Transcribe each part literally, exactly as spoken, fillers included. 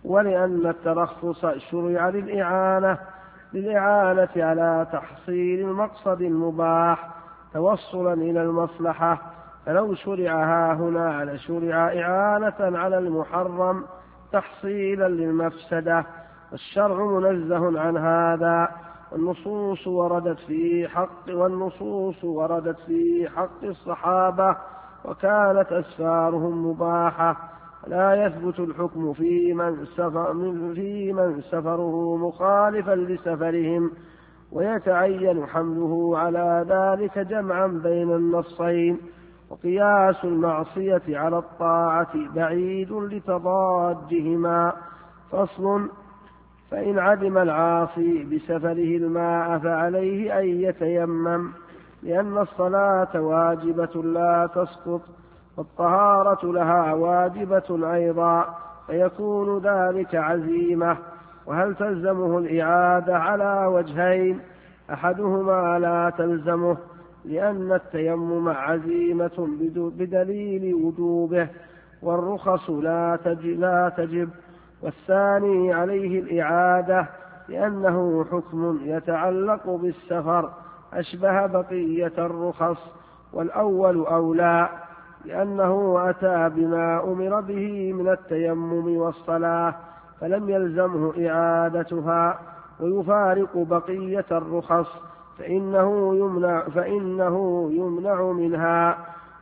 ولأن الترخص شرع للإعانة للإعانة على تحصيل المقصد المباح توصلا إلى المصلحة، فلو شرع هنا لشرع إعانة على المحرم تحصيلا للمفسدة، والشرع منزه عن هذا. والنصوص وردت في حق والنصوص وردت في حق الصحابة وكانت أسفارهم مباحة، لا يثبت الحكم في من سفر في من سفره مخالفا لسفرهم، ويتعين حمله على ذلك جمعا بين النصين. وقياس المعصية على الطاعة بعيد لتضادهما. فصل: فإن عدم العاصي بسفره الماء فعليه أن يتيمم، لأن الصلاة واجبة لا تسقط، والطهارة لها واجبة أيضا، فيكون ذلك عزيمة. وهل تلزمه الإعادة؟ على وجهين: أحدهما لا تلزمه، لأن التيمم عزيمة بدليل وجوبه، والرخص لا تجب. والثاني عليه الإعادة، لأنه حكم يتعلق بالسفر أشبه بقية الرخص، والأول أولى، لأنه أتى بما أمر به من التيمم والصلاة فلم يلزمه إعادتها، ويفارق بقية الرخص فإنه يمنع, فإنه يمنع منها،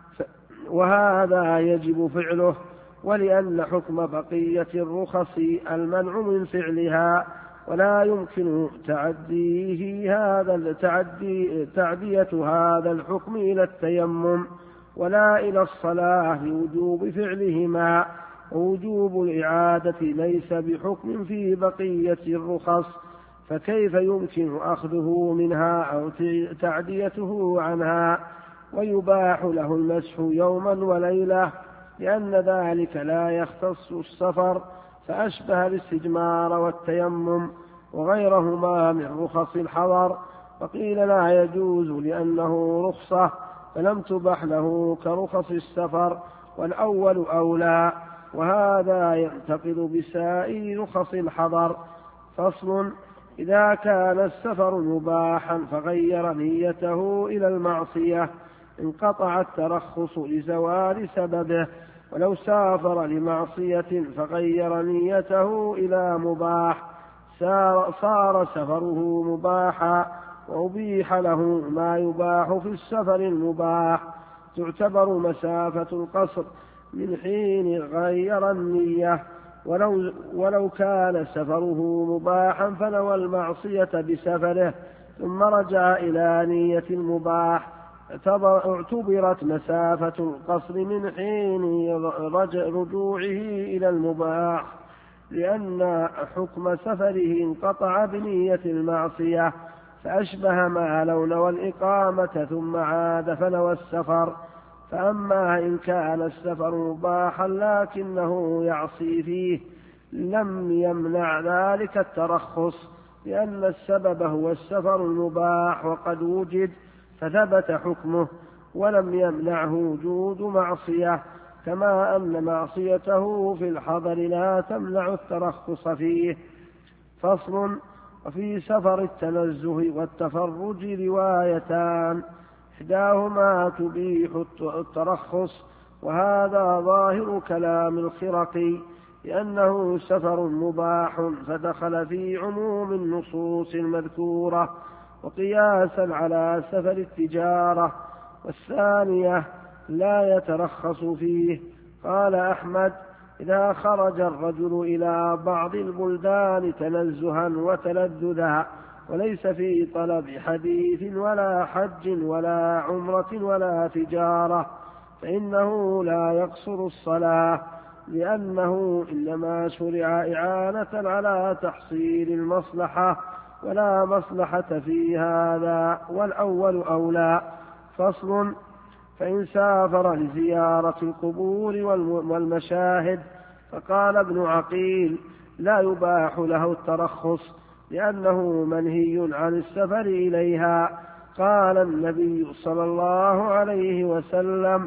وهذا يجب فعله. ولأن حكم بقية الرخص المنع من فعلها، ولا يمكن تعديه هذا التعدي تعدية هذا الحكم إلى التيمم ولا إلى الصلاة لوجوب فعلهما. ووجوب الإعادة ليس بحكم في بقية الرخص، فكيف يمكن أخذه منها أو تعديته عنها؟ ويباح له المسح يوما وليلة، لأن ذلك لا يختص السفر، فأشبه الاستجمار والتيمم وغيرهما من رخص الحضر. وقيل لا يجوز لأنه رخصة فلم تبح له كرخص السفر، والأول أولى، وهذا ينتقض بسائر رخص الحضر. فصل: إذا كان السفر مباحا فغير نيته إلى المعصية انقطع الترخص لزوال سببه، ولو سافر لمعصية فغير نيته إلى مباح صار, صار سفره مباحا، وأبيح له ما يباح في السفر المباح. تعتبر مسافة القصر من حين غير النية، ولو, ولو كان سفره مباحا فنوى المعصية بسفره ثم رجع إلى نية المباح اعتبرت مسافة القصر من حين رجوعه إلى المباح، لأن حكم سفره انقطع بنية المعصية، فأشبه ما لو نوى الإقامة ثم عاد فنوى السفر. فأما إن كان السفر مباحا لكنه يعصي فيه لم يمنع ذلك الترخص، لأن السبب هو السفر المباح وقد وجد فثبت حكمه، ولم يمنعه وجود معصية، كما أن معصيته في الحضر لا تمنع الترخص فيه. فصل: وفي سفر التنزه والتفرج روايتان، إحداهما تبيح الترخص، وهذا ظاهر كلام الخرقي، لأنه سفر مباح فدخل في عموم النصوص المذكورة وقياسا على سفر التجارة. والثانية لا يترخص فيه. قال أحمد: إذا خرج الرجل إلى بعض البلدان تنزها وتلذذا وليس في طلب حديث ولا حج ولا عمرة ولا تجارة فإنه لا يقصر الصلاة، لأنه إنما شرع إعانة على تحصيل المصلحة ولا مصلحة في هذا، والأول أولى. فصل: فإن سافر لزيارة القبور والمشاهد فقال ابن عقيل: لا يباح له الترخص لأنه منهي عن السفر إليها. قال النبي صلى الله عليه وسلم: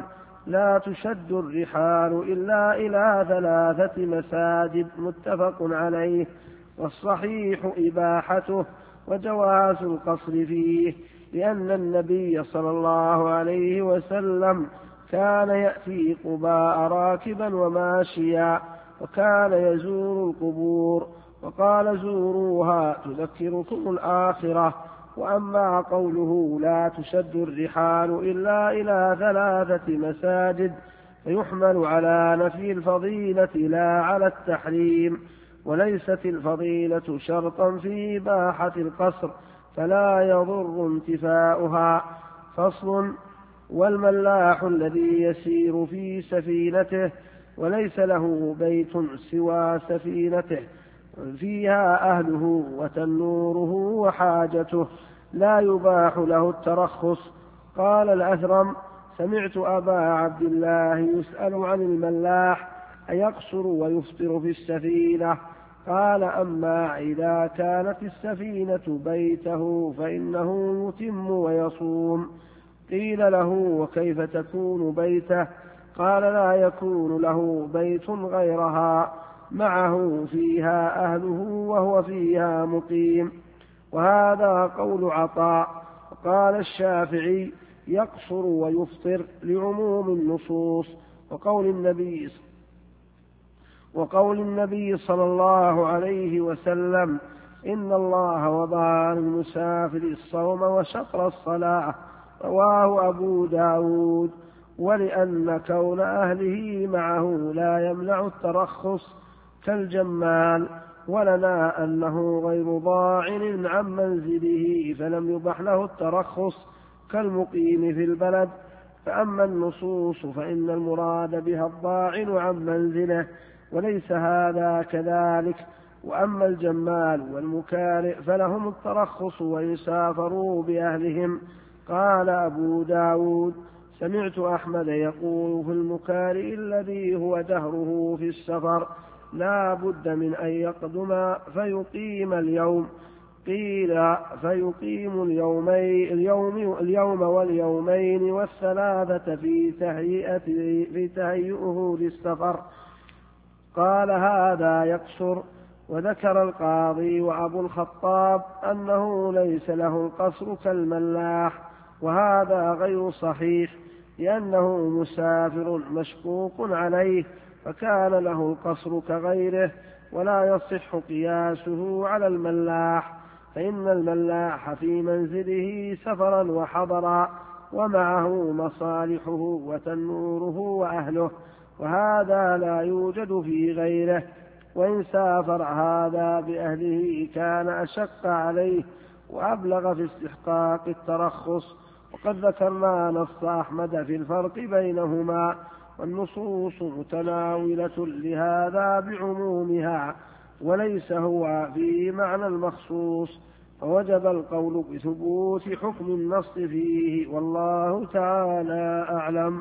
لا تشد الرحال إلا إلى ثلاثة مساجد متفق عليه. والصحيح إباحته وجواز القصر فيه، لأن النبي صلى الله عليه وسلم كان يأتي قباء راكبا وماشيا، وكان يزور القبور، وقال زوروها تذكركم الآخرة. وأما قوله لا تشد الرحال إلا إلى ثلاثة مساجد فيحمل على نفي الفضيلة لا على التحريم، وليست الفضيلة شرطا في إباحة القصر، فلا يضر انتفاؤها. فصل. والملاح الذي يسير في سفينته وليس له بيت سوى سفينته فيها أهله وتنوره وحاجته لا يباح له الترخص. قال الأثرم: سمعت أبا عبد الله يسأل عن الملاح أيقصر ويفطر في السفينة؟ قال: أما إذا كانت السفينة بيته فإنه يتم ويصوم. قيل له: وكيف تكون بيته؟ قال: لا يكون له بيت غيرها معه فيها أهله وهو فيها مقيم. وهذا قول عطاء. وقال الشافعي: يقصر ويفطر لعموم النصوص وقول النبي وقول النبي صلى الله عليه وسلم: إن الله وضع للمسافر الصوم وشطر الصلاة. رواه أبو داود. ولأن كون أهله معه لا يمنع الترخص كالجمال، ولنا أنه غير ضاعن عن منزله فلم يبح له الترخص كالمقيم في البلد. فأما النصوص فإن المراد بها الضاعن عن منزله، وليس هذا كذلك. وأما الجمال والمكارئ فلهم الترخص ويسافروا بأهلهم. قال أبو داود: سمعت أحمد يقول في المكارئ الذي هو دهره في السفر: لا بد من أن يقدم فيقيم اليوم. قيل: فيقيم اليومي اليوم, اليوم واليومين والثلاثة في تهيئة في تهيئه للسفر. قال: هذا يقصر. وذكر القاضي وأبو الخطاب أنه ليس له القصر كالملاح، وهذا غير صحيح، لأنه مسافر مشقوق عليه فكان له القصر كغيره، ولا يصح قياسه على الملاح، فإن الملاح في منزله سفرا وحضرا ومعه مصالحه وتنوره وأهله، وهذا لا يوجد في غيره. وإن سافر هذا بأهله كان أشق عليه وأبلغ في استحقاق الترخص. وقد ذكرنا نص أحمد في الفرق بينهما، والنصوص متناولة لهذا بعمومها، وليس هو في معنى المخصوص، فوجب القول بثبوت حكم النص فيه، والله تعالى أعلم.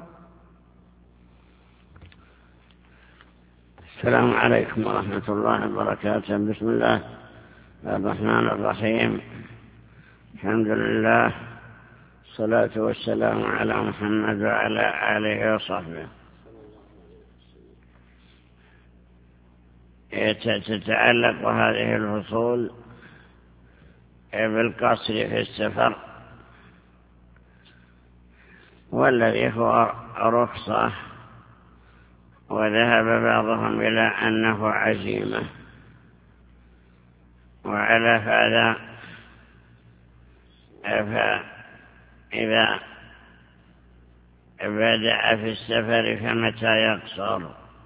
السلام عليكم ورحمة الله وبركاته. بسم الله الرحمن الرحيم. الحمد لله، الصلاة والسلام على محمد وعلى آله وصحبه. تتعلق هذه الفصول بالقصر في السفر، والذي هو رخصة، وذهب بعضهم إلى أنه عزيمة. وعلى هذا فإذا بدأ في السفر فمتى يقصر؟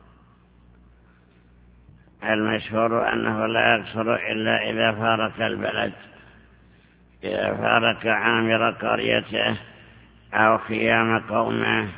المشهور أنه لا يقصر إلا إذا فارق البلد، إذا فارق عامر قريته أو خيام قومه،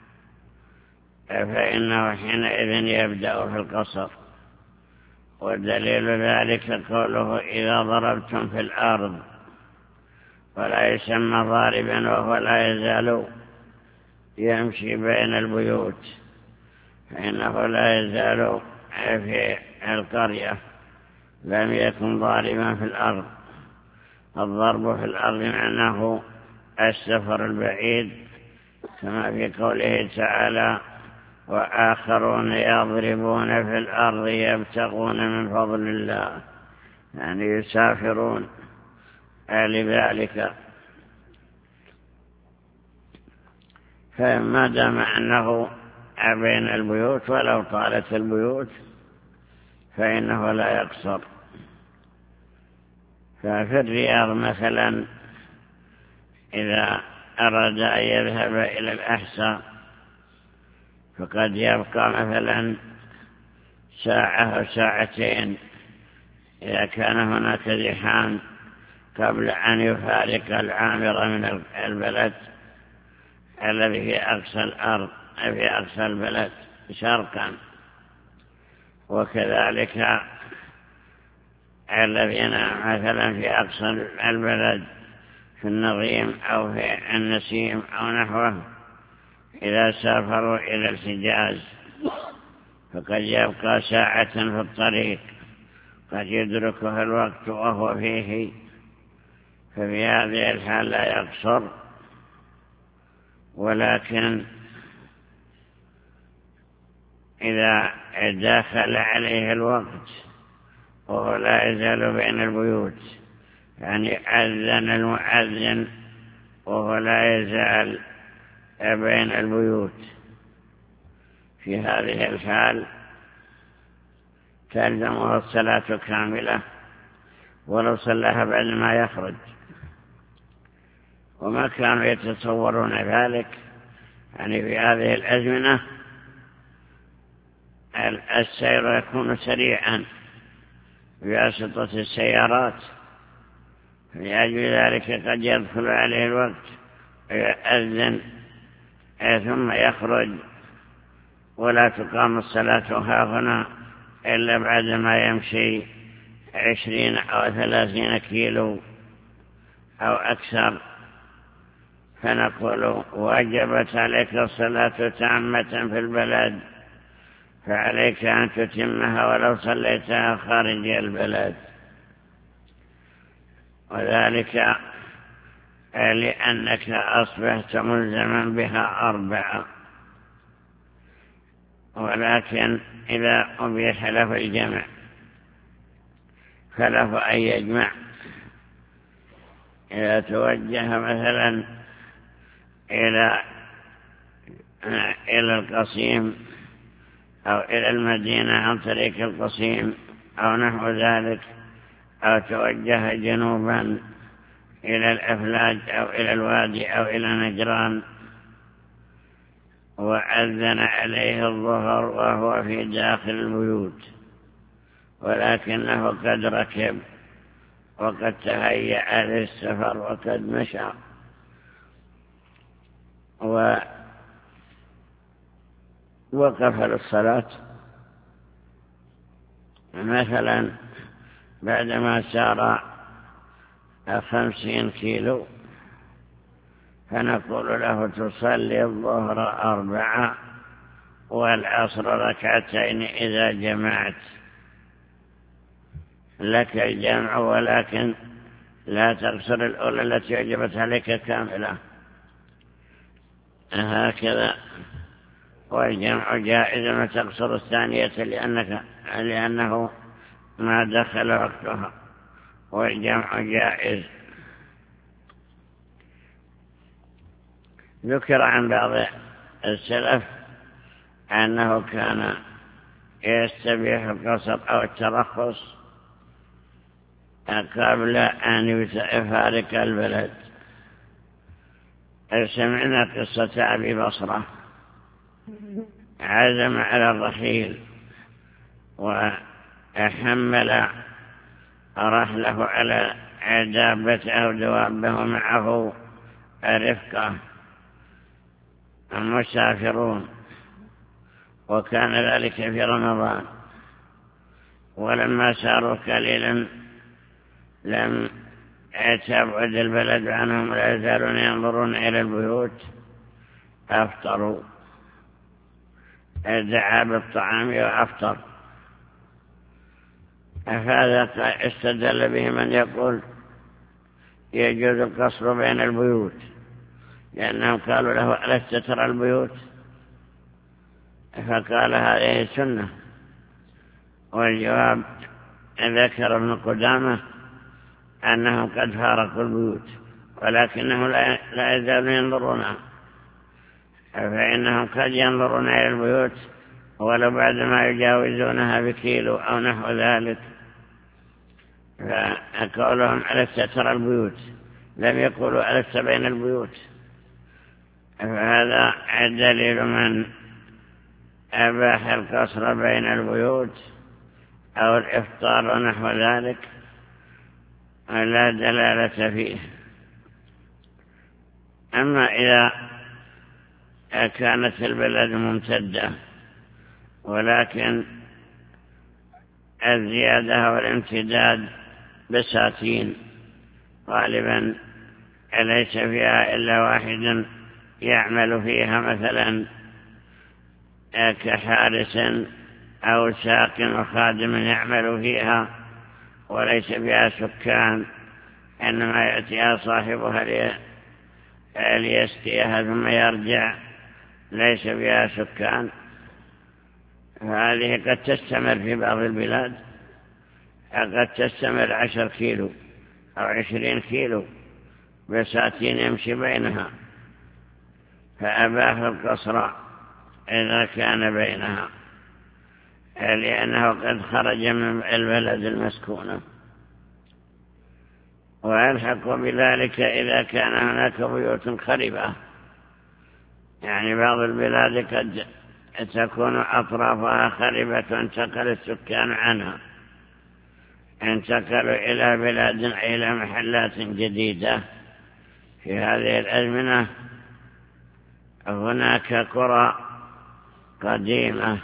فإنه حينئذ يبدأ في القصر. والدليل ذلك قوله: إذا ضربتم في الأرض، ولا يسمى ضاربا وهو لا يزال يمشي بين البيوت، فإنه لا يزال في القرية، لم يكن ضاربا في الأرض. الضرب في الأرض معناه السفر البعيد كما في قوله تعالى وآخرون يضربون في الأرض يبتغون من فضل الله، يعني يسافرون لذلك. فما دام أنه بين البيوت ولو طالت البيوت فإنه لا يقصر. ففي الرياض مثلا إذا أراد أن يذهب إلى الأحساء فقد يبقى مثلا ساعة أو ساعتين إذا كان هناك زحام قبل أن يفارق العامر من البلد الذي في أقصى الأرض في أقصى البلد شرقا. وكذلك الذين مثلا في أقصى البلد في النظيم أو في النسيم أو نحوه إذا سافروا إلى الحجاز فقد يبقى ساعة في الطريق قد يدركه الوقت وهو فيه، ففي هذه الحال لا يقصر. ولكن إذا دخل عليه الوقت وهو لا يزال بين البيوت، يعني أذن المؤذن وهو لا يزال بين البيوت، في هذه الحال تلزمه الصلاة كاملة ولو صلىها بعد ما يخرج. وما كانوا يتصورون ذلك، يعني في هذه الأزمنة السير يكون سريعا بواسطة السيارات، لأجل ذلك قد يدخل عليه الوقت ويؤذن ثم يخرج ولا تقام الصلاة هاهنا إلا بعدما يمشي عشرين أو ثلاثين كيلو أو أكثر، فنقول وجبت عليك الصلاة تامة في البلد فعليك أن تتمها ولو صليتها خارج البلد. وذلك لأنك أصبحت ملزما بها أربعة. ولكن إذا أبيح له الجمع فله أن يجمع. إذا توجه مثلا إلى إلى القصيم أو إلى المدينة عن طريق القصيم أو نحو ذلك، أو توجه جنوبا إلى الأفلاج أو إلى الوادي أو إلى نجران وأذن عليه الظهر وهو في داخل البيوت، ولكنه قد ركب وقد تهيأ للسفر وقد مشى ووقف للصلاة مثلا بعدما سار خمسين كيلو، فنقول له تصلي الظهر أربعة والعصر ركعتين إذا جمعت، لك الجمع ولكن لا تقصر الأولى التي وجبت عليك كاملة. هكذا. والجمع جائز ما تقصر الثانية لأنك لأنه ما دخل وقتها، والجمع جائز. ذكر عن بعض السلف أنه كان يستبيح القصر أو الترخص قبل أن يفارق البلد. سمعنا قصة أبي بصرة عزم على الرحيل وحمل رحله على دابته أو دوابه معه رفقة المسافرون، وكان ذلك في رمضان. ولما ساروا قليلا لم تبعد البلد عنهم، لا يزالون ينظرون إلى البيوت، أفطروا، دعا بالطعام وأفطر. هذا استدل به من يقول يجوز القصر بين البيوت، لأنهم قالوا له ألست ترى البيوت؟ فقال هذه سنة. والجواب ذكر ابن قدامة أنهم قد فارقوا البيوت ولكنهم لا يزالون ينظرون، فإنهم قد ينظرون إلى البيوت ولو بعد ما يجاوزونها بكيلو أو نحو ذلك. فقولهم ألست ترى البيوت لم يقولوا ألست بين البيوت. فهذا دليل من أباح القصر بين البيوت أو الإفطار ونحو ذلك لا دلالة فيه. أما إذا كانت البلد ممتدة ولكن الزيادة والامتداد بساتين غالبا ليس فيها إلا واحد يعمل فيها مثلا كحارس أو ساق وخادم يعمل فيها وليس فيها سكان، إنما يأتيها صاحبها ليسقيها ثم يرجع، ليس فيها سكان، فهذه قد تستمر في بعض البلاد، قد تستمر عشر كيلو أو عشرين كيلو بساتين يمشي بينها، فأباح القصر إذا كان بينها لأنه قد خرج من البلد المسكونة. ويلحق بذلك إذا كان هناك بيوت خربة، يعني بعض البلاد قد تكون أطرافها خربة انتقل السكان عنها، انتقلوا إلى بلاد إلى محلات جديدة. في هذه الأزمنة هناك قرى قديمة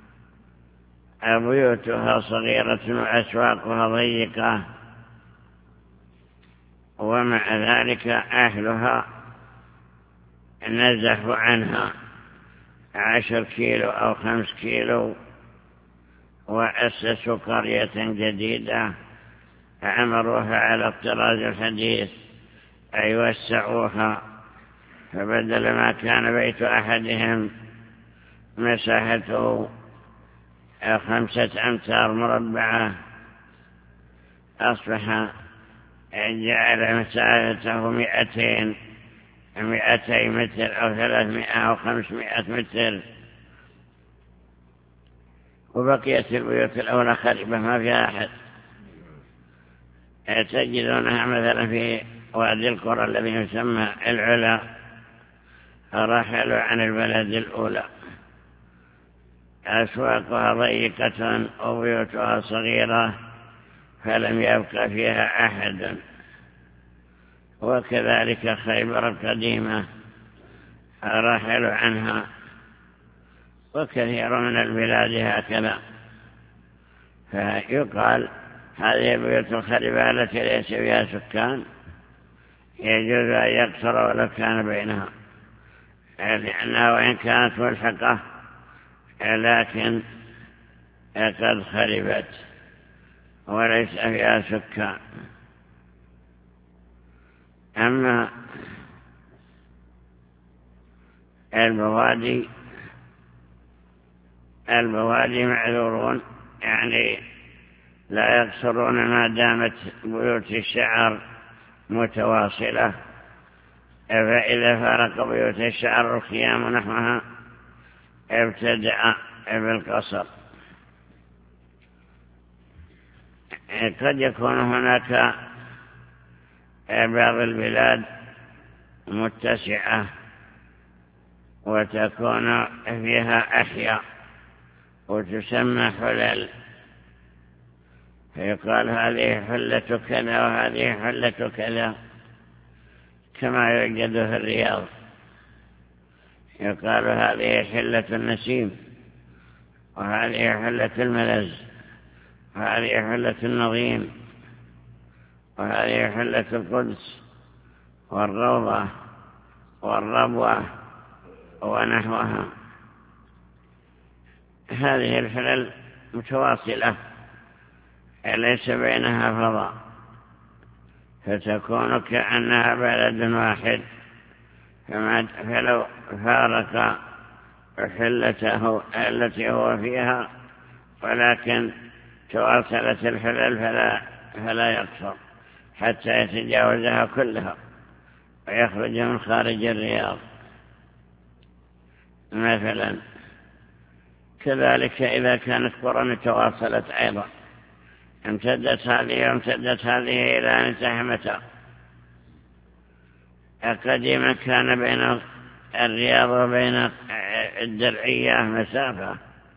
بيوتها صغيرة وأسواقها ضيقة، ومع ذلك أهلها نزحوا عنها عشر كيلو أو خمس كيلو وأسسوا قرية جديدة عمروها على الطراز الحديث أي وسعوها، فبدل ما كان بيت أحدهم مساحته خمسة أمتار مربعة أصبح جعل مساحته مئتين مئتي متر أو ثلاثمائة أو خمسمائة متر، وبقيت البيوت الأولى خربة ما فيها أحد. تجدونها مثلا في وادي القرى الذي يسمى العلا، رحلوا عن البلد الأولى، أسواقها ضيقة وبيوتها صغيرة فلم يبقى فيها أحد. وكذلك خيبر القديمة رحلوا عنها، وكثير من البلاد هكذا. فيقال هذه البيوت الخربة التي ليس فيها سكان يجوز أن يقصر ولو كان بينها، لأنها وإن كانت ملحقة لكن قد خربت وليس فيها سكان. أما البوادي البوادي معذورون، يعني لا يقصرون ما دامت بيوت الشعر متواصلة، فإذا فارق بيوت الشعر الخيام نحوها ابتدأ بالقصر. قد يكون هناك بعض البلاد متسعة وتكون فيها أحياء وتسمى حلل، فيقال هذه حلة كذا وهذه حلة كذا، كما يوجد في الرياض يقال هذه حلة النسيم وهذه حلة الملز وهذه حلة النظيم وهذه حلة القدس والروضة والربوة ونحوها. هذه الحلل متواصلة ليس بينها فضاء، فتكون كأنها بلد واحد، فلو فارق حلته التي هو فيها ولكن تواصلت الحلل فلا, فلا يقصر حتى يتجاوزها كلها ويخرج من خارج الرياض مثلا. كذلك إذا كانت قرون تواصلت أيضا امتدت هذه وامتدت هذه إلى أن انتهمتا. قديما كان بين الرياض وبين الدرعية مسافة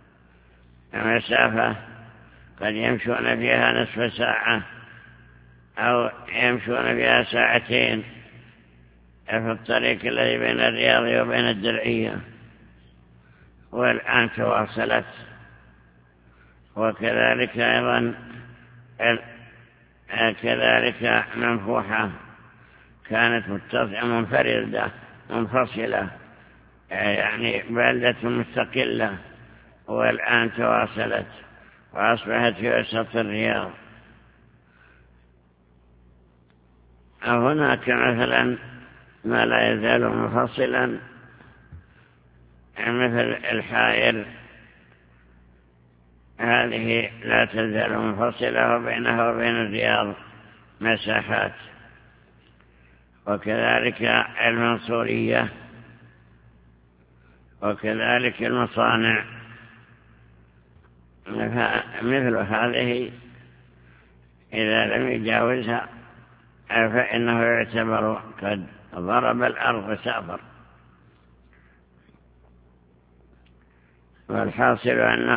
مسافة قد يمشون فيها نصف ساعة أو يمشون فيها ساعتين في الطريق الذي بين الرياض وبين الدرعية، والآن تواصلت. وكذلك أيضا كذلك منفوحة كانت منفردة منفصلة يعني بلدة مستقلة، والآن تواصلت وأصبحت في وسط الرياض. هناك مثلا ما لا يزال منفصلا مثل الحائر، هذه لا تزال منفصلة وبينها وبين الرياض مساحات. وكذلك المنصورية وكذلك المصانع مثل هذه إذا لم يجاوزها فإنه يعتبر قد ضرب الأرض وسافر. والحاصل أن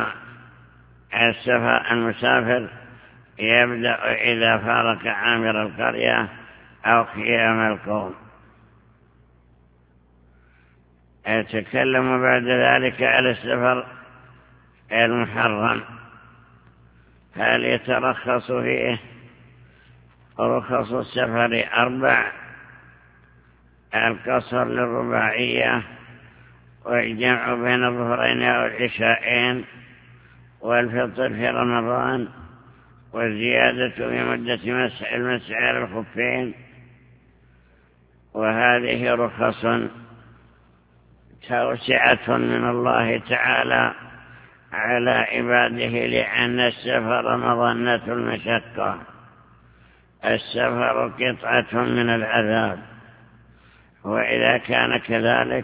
المسافر يبدأ إذا فارق عامر القرية أو خيام القوم. يتكلم بعد ذلك على السفر المحرم، هل يترخص فيه؟ رخص السفر أربع: القصر للرباعية، والجمع بين الظهرين أو العشاءين، والفطر في رمضان، والزيادة في مدة مسح المسح على الخفين. وهذه رخص توسعة من الله تعالى على عباده، لأن السفر مظنة المشقة، السفر قطعة من العذاب. وإذا كان كذلك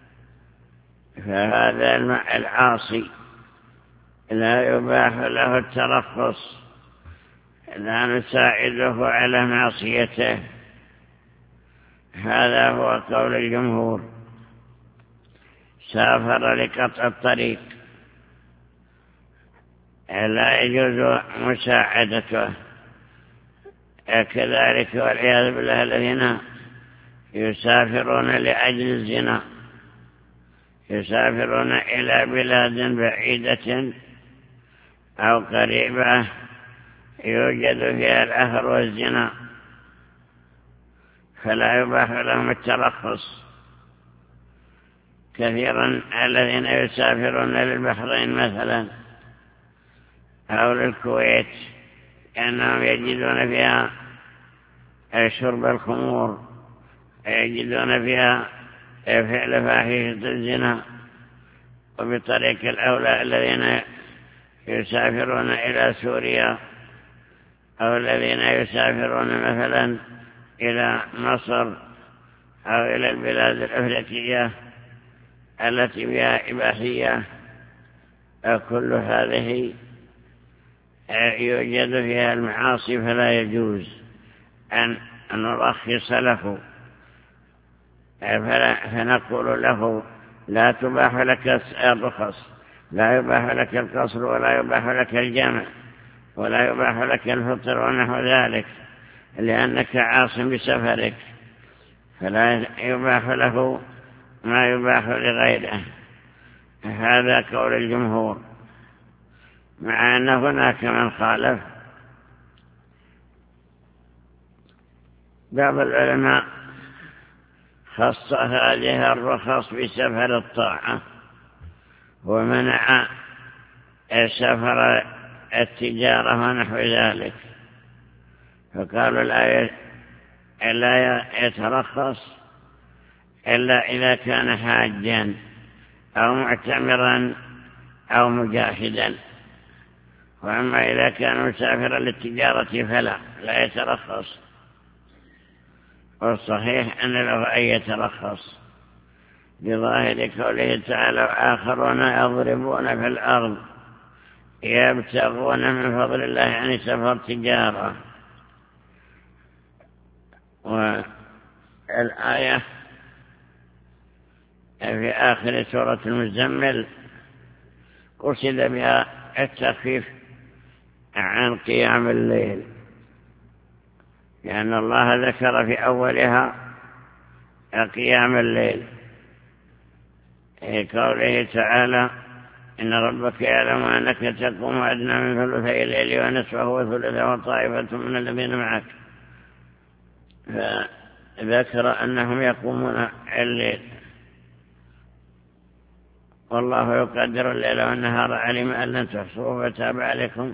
فهذا العاصي لا يباح له الترخص، لا نساعده على معصيته. هذا هو قول الجمهور. سافر لقطع الطريق لا يجوز مساعدته. كذلك والعياذ بالله الذين يسافرون لأجل الزنا، يسافرون إلى بلاد بعيدة أو قريبة يوجد فيها الأثر والزنا، فلا يباح لهم الترخص. كثيرا الذين يسافرون للبحرين مثلا أو للكويت أنهم يجدون فيها شرب الخمور، يجدون فيها فعل فاحشة الزنا. وبطريق الأولى الذين يسافرون إلى سوريا أو الذين يسافرون مثلا إلى مصر أو إلى البلاد الأفريقية التي بها إباحية، كل هذه يوجد فيها المعاصي، فلا يجوز أن نرخص له. فنقول له لا تباح لك الرخص، لا يباح لك القصر، ولا يباح لك الجمع، ولا يباح لك الفطر ونحو ذلك، لأنك عاص بسفرك، فلا يباح له ما يباح لغيره. هذا قول الجمهور، مع أن هناك من خالف. بعض العلماء خص هذه الرخص بسفر الطاعة، ومنع سفر التجارة ونحو ذلك، فقالوا لا يترخص إلا إذا كان حاجا أو معتمرا أو مجاهدا. وأما إذا كان مسافرا للتجارة فلا لا يترخص. والصحيح أن له أن يترخص بظاهر قوله تعالى: آخرون يضربون في الأرض يبتغون من فضل الله، يعني سفر تجارة. والآية في آخر سورة المزمل قصد بها التخفيف عن قيام الليل، لأن الله ذكر في أولها قيام الليل في قوله تعالى: إن ربك يعلم أنك تقوم أدنى من ثلثي الليل ونصفه وثلثه وطائفة من الذين معك. فذكر أنهم يقومون الليل، والله يقدر الليل والنهار، علم أن لن تحصوه فتاب عليكم،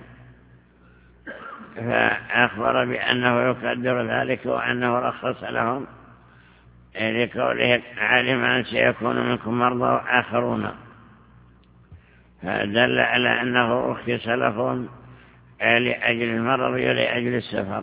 فأخبر بأنه يقدر ذلك وأنه رخص لهم لقوله: علم أن سيكون منكم مرضى وآخرون، فدل على أنه رخص لهم لأجل المرض ولأجل السفر.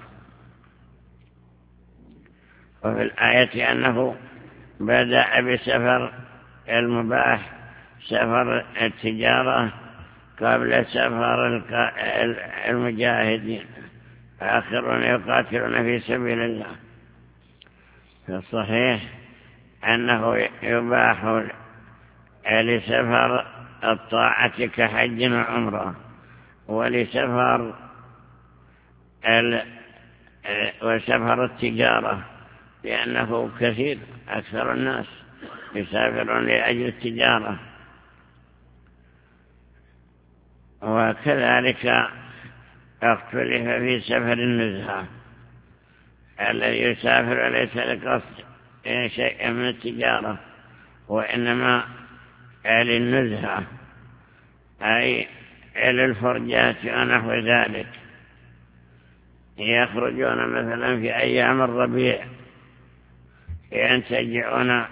وفي الآية أنه بدأ بسفر المباح، سفر التجارة، قبل سفر المجاهدين، آخرون يقاتلون في سبيل الله. فالصحيح أنه يباح لسفر الطاعة كحج وعمرة، ولسفر وسفر التجارة، لأنه كثير أكثر الناس يسافرون لأجل التجارة. وكذلك اختلف في سفر النزهة، الذي يسافر ليس لقصد شيء من التجارة وإنما للنزهة، أي للفرجات ونحو ذلك. يخرجون مثلا في أيام الربيع ينتجعون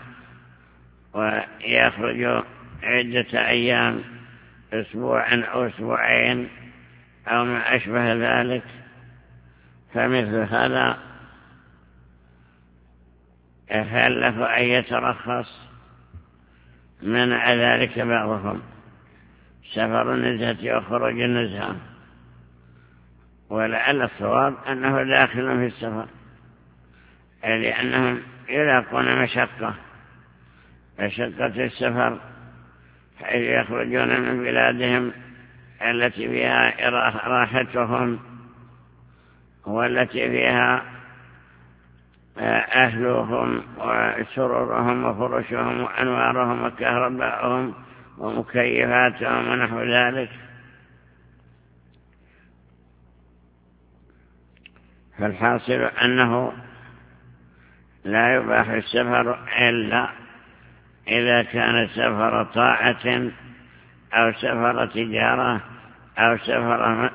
ويخرجوا عدة أيام، أسبوعا أو أسبوعين أو ما أشبه ذلك. فمثل هذا يخلف أن يترخص، منع ذلك بعضهم سفر النزهة وخروج النزهة، ولعل الصواب أنه داخل في السفر، لأنهم يلاقون مشقة مشقة السفر، حيث يخرجون من بلادهم التي فيها راحتهم والتي فيها أهلهم وسررهم وفرشهم وأنوارهم وكهرباءهم ومكيفاتهم ونحو ذلك. فالحاصل أنه لا يباح السفر إلا إذا كان سفر طاعة أو سفر تجارة أو سفر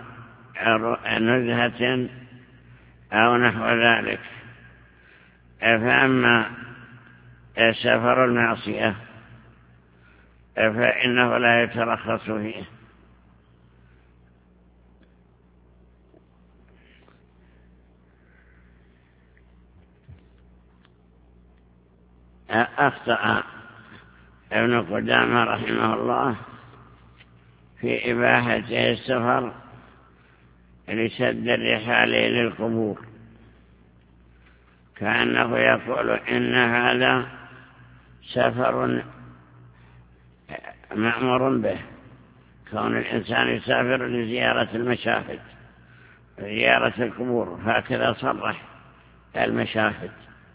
نزهة أو نحو ذلك. فأما سفر المعصية فإنه لا يترخص فيه. أخطأ ابن قدامة رحمه الله في إباحته السفر لسد الرحال للقبور، كأنه يقول إن هذا سفر مأمور به، كون الإنسان يسافر لزيارة المشاهد زيارة القبور، هكذا صرح المشاهد.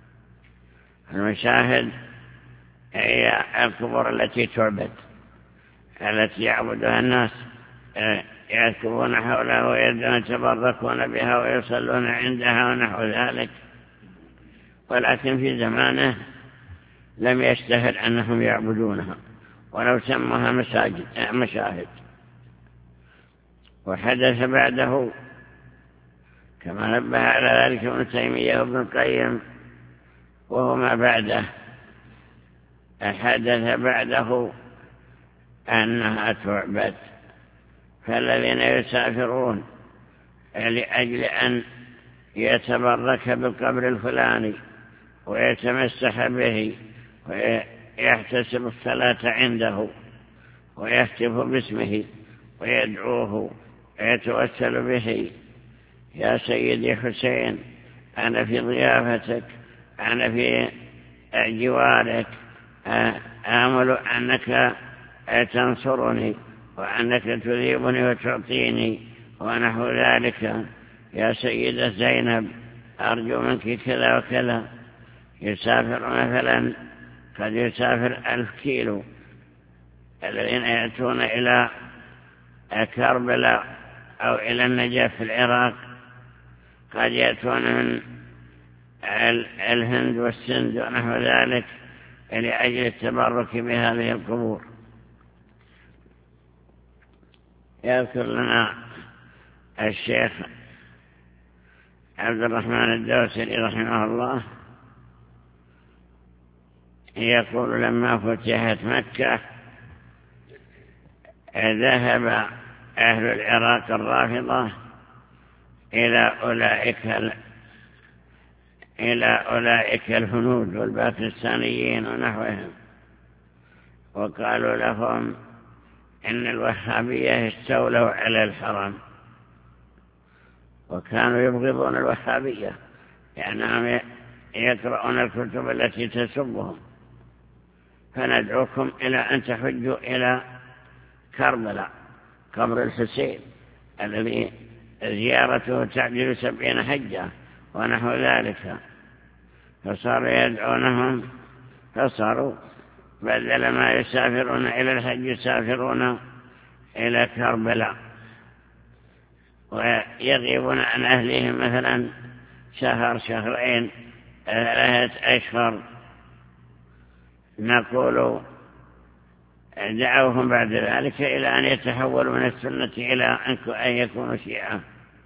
المشاهد هي القبور التي تعبد، التي يعبدها الناس، يركبون حولها ويتبركون بها ويصلون عندها ونحو ذلك. ولكن في زمانه لم يشتهر أنهم يعبدونها ولو سموها مساجد مشاهد. وحدث بعده كما نبه على ذلك ابن تيمية وابن القيم وهما بعده حدث بعده أنها تعبد. فالذين يسافرون لأجل أن يتبرك بالقبر الفلاني ويتمسح به ويحتسب الصلاة عنده ويهتف باسمه ويدعوه ويتوسل به: يا سيدي حسين، أنا في ضيافتك، أنا في جوارك، آمل أنك تنصرني وأنك تذيبني وتعطيني ونحو ذلك. يا سيدة زينب، أرجو منك كذا وكذا. يسافر مثلا، قد يسافر ألف كيلو. الذين يأتون إلى كربلاء أو إلى النجف في العراق قد يأتون من الهند والسند ونحو ذلك لأجل التبرك بهذه القبور. يذكر لنا الشيخ عبد الرحمن الدوسري رحمه الله يقول: لما فتحت مكة ذهب أهل العراق الرافضة إلى أولئك إلى أولئك الهنود والباكستانيين ونحوهم، وقالوا لهم إن الوهابية استولوا على الحرم، وكانوا يبغضون الوهابية لأنهم يقرؤون الكتب التي تسبهم. فندعوكم إلى أن تحجوا إلى كربلاء، قبر الحسين الذي زيارته تعدل سبعين حجة ونحو ذلك. فصاروا يدعونهم، فصاروا بدل ما يسافرون إلى الحج يسافرون إلى كربلاء ويغيبون عن أهلهم مثلا شهر شهرين ثلاثة أشهر. نقول دعوهم بعد ذلك إلى أن يتحولوا من السنة إلى أن يكونوا شيعة.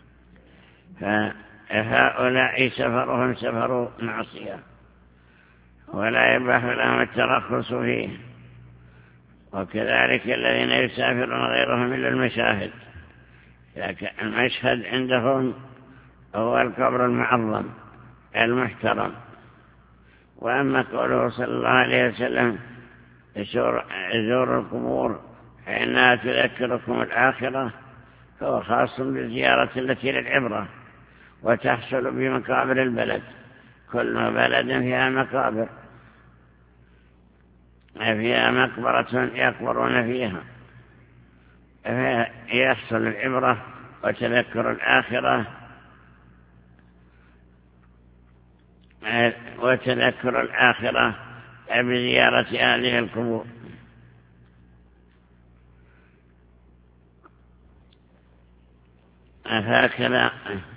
فهؤلاء سفرهم سفر معصية ولا يباح لهم الترخص فيه. وكذلك الذين يسافرون غيرهم إلى المشاهد، لكن المشهد عندهم هو القبر المعظم المحترم. وأما قوله صلى الله عليه وسلم: زوروا القبور فإنها تذكركم الآخرة، فهو خاص بالزيارة التي للعبرة وتحصل بمقابر البلد. كل بلد فيها مقابر، فيها مقبرة يقبرون فيها، فيحصل العبرة وتذكر الآخرة وتذكر الآخرة بزيارة هذه القبور. هكذا.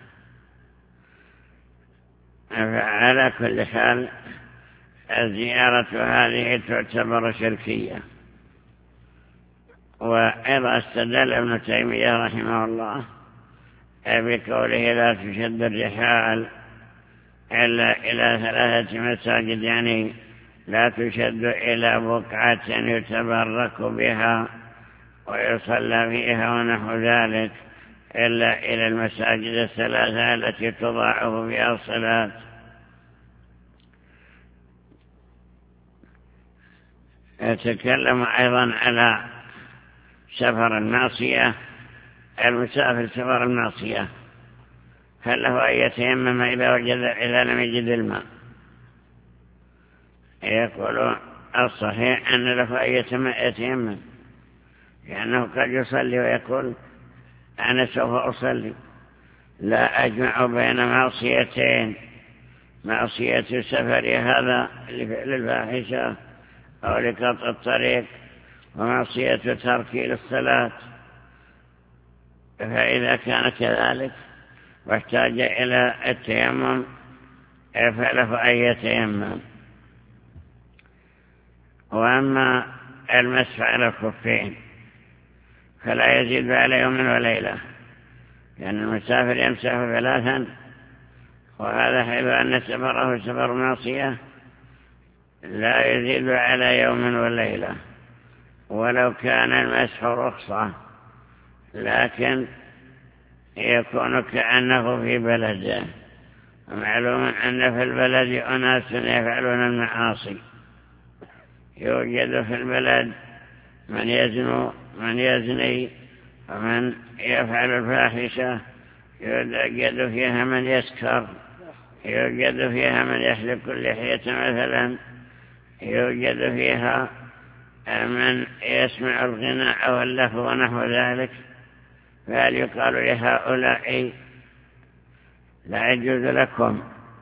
على كل حال الزيارة هذه تعتبر شركية. وإذا استدل ابن تيمية رحمه الله بقوله: لا تشد الرحال إلا إلى ثلاثة مساجد، يعني لا تشد إلى بقعة يتبرك بها ويصلى فيها ونحو ذلك إلا إلى المساجد الثلاثة التي تضاعف بها الصلاة. يتكلم أيضا على سفر المعصية، المسافر سفر المعصية، هل له أن يتيمم إذا وجد إذا لم يجد الماء؟ يقول الصحيح أن له أن يتيمم، لأنه قد يصلي ويقول: أنا سوف أصلي، لا أجمع بين معصيتين: معصية سفري هذا لفعل الفاحشة أو لقطع الطريق، ومعصية تركي للصلاة. فإذا كان كذلك واحتاج إلى التيمم فله أن يتيمم. وأما المسح على الخفين فلا يزيد على يوم وليلة، لأن المسافر يمسح ثلاثا، وهذا حيث أن سفره سفر معصية لا يزيد على يوم وليلة، ولو كان المسح رخصة، لكن يكون كأنه في بلده. ومعلوم أن في البلد أناس يفعلون المعاصي، يوجد في البلد من يزنو من يزني ومن يفعل الفاحشة، يوجد فيها من يسكر، يوجد فيها من يحلق اللحية مثلا، يوجد فيها من يسمع الغناء أو اللهو ونحو ذلك. فهل يقال لهؤلاء لا يجوز لكم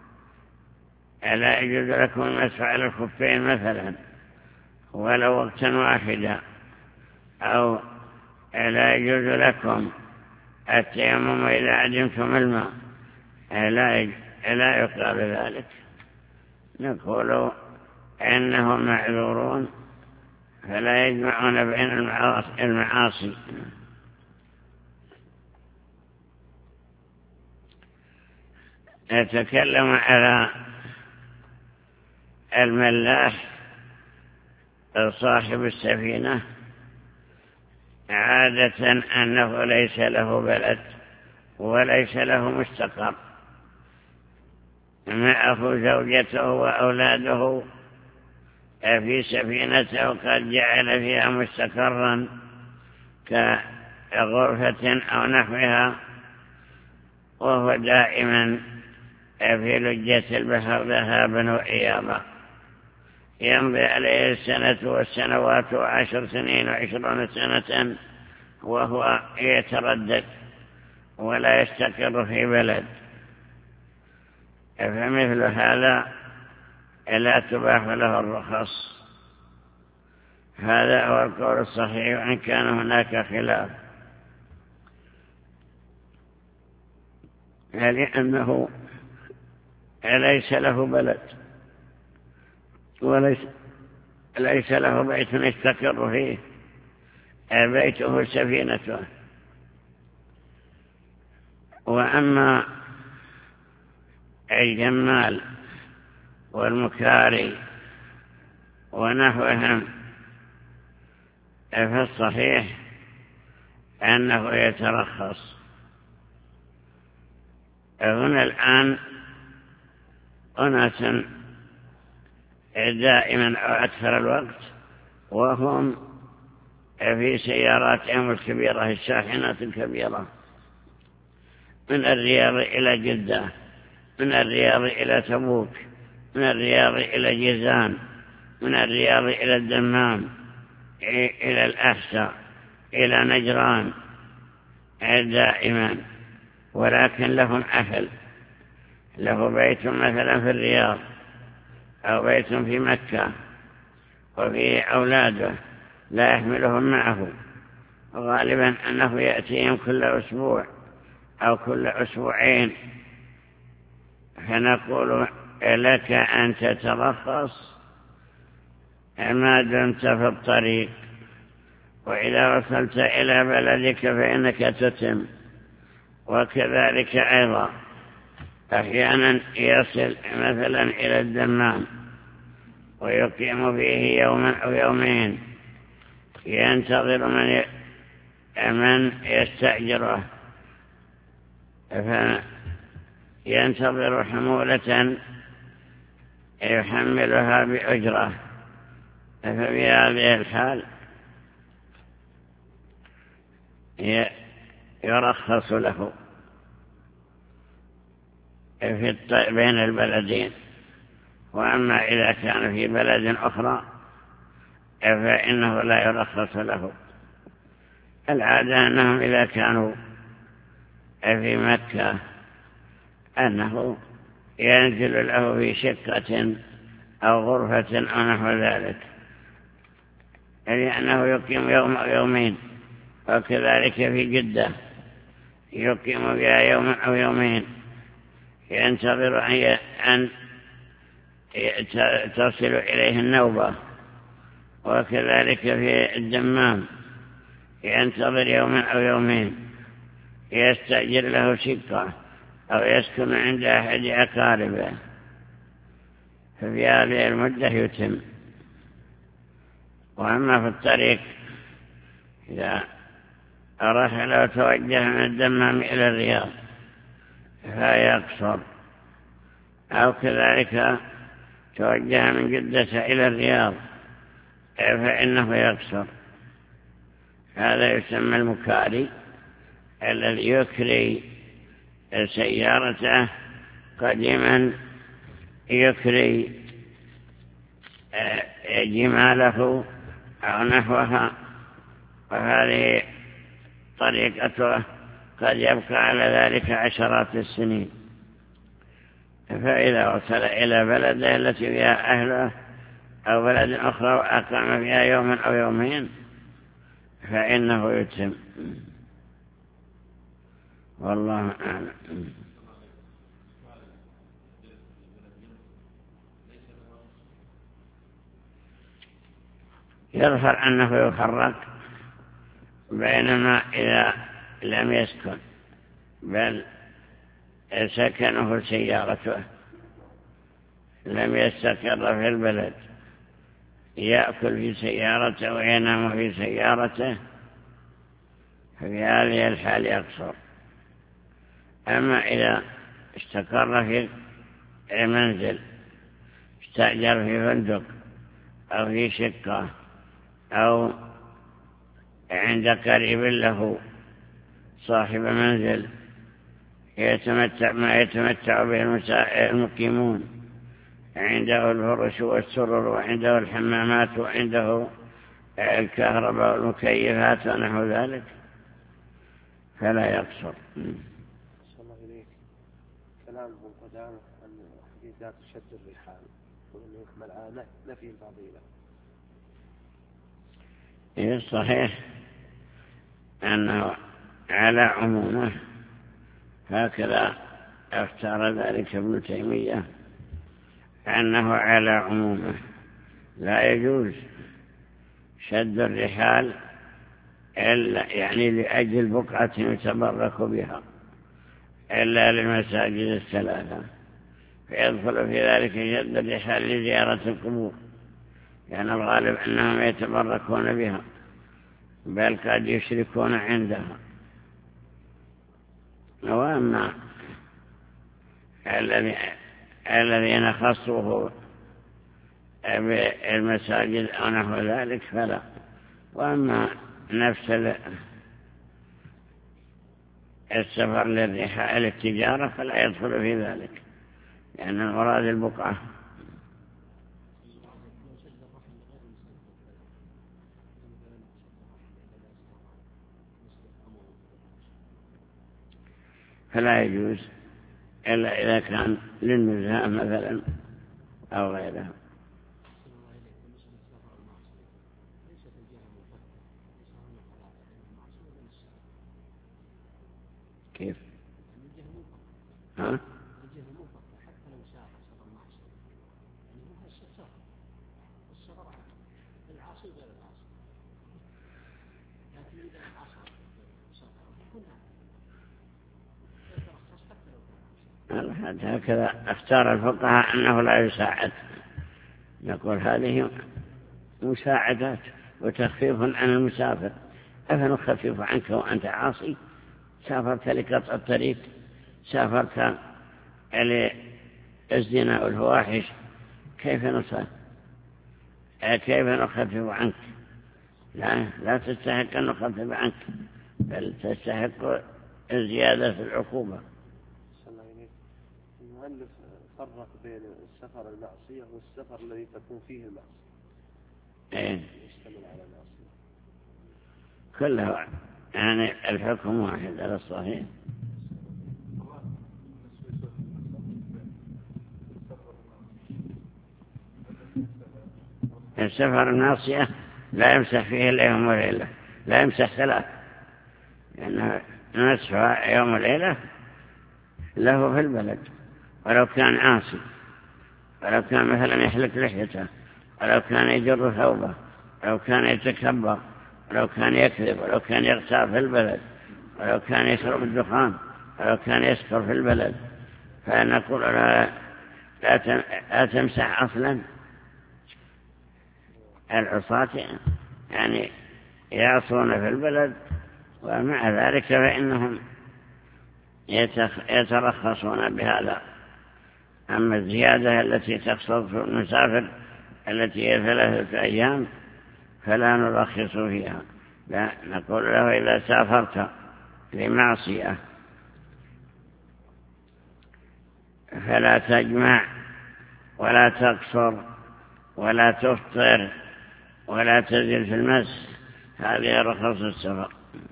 لا يجوز لكم المسح على الخفين مثلا ولو وقتا واحدا، أو لا يجوز لكم التيمم إذا عدمتم الماء؟ لا يقال ذلك. نقول إنهم معذورون، فلا يجمعون بين المعاصي. يتكلم على الملاح صاحب السفينة عادة أنه ليس له بلد وليس له مستقر، معه زوجته وأولاده في سفينته قد جعل فيها مستقرا كغرفة أو نحوها، وهو دائما في لجة البحر ذهابا وإيابا، يمضي عليه السنة والسنوات وعشر سنين وعشرون سنة وهو يتردد ولا يستقر في بلد. فمثل هذا لا تباح له الرخص. هذا هو القول الصحيح، وإن كان هناك خلاف، لأنه ليس له بلد وليس ليس له بيت يستقر فيه، بيته سفينته. وأما الجمال والمكاري ونحوهم فالصحيح أنه يترخص. هنا الآن أناس دائما أو أكثر الوقت وهم في سياراتهم الكبيرة الشاحنات الكبيرة، من الرياض إلى جدة، من الرياض إلى تبوك، من الرياض إلى جيزان، من الرياض إلى الدمام، إلى الأحساء، إلى نجران دائما. ولكن لهم أهل، له بيت مثلا في الرياض أو بيت في مكة وفيه أولاده لا يحملهم معه، غالبا أنه يأتيهم كل أسبوع أو كل أسبوعين. فنقول لك أن تترخص ما دمت في الطريق، وإذا وصلت إلى بلدك فإنك تتم. وكذلك أيضا أحيانا يصل مثلا إلى الدمام ويقيم فيه يوما أو يومين، ينتظر من من يستأجره، فينتظر حمولة يحملها بأجرة. ففي هذه الحال يرخص له في بين البلدين. وأما إذا كان في بلد أخرى فإنه لا يرخص له. العادة أنهم إذا كانوا في مكة أنه ينزل له في شقة أو غرفة أو نحو ذلك، لأنه يقيم يوم أو يومين. وكذلك في جدة يقيم بها يوما أو يومين، ينتظر أن تصل إليه النوبة. وكذلك في الدمام ينتظر يوما أو يومين، يستأجر له شقة أو يسكن عند أحد أقاربه. ففي هذه المدة يتم. وأما في الطريق إذا رحل وتوجه من الدمام إلى الرياض فيقصر، أو كذلك توجه من جدة إلى الرياض فإنه يقصر. هذا يسمى المكاري، الذي يكري سيارته قديما يكري جماله أو نحوها، وهذه طريقته قد يبقى على ذلك عشرات السنين. فإذا وصل إلى بلده التي فيها أهله أو بلد أخرى وأقام فيها يوما أو يومين فإنه يتم. والله أعلم. يظهر أنه يخرق، بينما إذا لم يسكن بل سكنه سيارته لم يستقر في البلد، يأكل في سيارته وينام في سيارته، ففي هذه الحال يقصر. أما إذا استقر في منزل، استأجر في فندق أو في شقة أو عند قريب له صاحب منزل يتمتع ما يتمتع به المقيمون، عنده الفرش والسرر وعنده الحمامات وعنده الكهرباء والمكيفات ونحو ذلك، فلا يقصر. الله إليك. كلام ابن قدامة عن حديث لا تشد الرحال وأنه يكمل على نفي الفضيلة. إيه صحيح أنه على عمومه، هكذا اختار ذلك ابن تيمية، أنه على عمومه لا يجوز شد الرحال إلا يعني لأجل بقعة يتبرك بها إلا للمساجد الثلاثة، فيدخل في ذلك شد الرحال لزيارة القبور، يعني الغالب أنهم يتبركون بها بل قد يشركون عندها. وأما الذين خصوه بالمساجد أو نحو ذلك فلا. وأما نفس السفر للرحال التجارة فلا يدخل في ذلك، لأن المراد البقعة. فلا يجوز إلا إذا كان للنزهة مثلا أو غيرها. كيف؟ ها؟ هكذا اختار الفقهاء أنه لا يساعد، نقول هذه مساعدات وتخفيف عن المسافر. أفنخفف عنك وأنت عاصي؟ سافرت لقطع الطريق، سافرت للزنا والفواحش، كيف نصف كيف نخفف عنك؟ لا لا تستحق أن نخفف عنك، بل تستحق الزيادة في العقوبة. المؤلف فرق بين السفر المعصية والسفر الذي تكون فيه المعصية. ايه يشتمل على المعصية كلها، يعني الحكم واحد على الصحيح. السفر المعصية لا يمسح فيه إلا يوم وليلة، لا يمسح ثلاث، لأنه نسح يوم وليلة له في البلد، ولو كان عاصي، ولو كان مثلا يحلق لحيته، ولو كان يجر ثوبه، ولو كان يتكبر، ولو كان يكذب، ولو كان يغتاب في البلد، ولو كان يشرب الدخان، ولو كان يسكر في البلد، فنقول لا لا تمسح أصلا. العصاة يعني يعصون في البلد، ومع ذلك فإنهم يترخصون بهذا. أما الزيادة التي تقصد في المسافر التي هي ثلاثة أيام فلا نرخص فيها، لا نقول له إذا سافرت لمعصية فلا تجمع ولا تقصر ولا تفطر ولا تزل في المس، هذه رخص السفر.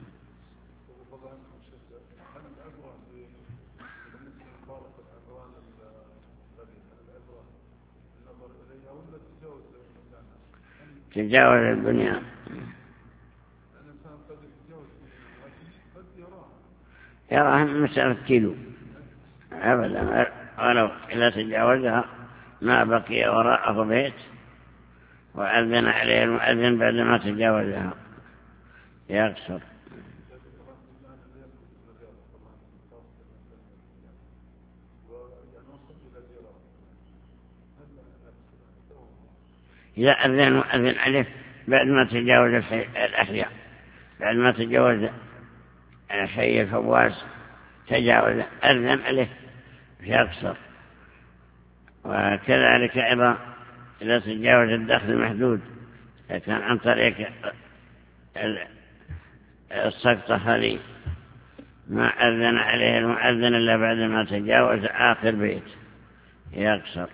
تجاوز البنيان يراها مسافة كيلو أبدا، ولو إذا تجاوزها ما بقي وراءه بيت وأذن عليه المؤذن بعد ما تجاوزها يقصر. إذا أذن المؤذن عليه بعد ما تجاوز الأحياء، بعد ما تجاوز حي الفواز تجاوز أذن عليه يقصر. وكذلك أيضا إذا تجاوز الدخل المحدود كان عن طريق السقطة هذه ما أذن عليه المؤذن إلا بعد ما تجاوز آخر بيت يقصر.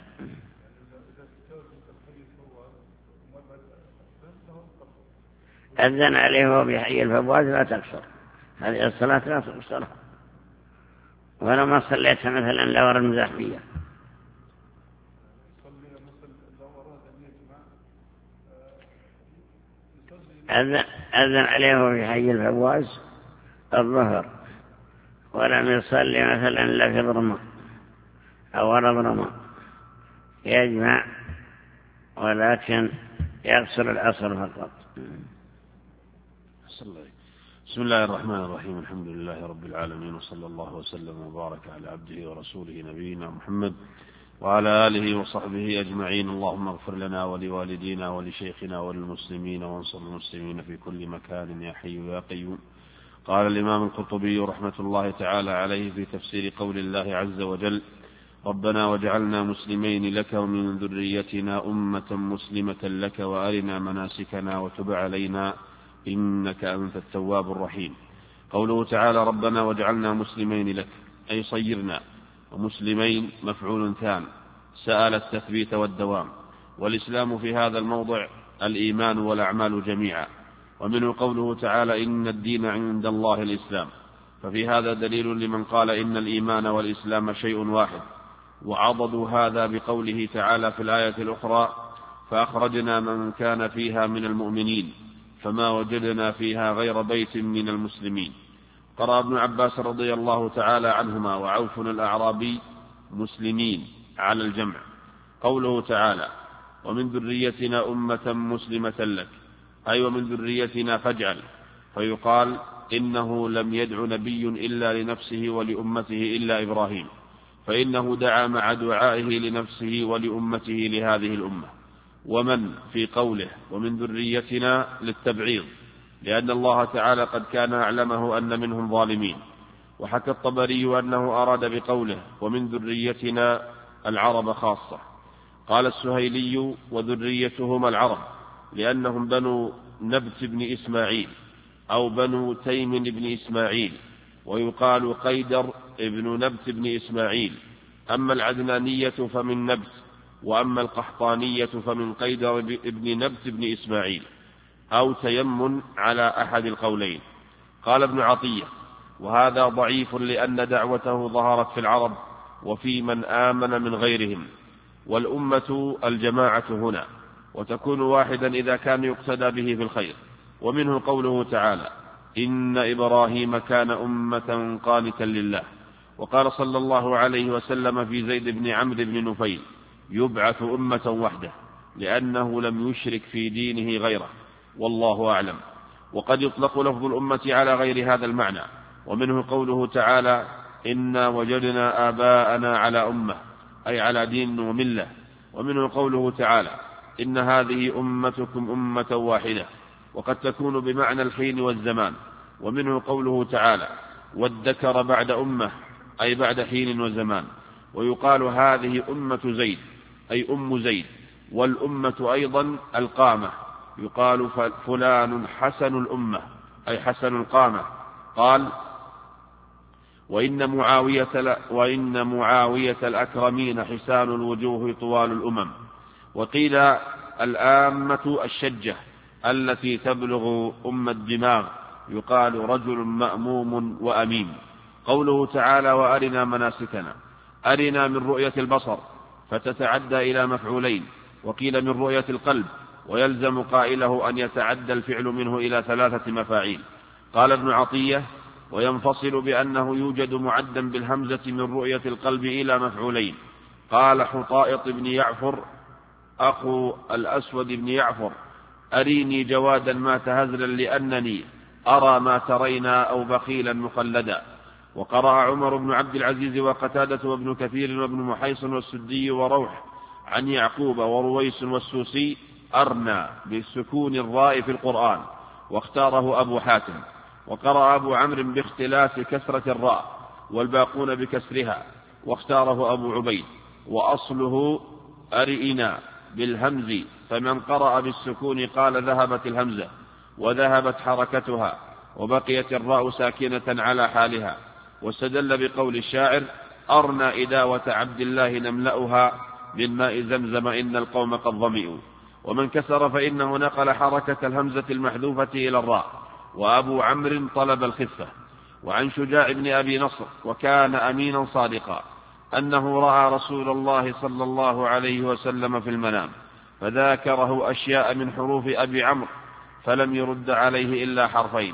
أذن عليه بحي الفواز لا تقصر، هذه الصلاة لا تقصر ولو ما صليتها مثلا لورا المزاحمية. أذن عليه في حي الفواز الظهر ولم يصلي مثلا إلا في ضرمة أو ورا ضرمة يجمع ولكن يقصر العصر فقط. بسم الله الرحمن الرحيم، الحمد لله رب العالمين، وصلى الله وسلم وبارك على عبده ورسوله نبينا محمد وعلى آله وصحبه أجمعين. اللهم اغفر لنا ولوالدينا ولشيخنا وللمسلمين وانصر المسلمين في كل مكان يا حي يا قيوم. قال الإمام القرطبي رحمة الله تعالى عليه في تفسير قول الله عز وجل: ربنا واجعلنا مسلمين لك ومن ذريتنا أمة مسلمة لك وأرنا مناسكنا وتب علينا إنك أنت التواب الرحيم. قوله تعالى ربنا واجعلنا مسلمين لك أي صيرنا، ومسلمين مفعول ثان سأل التثبيت والدوام. والإسلام في هذا الموضع الإيمان والأعمال جميعا، ومنه قوله تعالى إن الدين عند الله الإسلام، ففي هذا دليل لمن قال إن الإيمان والإسلام شيء واحد، وعضدوا هذا بقوله تعالى في الآية الأخرى فأخرجنا من كان فيها من المؤمنين فما وجدنا فيها غير بيت من المسلمين. قرأ ابن عباس رضي الله تعالى عنهما وعوف الأعرابي مسلمين على الجمع. قوله تعالى ومن ذريتنا أمة مسلمة لك أي ومن ذريتنا فاجعل، فيقال إنه لم يدع نبي إلا لنفسه ولأمته إلا إبراهيم، فإنه دعا مع دعائه لنفسه ولأمته لهذه الأمة. ومن في قوله ومن ذريتنا للتبعيض، لأن الله تعالى قد كان أعلمه أن منهم ظالمين. وحكى الطبري أنه أراد بقوله ومن ذريتنا العرب خاصة. قال السهيلي وذريتهم العرب لأنهم بنو نبت بن إسماعيل أو بنو تيم بن إسماعيل، ويقال قيدر ابن نبت بن إسماعيل. أما العدنانية فمن نبت، وأما القحطانية فمن قيدر ابن نبت بن إسماعيل، أو تيم على أحد القولين. قال ابن عطية وهذا ضعيف لأن دعوته ظهرت في العرب وفي من آمن من غيرهم، والأمة الجماعة هنا، وتكون واحدا إذا كان يقتدى به في الخير. ومنه قوله تعالى إن إبراهيم كان أمة قانتا لله. وقال صلى الله عليه وسلم في زيد بن عمرو بن نفيل يبعث أمة وحده لأنه لم يشرك في دينه غيره، والله أعلم. وقد يطلق لفظ الأمة على غير هذا المعنى. ومنه قوله تعالى إنا وجدنا آباءنا على أمة، أي على دين وملة. ومنه قوله تعالى إن هذه أمتكم أمة واحدة، وقد تكون بمعنى الحين والزمان. ومنه قوله تعالى والذكر بعد أمة، أي بعد حين وزمان. ويقال هذه أمة زيد، أي أم زيد. والأمة أيضا القامة، يقال فلان حسن الأمة، أي حسن القامة. قال وإن معاوية, وإن معاوية الأكرمين حسان الوجوه طوال الأمم. وقيل الآمة الشجة التي تبلغ أم الدماغ، يقال رجل مأموم وأمين. قوله تعالى وأرنا مناسكنا، أرنا من رؤية البصر فتتعدى إلى مفعولين، وقيل من رؤية القلب، ويلزم قائله أن يتعدى الفعل منه إلى ثلاثة مفاعيل. قال ابن عطية وينفصل بأنه يوجد معدا بالهمزة من رؤية القلب إلى مفعولين. قال حطائط بن يعفر أخو الأسود بن يعفر أريني جوادا ما تهزلا لأنني أرى ما ترينا أو بخيلا مخلدا. وقرأ عمر بن عبد العزيز وقتادة وابن كثير وابن محيصن والسدي وروح عن يعقوب ورويس والسوسي أرنى بالسكون الراء في القرآن، واختاره أبو حاتم. وقرأ أبو عمرو باختلاف كسرة الراء والباقون بكسرها، واختاره أبو عبيد. وأصله أرئنا بالهمز، فمن قرأ بالسكون قال ذهبت الهمزة وذهبت حركتها وبقيت الراء ساكنة على حالها. واستدل بقول الشاعر أرنى إداوة عبد الله نملأها بالماء زمزم إن القوم قد ظمئوا. ومن كسر فإنه نقل حركة الهمزة المحذوفة إلى الراء. وأبو عمرو طلب الخفة. وعن شجاع بن أبي نصر وكان أمينا صادقا أنه رأى رسول الله صلى الله عليه وسلم في المنام، فذاكره أشياء من حروف أبي عمرو فلم يرد عليه إلا حرفين،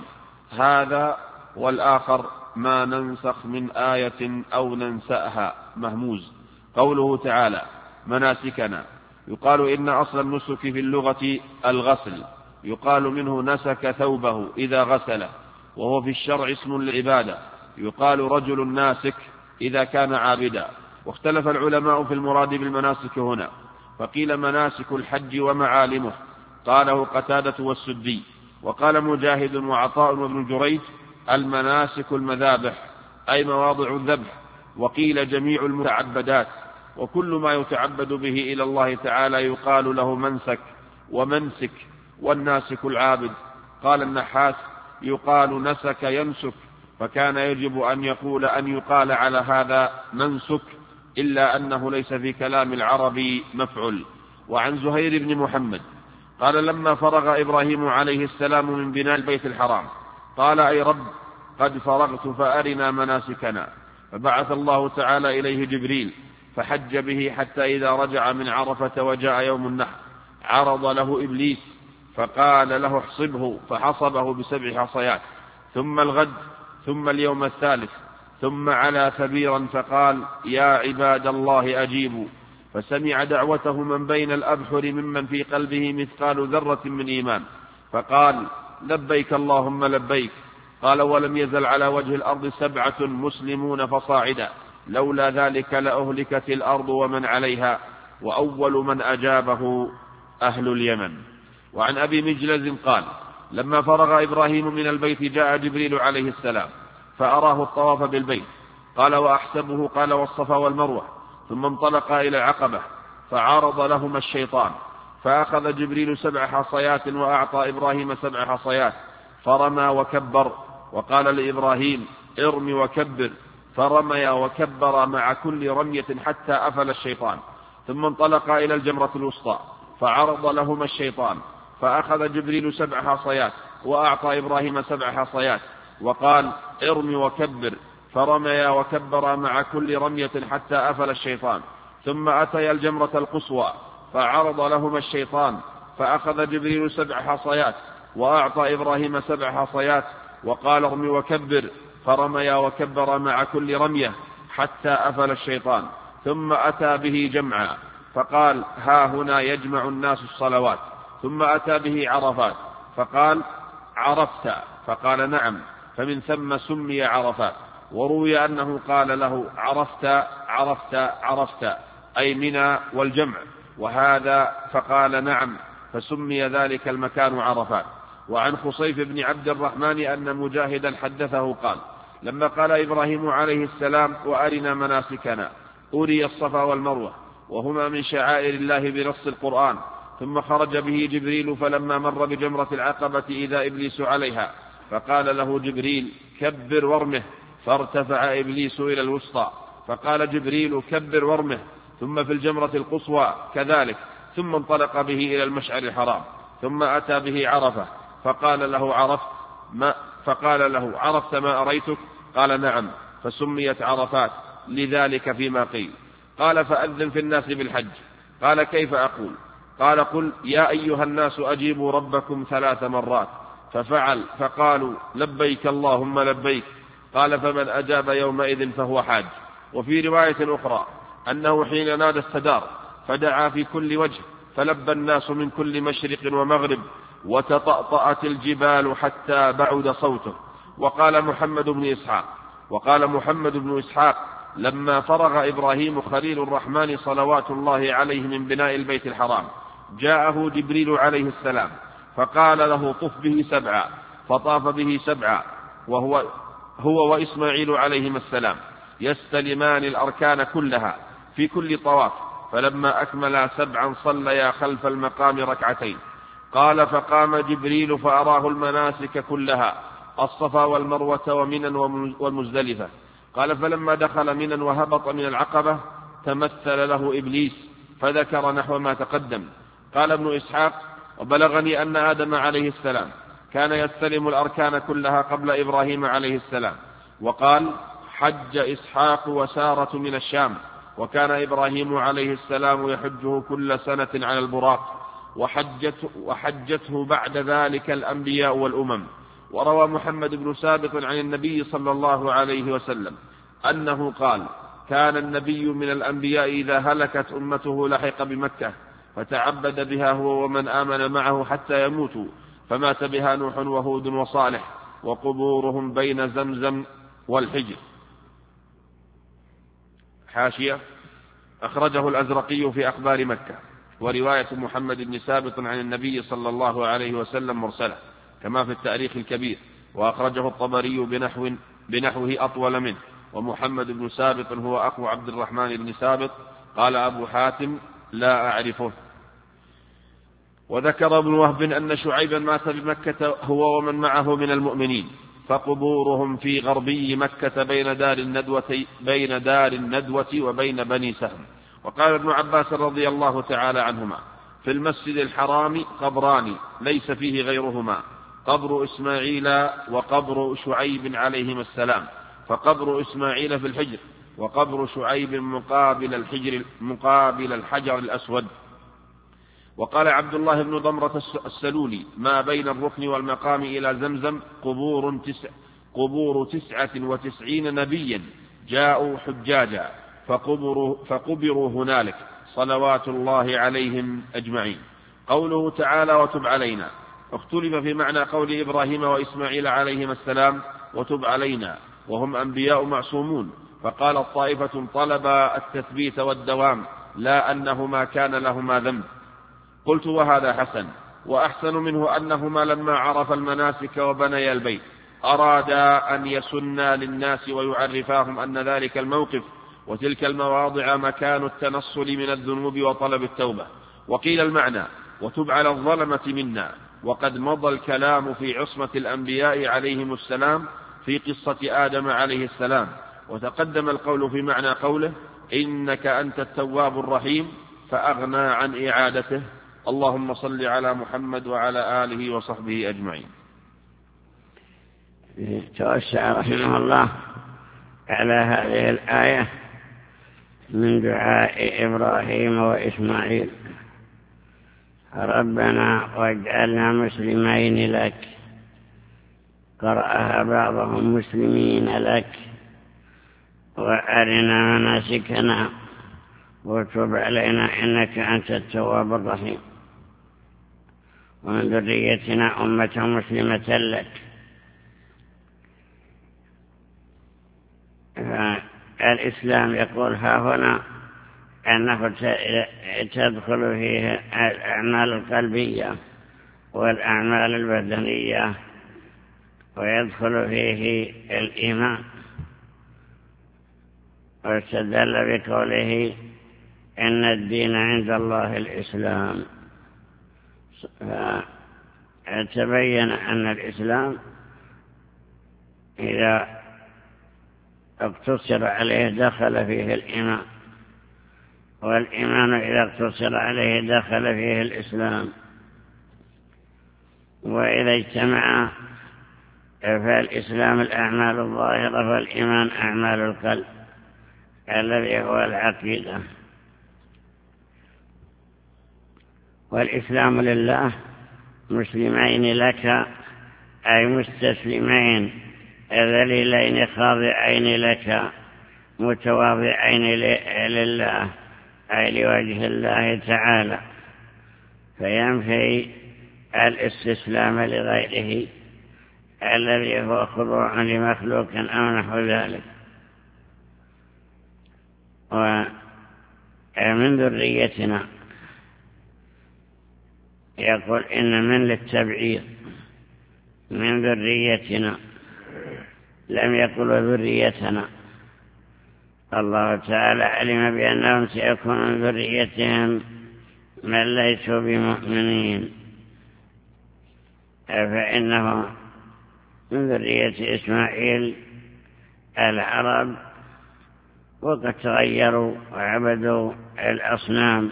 هذا والآخر ما ننسخ من آية أو ننسأها مهموز. قوله تعالى مناسكنا، يقال إن أصل النسك في اللغة الغسل، يقال منه نسك ثوبه إذا غسله، وهو في الشرع اسم للعبادة، يقال رجل ناسك إذا كان عابدا. واختلف العلماء في المراد بالمناسك هنا، فقيل مناسك الحج ومعالمه، قاله قتادة والسدي. وقال مجاهد وعطاء وابن جريج المناسك المذابح أي مواضع الذبح. وقيل جميع المتعبدات، وكل ما يتعبد به إلى الله تعالى يقال له منسك ومنسك، والناسك العابد. قال النحاس يقال نسك ينسك، فكان يجب أن يقول أن يقال على هذا منسك، إلا أنه ليس في كلام العرب مفعل. وعن زهير بن محمد قال لما فرغ إبراهيم عليه السلام من بناء البيت الحرام قال أي رب قد فرغت فأرنا مناسكنا، فبعث الله تعالى إليه جبريل فحج به حتى إذا رجع من عرفة وجاء يوم النحر عرض له إبليس فقال له احصبه، فحصبه بسبع حصيات، ثم الغد، ثم اليوم الثالث، ثم على ثبيرا فقال يا عباد الله أجيبوا، فسمع دعوته من بين الأبحر ممن في قلبه مثقال ذرة من إيمان، فقال لبيك اللهم لبيك. قال ولم يزل على وجه الأرض سبعة مسلمون فصاعدا، لولا ذلك لأهلكت الأرض ومن عليها، وأول من أجابه أهل اليمن. وعن أبي مجلز قال لما فرغ إبراهيم من البيت جاء جبريل عليه السلام فأراه الطواف بالبيت، قال وأحسبه، قال والصفا والمروة، ثم انطلق إلى العقبة فعرض لهما الشيطان، فأخذ جبريل سبع حصيات وأعطى إبراهيم سبع حصيات، فرمى وكبر، وقال لإبراهيم ارمي وكبر، فرمي وكبر مع كل رمية حتى أفل الشيطان، ثم انطلق إلى الجمرة الوسطى فعرض لهما الشيطان، فأخذ جبريل سبع حصيات وأعطى إبراهيم سبع حصيات، وقال ارمي وكبر، فرمي وكبر مع كل رمية حتى أفل الشيطان، ثم أتي الجمرة القصوى فعرض لهما الشيطان، فأخذ جبريل سبع حصيات وأعطى إبراهيم سبع حصيات، وقال ارمي وكبر، فرمي وكبر مع كل رمية حتى أفل الشيطان، ثم أتى به جمعا فقال ها هنا يجمع الناس الصلوات، ثم أتى به عرفات فقال عرفت، فقال نعم، فمن ثم سمي عرفات. وروي أنه قال له عرفت عرفت عرفت، أي منى والجمع، وهذا فقال نعم، فسمي ذلك المكان عرفات. وعن خصيف بن عبد الرحمن أن مجاهدا حدثه قال: لما قال إبراهيم عليه السلام: وأرنا مناسكنا، أري الصفا والمروة وهما من شعائر الله بنص القرآن، ثم خرج به جبريل، فلما مر بجمرة العقبة إذا إبليس عليها، فقال له جبريل: كبر وارمه، فارتفع إبليس إلى الوسطى، فقال جبريل: كبر وارمه، ثم في الجمرة القصوى كذلك، ثم انطلق به إلى المشعر الحرام، ثم أتى به عرفة، فقال له: عرفت ما فقال له: عرفت ما أريتك؟ قال: نعم، فسميت عرفات لذلك فيما قيل. قال: فأذن في الناس بالحج. قال: كيف أقول؟ قال: قل: يا أيها الناس أجيبوا ربكم ثلاث مرات. ففعل، فقالوا: لبيك اللهم لبيك. قال: فمن أجاب يومئذ فهو حاج. وفي رواية أخرى أنه حين نادى استدار، فدعا في كل وجه، فلبى الناس من كل مشرق ومغرب، وتطأطأت الجبال حتى بعد صوته. وقال محمد بن إسحاق وقال محمد بن إسحاق لما فرغ إبراهيم خليل الرحمن صلوات الله عليه من بناء البيت الحرام، جاءه جبريل عليه السلام، فقال له: طف به سبعا، فطاف به سبعا، وهو هو وإسماعيل عليهما السلام يستلمان الأركان كلها في كل طواف، فلما أكملا سبعا صليا خلف المقام ركعتين. قال: فقام جبريل فأراه المناسك كلها، الصفا والمروة ومنى والمزدلفة. قال: فلما دخل منى وهبط من العقبة تمثل له إبليس فذكر نحو ما تقدم. قال ابن إسحاق: وبلغني أن آدم عليه السلام كان يستلم الأركان كلها قبل إبراهيم عليه السلام. وقال: حج إسحاق وسارة من الشام، وكان إبراهيم عليه السلام يحجه كل سنة على البراق، وحجته, وحجته بعد ذلك الأنبياء والأمم. وروى محمد بن سابق عن النبي صلى الله عليه وسلم أنه قال: كان النبي من الأنبياء إذا هلكت أمته لحق بمكة، فتعبد بها هو ومن آمن معه حتى يموتوا، فمات بها نوح وهود وصالح، وقبورهم بين زمزم والحجر. حاشية: أخرجه الأزرقي في أخبار مكة. ورواية محمد بن سابق عن النبي صلى الله عليه وسلم مرسلة كما في التاريخ الكبير، وأخرجه الطبري بنحو بنحوه أطول منه. ومحمد بن سابق هو أخو عبد الرحمن بن سابق. قال أبو حاتم: لا أعرفه. وذكر ابن وهب أن شعيبا مات بمكة هو ومن معه من المؤمنين، فقبورهم في غربي مكة بين دار الندوة بين دار الندوة وبين بني سهم. وقال ابن عباس رضي الله تعالى عنهما: في المسجد الحرام قبران ليس فيه غيرهما، قبر إسماعيل وقبر شعيب عليهما السلام، فقبر إسماعيل في الحجر، وقبر شعيب مقابل الحجر مقابل الحجر الأسود. وقال عبد الله بن ضمرة السلولي: ما بين الركن والمقام إلى زمزم قبور, تسع قبور تسعة وتسعين نبيا جاءوا حجاجا فقبروا, فقبروا هنالك صلوات الله عليهم أجمعين. قوله تعالى: وتب علينا، اختلف في معنى قول إبراهيم وإسماعيل عليهما السلام: وتب علينا، وهم أنبياء معصومون. فقال الطائفة: طلب التثبيت والدوام، لا أنهما كان لهما ذنب. قلت: وهذا حسن، وأحسن منه أنهما لما عرف المناسك وبني البيت أرادا أن يسنا للناس ويعرفاهم أن ذلك الموقف وتلك المواضع مكان التنصل من الذنوب وطلب التوبة. وقيل المعنى: وتب على الظلمة منا. وقد مضى الكلام في عصمة الأنبياء عليهم السلام في قصة آدم عليه السلام، وتقدم القول في معنى قوله: إنك أنت التواب الرحيم، فأغنى عن إعادته. اللهم صل على محمد وعلى آله وصحبه أجمعين. توسع رحمه الله على هذه الآية من دعاء إبراهيم وإسماعيل: ربنا واجعلنا مسلمين لك. قرأها بعضهم مسلمين لك. وأرنا مناسكنا وتب علينا إنك أنت التواب الرحيم. ومن ذريتنا أمة مسلمة لك. الإسلام يقول ها هنا أنه تدخل فيه الأعمال القلبية والأعمال البدنية ويدخل فيه الإيمان. واستدل بقوله إن الدين عند الله الإسلام، فتبين أن الإسلام إذا اقتصر عليه دخل فيه الإيمان، والإيمان إذا اقتصر عليه دخل فيه الإسلام، وإذا اجتمع فالإسلام الأعمال الظاهرة والإيمان أعمال القلب الذي هو العقيدة. والإسلام لله مسلمين لك أي مستسلمين ذليلين خاضعين لك متواضعين لله أي لوجه الله تعالى، فينفي الاستسلام لغيره الذي هو خضوع لمخلوق أو نحو ذلك. ومن ذريتنا يقول إن من للتبعير من ذريتنا، لم يقل ذريتنا. الله تعالى علم بأنهم سيكون من ذريتهم من ليسوا بمؤمنين، فإنه من ذرية إسماعيل العرب وقد تغيروا وعبدوا الأصنام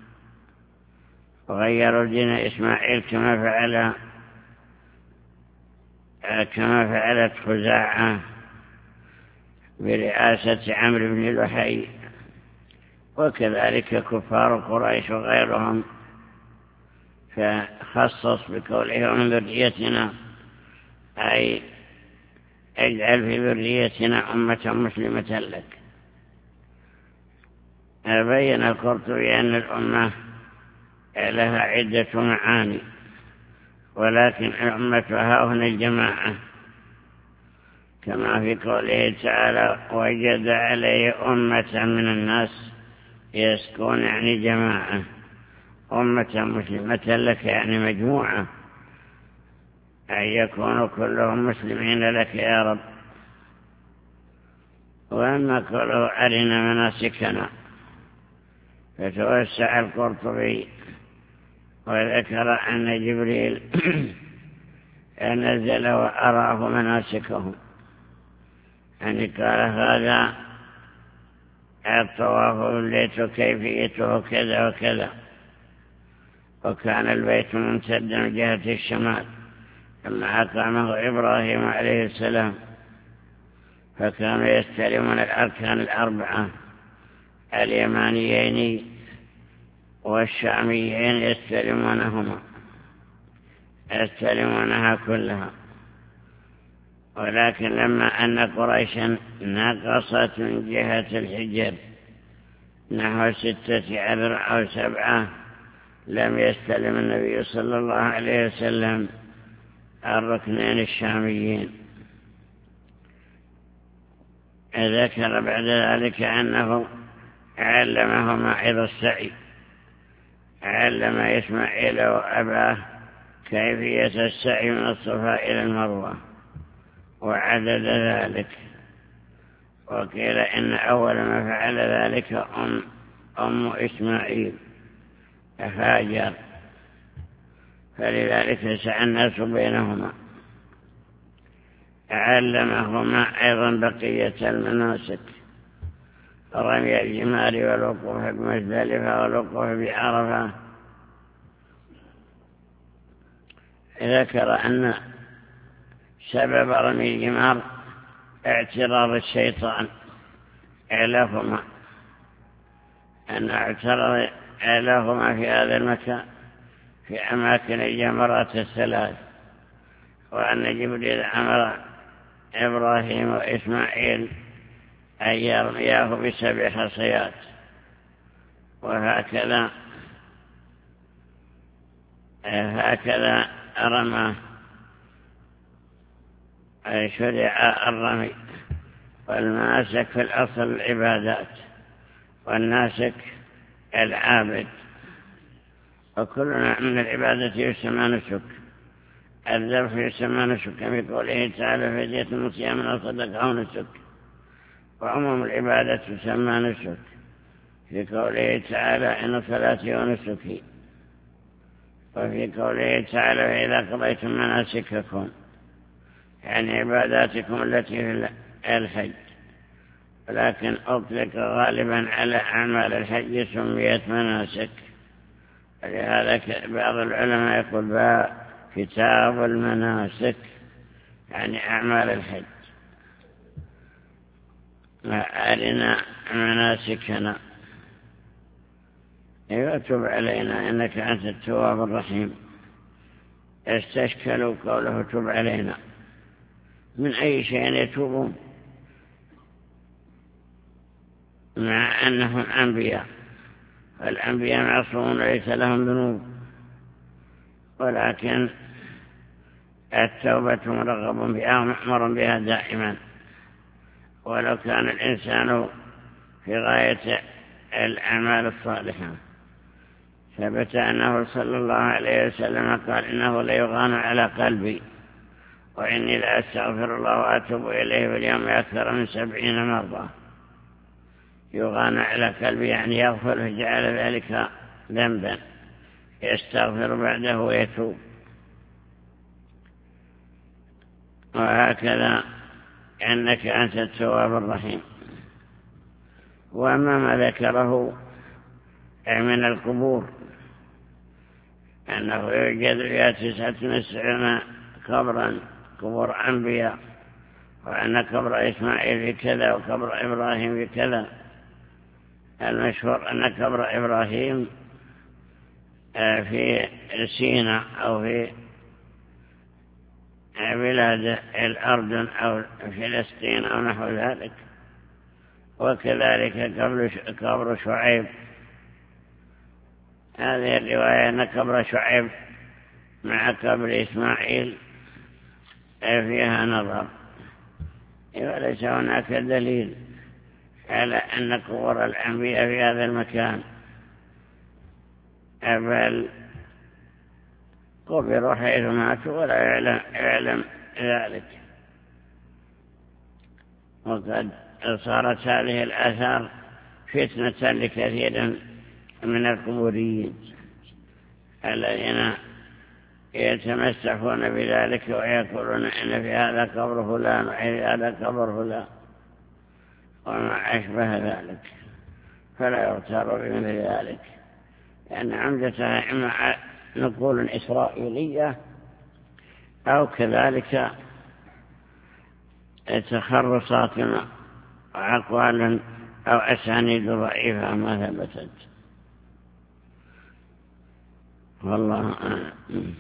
وغيروا دين إسماعيل كما فعل كما فعلت خزاعة برئاسة عمرو بن لحي، وكذلك كفار قريش وغيرهم. فخصص بقوله ومن ذريتنا أي اجعل في ذريتنا أمة مسلمة لك. بين القرطبي أن الأمة لها عدة معاني، ولكن الأمة ها هنا الجماعة، كما في قوله تعالى وجد عليه أمة من الناس يسكون يعني جماعة، أمة مسلمة لك يعني مجموعة، أن يكونوا كلهم مسلمين لك يا رب. وأما قوله أرنا مناسكنا، فتوسع القرطبي وذكر أن جبريل نزل وأراه مناسكهم، يعني قال هذا الطواف ليت كيفيته كذا وكذا. وكان البيت ممتدا من جهة الشمال كما أقامه إبراهيم عليه السلام، فكانوا يستلمون الأركان الأربعة اليمانيين والشاميين يستلمونهما يستلمونها كلها. ولكن لما أن قريشا نقصت من جهة الحجر نحو ستة أذرع أو سبعة، لم يستلم النبي صلى الله عليه وسلم الركنين الشاميين. ذكر بعد ذلك أنه علمهما أيضا السعي، علم إسماعيل وأباه كيفية السعي من الصفا إلى المروة وعدد ذلك. وقيل إن أول ما فعل ذلك أم, أم إسماعيل هاجر، فلذلك سعى الناس بينهما. علمهما أيضا بقية المناسك، رمي الجمار والوقوف بمزدلفة والوقوف بعرفة. ذكر أن سبب رمي الجمار اعتراض الشيطان لهما، أن اعترض لهما في هذا المكان في أماكن الجمرات الثلاث، وأن جبريل أمر إبراهيم وإسماعيل أن يرمياه بسبع حصيات. وهكذا هكذا رمى شرع الرمي. والمناسك في الأصل العبادات، والناسك العابد. وكل نوع من العبادة يسمى نسك. الذبح يسمى نسك في قوله تعالى فدية من صيام أو صدقة أو نسك. وعموم العبادة تسمى نسك في قوله تعالى إن صلاتي ونسكي. وفي قوله تعالى فإذا قضيتم مناسككم يعني عباداتكم التي في الحج. ولكن أطلق غالبا على أعمال الحج سميت مناسك. ولهذا بعض العلماء يقول بقى كتاب المناسك يعني أعمال الحج. أرنا مناسكنا يتوب علينا إنك أنت التواب الرحيم. استشكلوا قوله تب علينا من أي شيء يتوبون مع أنهم أنبياء. الأنبياء معصومون ليس لهم ذنوب، ولكن التوبة مرغب بها ومأمور بها دائما. ولو كان الإنسان في غاية الأعمال الصالحة. ثبت أنه صلى الله عليه وسلم قال إنه ليغان على قلبي وإني لأستغفر الله وأتوب إليه في اليوم أكثر من سبعين مرة. يغان على قلبي يعني يغفر فجعل ذلك ذنبا يستغفر بعده ويتوب. وهكذا إنك أنت التواب الرحيم. وأما ما ذكره من القبور أنه يوجد فيها تسعة وتسعين قبرا قبور أنبياء، وأن قبر إسماعيل في كذا وقبر إبراهيم في كذا. المشهور أن قبر إبراهيم في سيناء أو في بلاد الأردن أو فلسطين أو نحو ذلك. وكذلك قبر شعيب. هذه الرواية أن قبر شعيب مع قبر إسماعيل فيها نظر. وليس هناك دليل على أن قبور الأنبياء في هذا المكان، بل قبروا حيث ماتوا ولا يعلم, يعلم ذلك. وقد صارت هذه الآثار فتنة لكثير من القبوريين الذين يتمسكون بذلك ويقولون إن في هذا قبر فلان وفي هذا قبر فلان وما أشبه ذلك، فلا يغتر بمثل ذلك، لأن عمدتها إما نقول إسرائيلية أو كذلك تخرصات وأقوال أو أسانيد ضعيفة ما ثبتت. والله أعلم.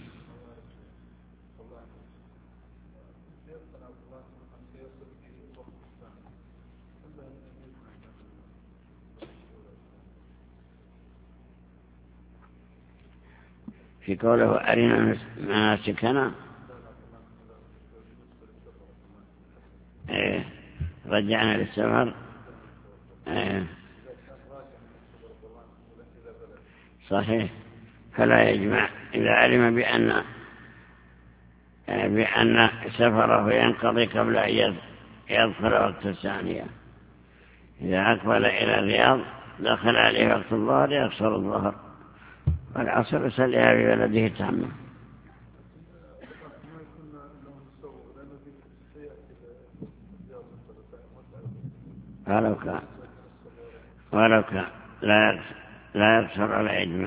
في قوله أرنا مناسكنا إيه رجعنا للسفر إيه صحيح. فلا يجمع إذا علم بأن بأن سفره ينقضي قبل أن يدخل وقت الثانية. إذا أقبل إلى الرياض دخل عليه وقت الظهر يقصر الظهر والعصر يصليها في بلده تامة. ولو كان ولو كان لا لا يقصر على إجماع.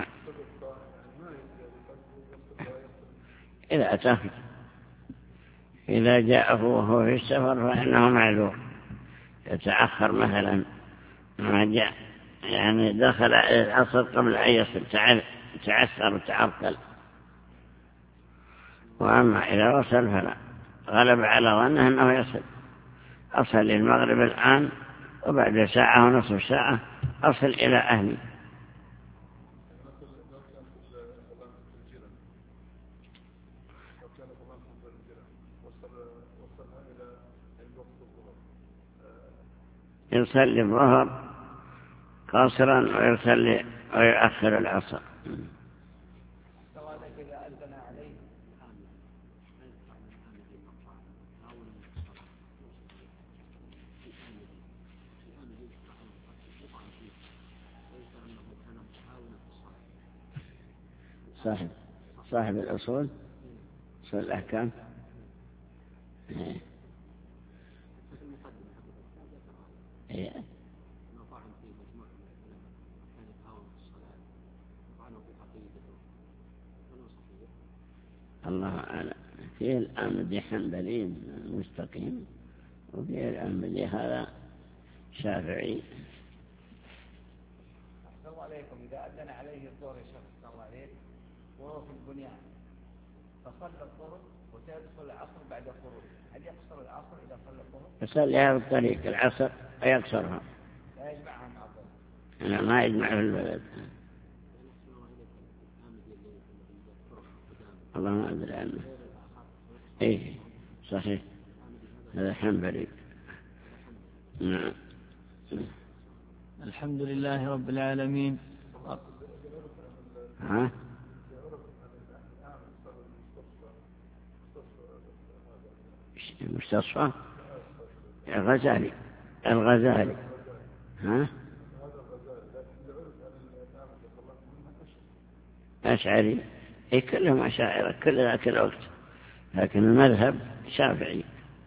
إذا أتاه إذا جاءه وهو في السفر فإنه معذور. يتأخر مثلا ما جاء يعني دخل العصر قبل أن يصل تعثر وتعطل. وأما إذا وصل فلا غلب على ظنه أنه يصل. أصل المغرب الآن وبعد ساعة ونصف ساعة أصل إلى أهلي. يصلي الظهر قصرا ويصلي ويؤخر العصر. صاحب صاحب الأصول أصول الأحكام إيه. الله أعلم. فيه الأمدي حنبلي مستقيم، وفيه الأمدي هذا شافعي. أحسن عليكم. إذا أذن عليه الظهر يا شيخ أحسن الله عليك وهو في البنيان فصلى الظهر وسيدخل العصر بعد خروجه، هل يقصر العصر إذا صلى الظهر؟ يصليها بالطريق العصر ويقصرها، لا يجمعها مع الظهر. أنا ما يجمع في البلد. الله ما أدري عنه. إيه صحيح، هذا حنبلي. نعم. الحمد لله رب العالمين. ها؟ مستصفى الغزالي الغزالي ها؟ أشعري. إيه كلهم أشاعرة كل ذاك الوقت، لكن المذهب شافعي.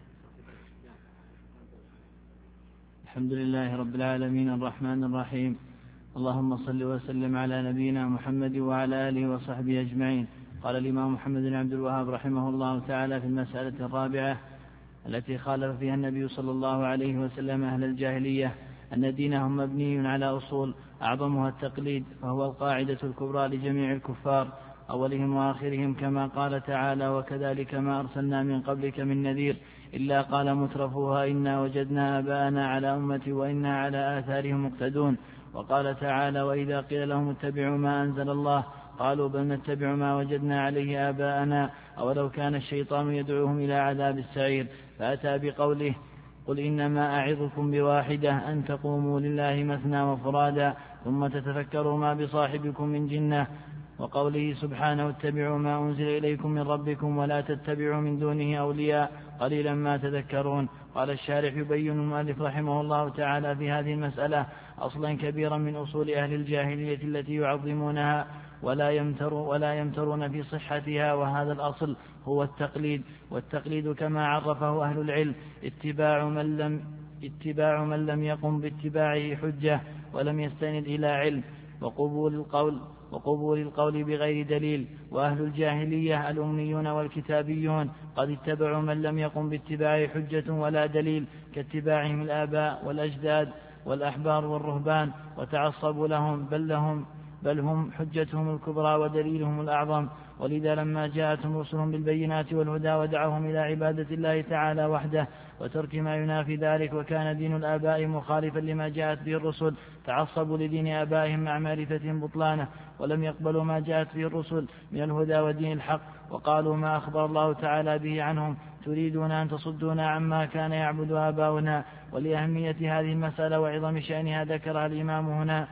الحمد لله رب العالمين الرحمن الرحيم. اللهم صل وسلم على نبينا محمد وعلى آله وصحبه أجمعين. قال الإمام محمد بن عبد الوهاب رحمه الله تعالى في المسألة الرابعة التي خالف فيها النبي صلى الله عليه وسلم أهل الجاهلية أن دينهم مبني على أصول أعظمها التقليد، فهو القاعدة الكبرى لجميع الكفار أولهم وآخرهم، كما قال تعالى: وكذلك ما أرسلنا من قبلك من نذير إلا قال مترفوها إنا وجدنا آباءنا على أمة وإنا على آثارهم مقتدون. وقال تعالى: وإذا قيل لهم اتبعوا ما أنزل الله قالوا بل نتبع ما وجدنا عليه آباءنا أولو كان الشيطان يدعوهم إلى عذاب السعير. فأتى بقوله: قل إنما أعظكم بواحدة أن تقوموا لله مثنى وفرادا ثم تتفكروا ما بصاحبكم من جنة. وقوله سبحانه: اتبعوا ما أنزل إليكم من ربكم ولا تتبعوا من دونه أولياء قليلا ما تذكرون. قال الشارح يبين المؤلف رحمه الله تعالى في هذه المسألة أصلا كبيرا من أصول أهل الجاهلية التي يعظمونها ولا يمترون, ولا يمترون في صحتها، وهذا الأصل هو التقليد. والتقليد كما عرفه أهل العلم اتباع من لم, اتباع من لم يقم باتباعه حجة ولم يستند إلى علم، وقبول القول وقبول القول بغير دليل. وأهل الجاهلية الأميون والكتابيون قد اتبعوا من لم يقم باتباعه حجة ولا دليل كاتباعهم الآباء والأجداد والأحبار والرهبان وتعصبوا لهم، بل لهم بل هم حجتهم الكبرى ودليلهم الأعظم. ولذا لما جاءتهم رسلهم بالبينات والهدى ودعوهم إلى عبادة الله تعالى وحده وترك ما ينافي ذلك وكان دين الآباء مخالفا لما جاءت به الرسل تعصبوا لدين آبائهم مع معرفتهم بطلانه ولم يقبلوا ما جاءت به الرسل من الهدى ودين الحق، وقالوا ما أخبر الله تعالى به عنهم تريدون أن تصدونا عما كان يعبد آباؤنا. ولأهمية هذه المسألة وعظم شأنها ذكرها الإمام هنا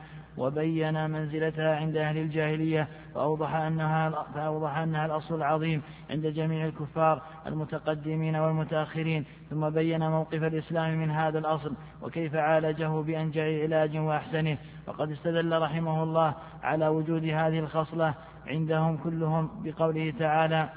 وبين منزلتها عند أهل الجاهلية، فأوضح أنها, فأوضح أنها الأصل العظيم عند جميع الكفار المتقدمين والمتأخرين، ثم بين موقف الإسلام من هذا الأصل وكيف عالجه بأنجع علاج وأحسنه. فقد استدل رحمه الله على وجود هذه الخصلة عندهم كلهم بقوله تعالى: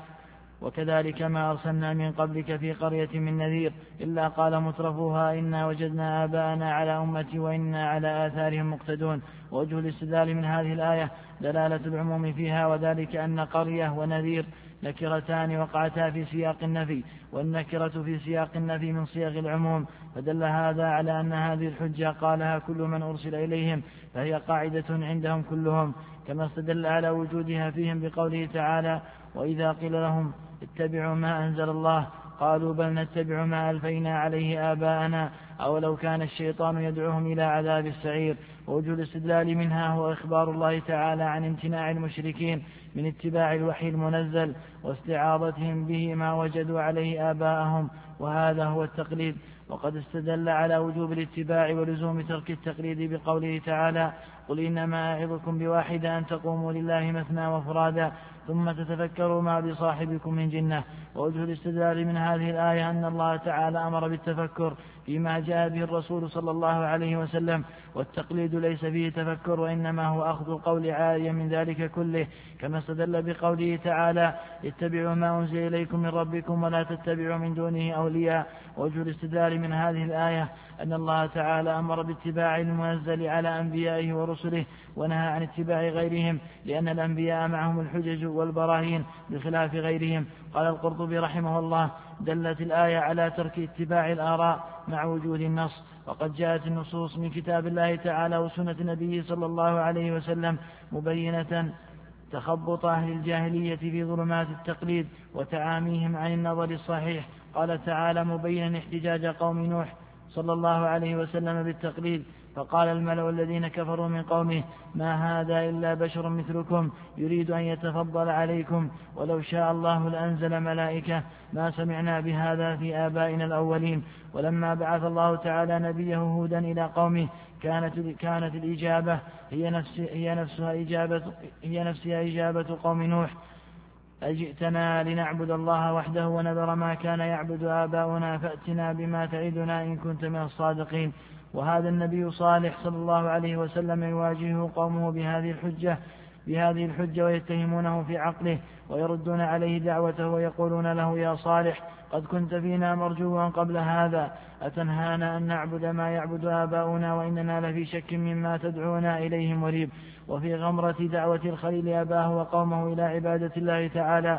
وكذلك ما أرسلنا من قبلك في قرية من نذير إلا قال مترفوها إنا وجدنا آباءنا على أمة وإنا على آثارهم مقتدون. ووجه الاستدلال من هذه الآية دلالة العموم فيها، وذلك أن قرية ونذير نكرتان وقعتا في سياق النفي، والنكرة في سياق النفي من صيغ العموم، فدل هذا على أن هذه الحجة قالها كل من أرسل إليهم، فهي قاعدة عندهم كلهم، كما استدل على وجودها فيهم بقوله تعالى: وإذا قيل لهم اتبعوا ما أنزل الله قالوا بل نتبع ما ألفينا عليه آباءنا أولو كان الشيطان يدعوهم إلى عذاب السعير. ووجه الاستدلال منها هو إخبار الله تعالى عن امتناع المشركين من اتباع الوحي المنزل واستعاضتهم به ما وجدوا عليه آباءهم، وهذا هو التقليد. وقد استدل على وجوب الاتباع ولزوم ترك التقليد بقوله تعالى قل إنما أعظكم بواحدة أن تقوموا لله مثنى وفرادا ثم تتفكروا ما بصاحبكم من جنة. ووجه الاستدلال من هذه الآية أن الله تعالى أمر بالتفكر فيما جاء به الرسول صلى الله عليه وسلم، والتقليد ليس فيه تفكر وإنما هو أخذ القول عاريا من ذلك كله، كما استدل بقوله تعالى اتبعوا ما أنزل إليكم من ربكم ولا تتبعوا من دونه أولياء. ووجه الاستدلال من هذه الآية أن الله تعالى أمر باتباع المنزل على أنبيائه ورسله ونهى عن اتباع غيرهم، لأن الأنبياء معهم الحجج والبراهين بخلاف غيرهم. قال القرطبي رحمه الله دلت الآية على ترك اتباع الآراء مع وجود النص، وقد جاءت النصوص من كتاب الله تعالى وسنة نبيه صلى الله عليه وسلم مبينة تخبط أهل الجاهلية في ظلمات التقليد وتعاميهم عن النظر الصحيح. قال تعالى مبينا احتجاج قوم نوح صلى الله عليه وسلم بالتقليد، فقال الملأ الذين كفروا من قومه ما هذا إلا بشر مثلكم يريد أن يتفضل عليكم ولو شاء الله لأنزل ملائكة ما سمعنا بهذا في آبائنا الأولين. ولما بعث الله تعالى نبيه هودا إلى قومه كانت كانت الإجابة هي نفس هي نفسها إجابة هي نفسها إجابة قوم نوح أجئتنا لنعبد الله وحده ونذر ما كان يعبد آباؤنا فأتنا بما تعدنا إن كنت من الصادقين. وهذا النبي صالح صلى الله عليه وسلم يواجهه قومه بهذه الحجة بهذه الحجة ويتهمونه في عقله ويردون عليه دعوته ويقولون له يا صالح قد كنت فينا مرجوا قبل هذا أتنهانا أن نعبد ما يعبد آباؤنا وإننا لفي شك مما تدعونا إليه مريب. وفي غمرة دعوة الخليل أباه وقومه إلى عبادة الله تعالى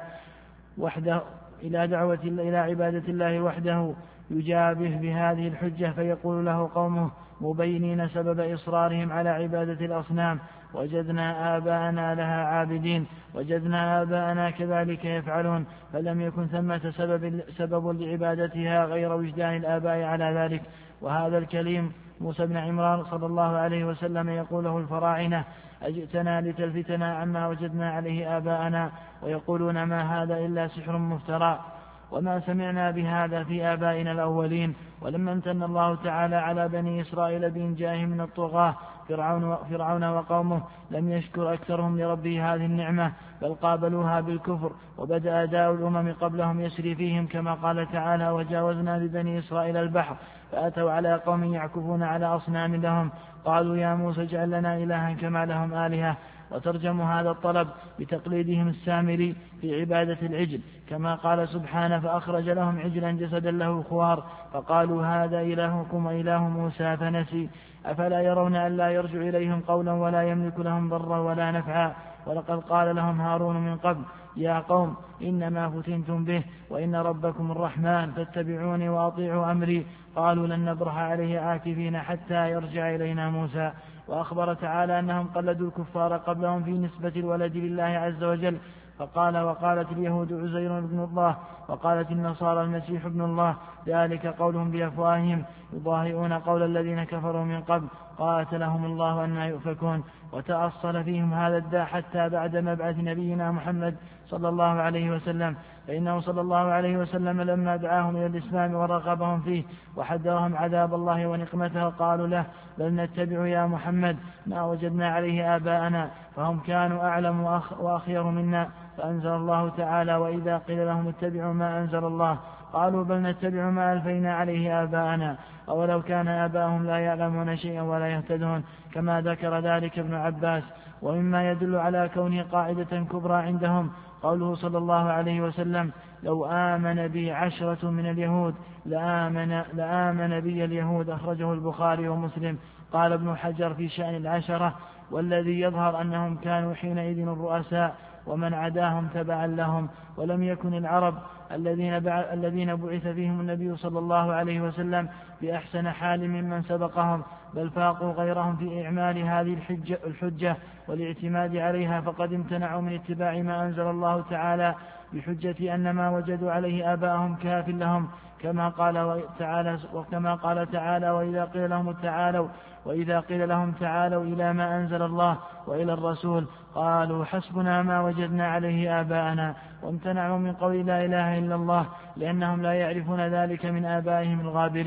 وحده إلى دعوة إلى عبادة الله وحده يجابه بهذه الحجة فيقول له قومه مبينين سبب إصرارهم على عبادة الأصنام وجدنا آباءنا لها عابدين وجدنا آباءنا كذلك يفعلون فلم يكن ثمة سبب, سبب لعبادتها غير وجدان الآباء على ذلك. وهذا الكليم موسى بن عمران صلى الله عليه وسلم يقوله الفراعنة أجئتنا لتلفتنا عما وجدنا عليه آباءنا ويقولون ما هذا إلا سحر مفترى وما سمعنا بهذا في آبائنا الأولين. ولما امتن الله تعالى على بني إسرائيل بإنجائهم من الطغاة فرعون, فرعون وقومه لم يشكر أكثرهم لربه هذه النعمة بل قابلوها بالكفر، وبدأ داء الأمم قبلهم يسري فيهم كما قال تعالى وجاوزنا ببني إسرائيل البحر فأتوا على قوم يعكفون على أصنام لهم قالوا يا موسى اجعل لنا إلها كما لهم آلهة. وترجموا هذا الطلب بتقليدهم السامري في عبادة العجل كما قال سبحانه فأخرج لهم عجلا جسدا له خوار فقالوا هذا إلهكم وإله موسى فنسي أفلا يرون أن لا يرجع إليهم قولا ولا يملك لهم ضرا ولا نفعا. ولقد قال لهم هارون من قبل يا قوم إنما فتنتم به وإن ربكم الرحمن فاتبعوني وأطيعوا أمري قالوا لن نبرح عليه عاكفين حتى يرجع إلينا موسى. وأخبر تعالى أنهم قلدوا الكفار قبلهم في نسبة الولد لله عز وجل فقال وقالت اليهود عزير ابن الله وقالت النصارى المسيح ابن الله ذلك قولهم بأفواههم يضاهئون قول الذين كفروا من قبل قاتلهم الله أن يؤفكون. وتأصل فيهم هذا الداء حتى بعد مبعث نبينا محمد صلى الله عليه وسلم، فإنه صلى الله عليه وسلم لما دعاهم إلى الإسلام ورغبهم فيه وحذرهم عذاب الله ونقمته قالوا له بل نتبع يا محمد ما وجدنا عليه آباءنا فهم كانوا أعلم وأخير منا. فأنزل الله تعالى وإذا قيل لهم اتبعوا ما أنزل الله قالوا بل نتبع ما ألفينا عليه آباءنا أولو كان آباءهم لا يعلمون شيئا ولا يهتدون كما ذكر ذلك ابن عباس. ومما يدل على كونه قاعدة كبرى عندهم قوله صلى الله عليه وسلم لو آمن بي عشرة من اليهود لآمن, لآمن بي اليهود أخرجه البخاري ومسلم. قال ابن حجر في شأن العشرة والذي يظهر أنهم كانوا حينئذ الرؤساء ومن عداهم تبعا لهم ولم يكن العرب الذين الذين بعث فيهم النبي صلى الله عليه وسلم بأحسن حال ممن سبقهم بل فاقوا غيرهم في إعمال هذه الحجة, الحجة والاعتماد عليها فقد امتنعوا من اتباع ما أنزل الله تعالى بحجة أن ما وجدوا عليه آباءهم كاف لهم كما قال تعالى وكما قال تعالى وإذا قيل لهم تعالوا وإذا قيل لهم تعالوا إلى ما أنزل الله وإلى الرسول قالوا حسبنا ما وجدنا عليه آباءنا وامتنعوا من قول لا إله إلا الله لأنهم لا يعرفون ذلك من آبائهم الغابرين.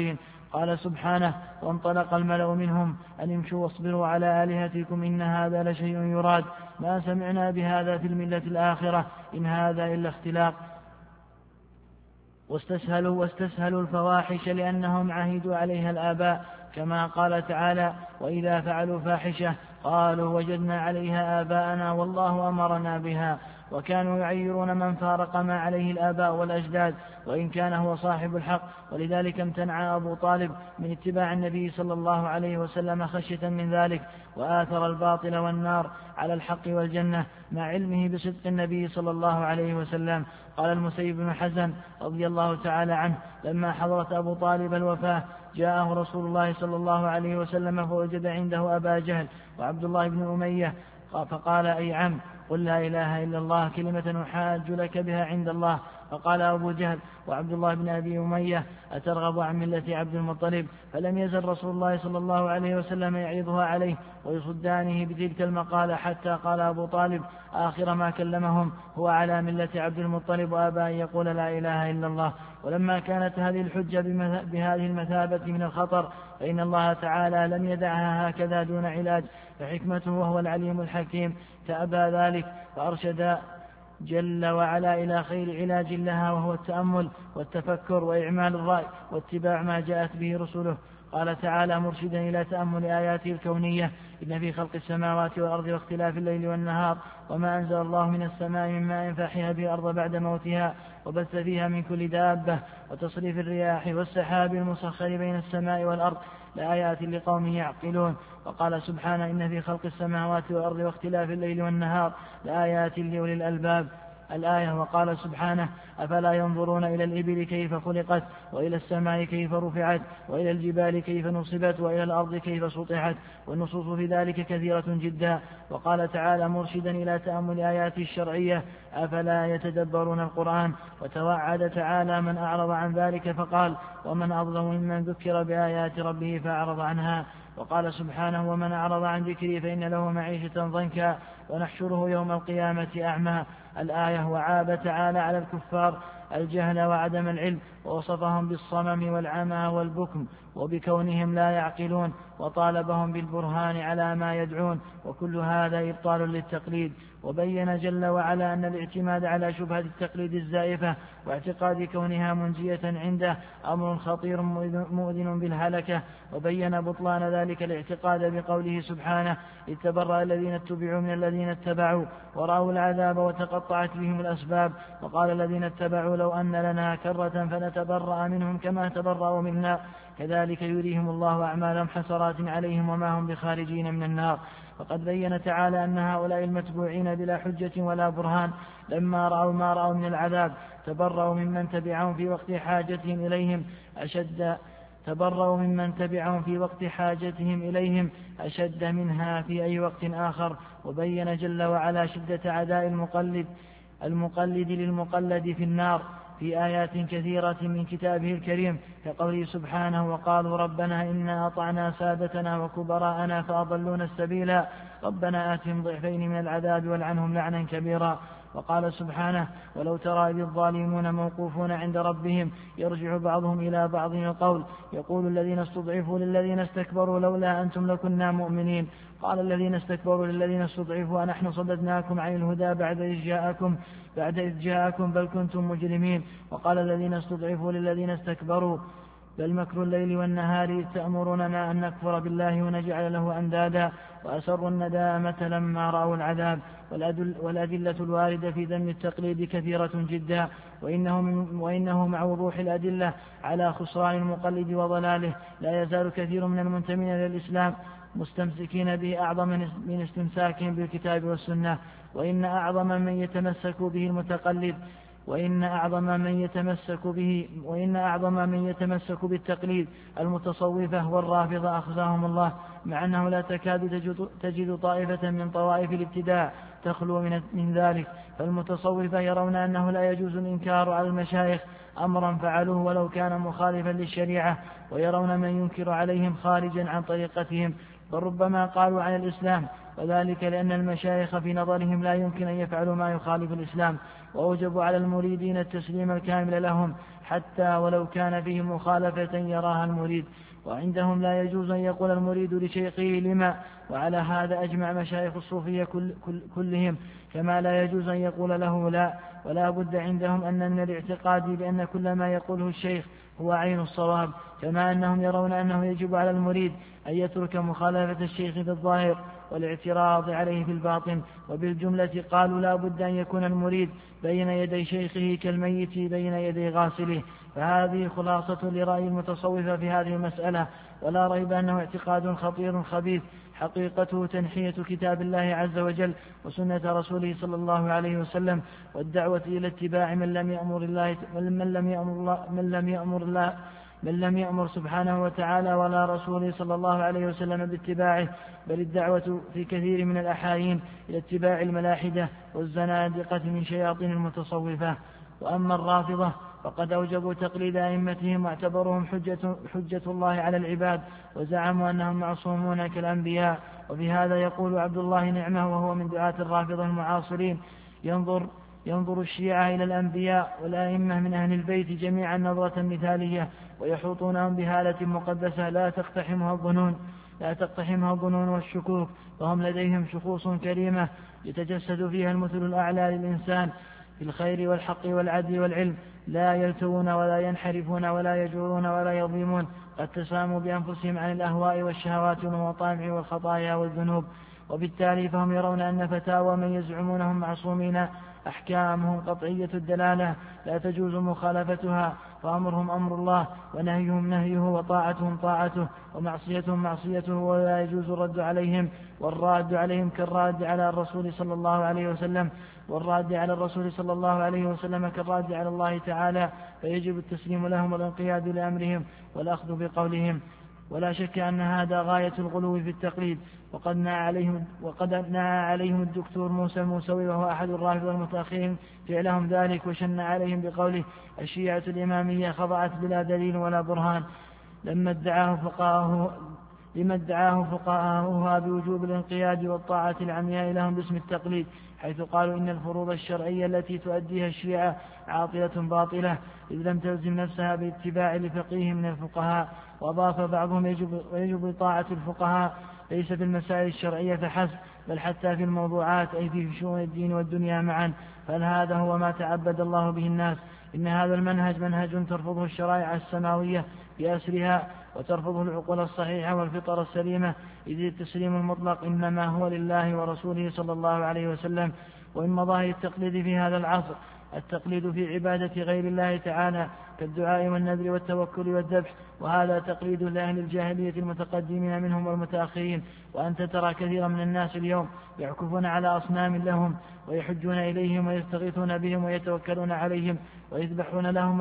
قال سبحانه: وانطلق الملأ منهم أن امشوا واصبروا على آلهتكم إن هذا لشيء يراد ما سمعنا بهذا في الملة الآخرة إن هذا إلا اختلاق. واستسهلوا واستسهلوا الفواحش لأنهم عهدوا عليها الآباء، كما قال تعالى: وإذا فعلوا فاحشة قالوا وجدنا عليها آباءنا والله أمرنا بها. وكانوا يعيرون من فارق ما عليه الآباء والأجداد وإن كان هو صاحب الحق، ولذلك امتنع أبو طالب من اتباع النبي صلى الله عليه وسلم خشية من ذلك، وآثر الباطل والنار على الحق والجنة مع علمه بصدق النبي صلى الله عليه وسلم. قال المسيب بن حزن رضي الله تعالى عنه: لما حضرت أبو طالب الوفاة جاءه رسول الله صلى الله عليه وسلم فوجد عنده أبا جهل وعبد الله بن أمية، فقال: أي عم، قل لا إله إلا الله كلمة أحاج لك بها عند الله. فقال أبو جهل وعبد الله بن أبي أمية: أترغب عن ملة عبد المطلب؟ فلم يزل رسول الله صلى الله عليه وسلم يعيضها عليه ويصدانه بتلك المقالة، حتى قال أبو طالب آخر ما كلمهم: هو على ملة عبد المطلب وأبى أن يقول لا إله إلا الله. ولما كانت هذه الحجة بهذه المثابة من الخطر فإن الله تعالى لم يدعها هكذا دون علاج، فحكمته وهو العليم الحكيم تأبى ذلك، فأرشد جل وعلا إلى خير علاج لها، وهو التأمل والتفكر وإعمال الرأي واتباع ما جاءت به رسله. قال تعالى مرشدا إلى تأمل آياته الكونية: إن في خلق السماوات والأرض واختلاف الليل والنهار وما أنزل الله من السماء من ماء فأحيا به الأرض بعد موتها وبث فيها من كل دابة وتصريف الرياح والسحاب المسخر بين السماء والأرض لآيات لقوم يعقلون. وقال سبحانه: إن في خلق السماوات والأرض واختلاف الليل والنهار لآيات لأولي الألباب الآية. وقال سبحانه: أفلا ينظرون إلى الإبل كيف خلقت وإلى السماء كيف رفعت وإلى الجبال كيف نصبت وإلى الأرض كيف سطحت. والنصوص في ذلك كثيرة جدا. وقال تعالى مرشدا إلى تأمل آياته الشرعية: أفلا يتدبرون القرآن. وتوعد تعالى من أعرض عن ذلك فقال: ومن أظلم ممن ذكر بآيات ربه فأعرض عنها. وقال سبحانه: ومن أعرض عن ذكري فإن له معيشة ضنكا ونحشره يوم القيامة أعمى الآية. وعاب تعالى على الكفار الجهل وعدم العلم، ووصفهم بالصمم والعمى والبكم وبكونهم لا يعقلون، وطالبهم بالبرهان على ما يدعون، وكل هذا إبطال للتقليد. وبين جل وعلا أن الاعتماد على شبهة التقليد الزائفة واعتقاد كونها منجية عنده أمر خطير مؤذن بالهلكة. وبين بطلان ذلك الاعتقاد بقوله سبحانه: إذ تبرأ الذين اتبعوا من الذين اتبعوا ورأوا العذاب وتقطعت بهم الأسباب. وقال الذين اتبعوا: لو أن لنا كرة فنتبرأ منهم كما تبرأوا منا كذلك يريهم الله أعمالهم حسرات عليهم وما هم بخارجين من النار. وقد بين تعالى أن هؤلاء المتبوعين بلا حجة ولا برهان لما رأوا ما رأوا من العذاب تبرأوا ممن تبعهم في وقت حاجتهم إليهم أشد تبرأوا ممن تبعهم في وقت حاجتهم إليهم أشد منها في أي وقت آخر. وبين جل وعلا شدة عداء المقلد المقلد للمقلد في النار في آيات كثيرة من كتابه الكريم، كقوله سبحانه: وقالوا ربنا إنا أطعنا سادتنا وكبراءنا فأضلونا السبيلا ربنا آتهم ضعفين من العذاب والعنهم لعنا كبيرا. وقال سبحانه: ولو ترى إذ الظالمون موقوفون عند ربهم يرجع بعضهم إلى بعض القول يقول الذين استضعفوا للذين استكبروا لولا أنتم لكنا مؤمنين قال الذين استكبروا للذين استضعفوا أنحن صددناكم عن الهدى بعد إذ جاءكم بعد إذ جاءكم بل كنتم مجرمين. وقال الذين استضعفوا للذين استكبروا بل مكر الليل والنهار إذ تأمروننا أن نكفر بالله ونجعل له أندادا وأسروا الندامة لما رأوا العذاب. والأدلة الواردة في ذم التقليد كثيرة جدا، وإنه, من وإنه مع وضوح الأدلة على خسران المقلد وضلاله لا يزال كثير من المنتمين إلى الإسلام مستمسكين به أعظم من استمساكهم بالكتاب والسنة. وإن أعظم من يتمسك به المتقلد وإن أعظم من يتمسك به وإن أعظم من يتمسك بالتقليد المتصوفة والرافضة أخزاهم الله، مع أنه لا تكاد تجد, تجد طائفة من طوائف الابتداع تخلو من, من ذلك. فالمتصوفة يرون أنه لا يجوز الإنكار على المشايخ أمرا فعلوه ولو كان مخالفا للشريعة، ويرون من ينكر عليهم خارجا عن طريقتهم بل ربما قالوا عن الإسلام، وذلك لأن المشايخ في نظرهم لا يمكن أن يفعلوا ما يخالف الإسلام، وأوجبوا على المريدين التسليم الكامل لهم حتى ولو كان فيه مخالفة يراها المريد. وعندهم لا يجوز أن يقول المريد لشيخه لما، وعلى هذا أجمع مشايخ الصوفية كل كل كلهم، كما لا يجوز أن يقول له لا. ولا بد عندهم أن من الاعتقاد بأن كل ما يقوله الشيخ هو عين الصواب، كما أنهم يرون أنه يجب على المريد أن يترك مخالفة الشيخ في الظاهر والاعتراض عليه في الباطن. وبالجملة قالوا لا بد أن يكون المريد بين يدي شيخه كالميت بين يدي غاسله. فهذه خلاصة لرأي المتصوفة في هذه المسألة، ولا ريب أنه اعتقاد خطير خبيث، حقيقته تنحية كتاب الله عز وجل وسنة رسوله صلى الله عليه وسلم، والدعوة إلى اتباع من لم يأمر الله من لم يأمر الله من لم يأمر الله من لم يأمر سبحانه وتعالى ولا رسوله صلى الله عليه وسلم باتباعه، بل الدعوة في كثير من الأحايين إلى اتباع الملاحدة والزنادقة من شياطين المتصوفة. وأما الرافضة فقد أوجبوا تقليد أئمتهم واعتبروهم حجة, حجة الله على العباد، وزعموا أنهم معصومون كالأنبياء. وفي هذا يقول عبد الله نعمة وهو من دعاة الرافضة المعاصرين: ينظر ينظر الشيعة إلى الأنبياء والأئمة من أهل البيت جميعا نظرة مثالية، ويحوطونهم بهالة مقدسة لا تقتحمها الظنون لا تقتحمها الظنون والشكوك، وهم لديهم شخوص كريمة يتجسد فيها المثل الأعلى للإنسان في الخير والحق والعدل والعلم، لا يلتوون ولا ينحرفون ولا يجورون ولا يظلمون، قد تساموا بأنفسهم عن الأهواء والشهوات والمطامع والخطايا والذنوب. وبالتالي فهم يرون أن فتاوى من يزعمونهم معصومين أحكامهم قطعية الدلالة لا تجوز مخالفتها، فأمرهم أمر الله ونهيهم نهيه وطاعتهم طاعته ومعصيتهم معصيته، ولا يجوز الرد عليهم، والراد عليهم كالراد على الرسول صلى الله عليه وسلم والراد على الرسول صلى الله عليه وسلم كالراد على الله تعالى، فيجب التسليم لهم والانقياد لأمرهم والأخذ بقولهم. ولا شك أن هذا غاية الغلو في التقليد، وقد نعى عليهم, وقد نعى عليهم الدكتور موسى الموسوي وهو أحد الرافضة المتأخرين فعلهم ذلك، وشن عليهم بقوله: الشيعة الإمامية خضعت بلا دليل ولا برهان لما ادعاه فقهاءه لما ادعاه فقهاؤها بوجوب الانقياد والطاعة العمياء لهم باسم التقليد، حيث قالوا إن الفروض الشرعية التي تؤديها الشيعة عاطلة باطلة، إذ لم تلزم نفسها باتباع لفقيه من الفقهاء. وأضاف بعضهم: يجب, ويجب طاعة الفقهاء ليس في المسائل الشرعية فحسب، بل حتى في الموضوعات، أي في شؤون الدين والدنيا معا، فهذا هو ما تعبد الله به الناس. إن هذا المنهج منهج ترفضه الشرائع السماوية بأسرها، وترفضه العقول الصحيحة والفطر السليمة، إذ التسليم المطلق إنما هو لله ورسوله صلى الله عليه وسلم. ومن مظاهر التقليد في هذا العصر التقليد في عبادة غير الله تعالى كالدعاء والنذر والتوكل والذبح، وهذا تقليد لأهل الجاهلية المتقدمين منهم والمتأخرين. وأنت ترى كثيرا من الناس اليوم يعكفون على أصنام لهم، ويحجون إليهم ويستغيثون بهم ويتوكلون عليهم ويذبحون لهم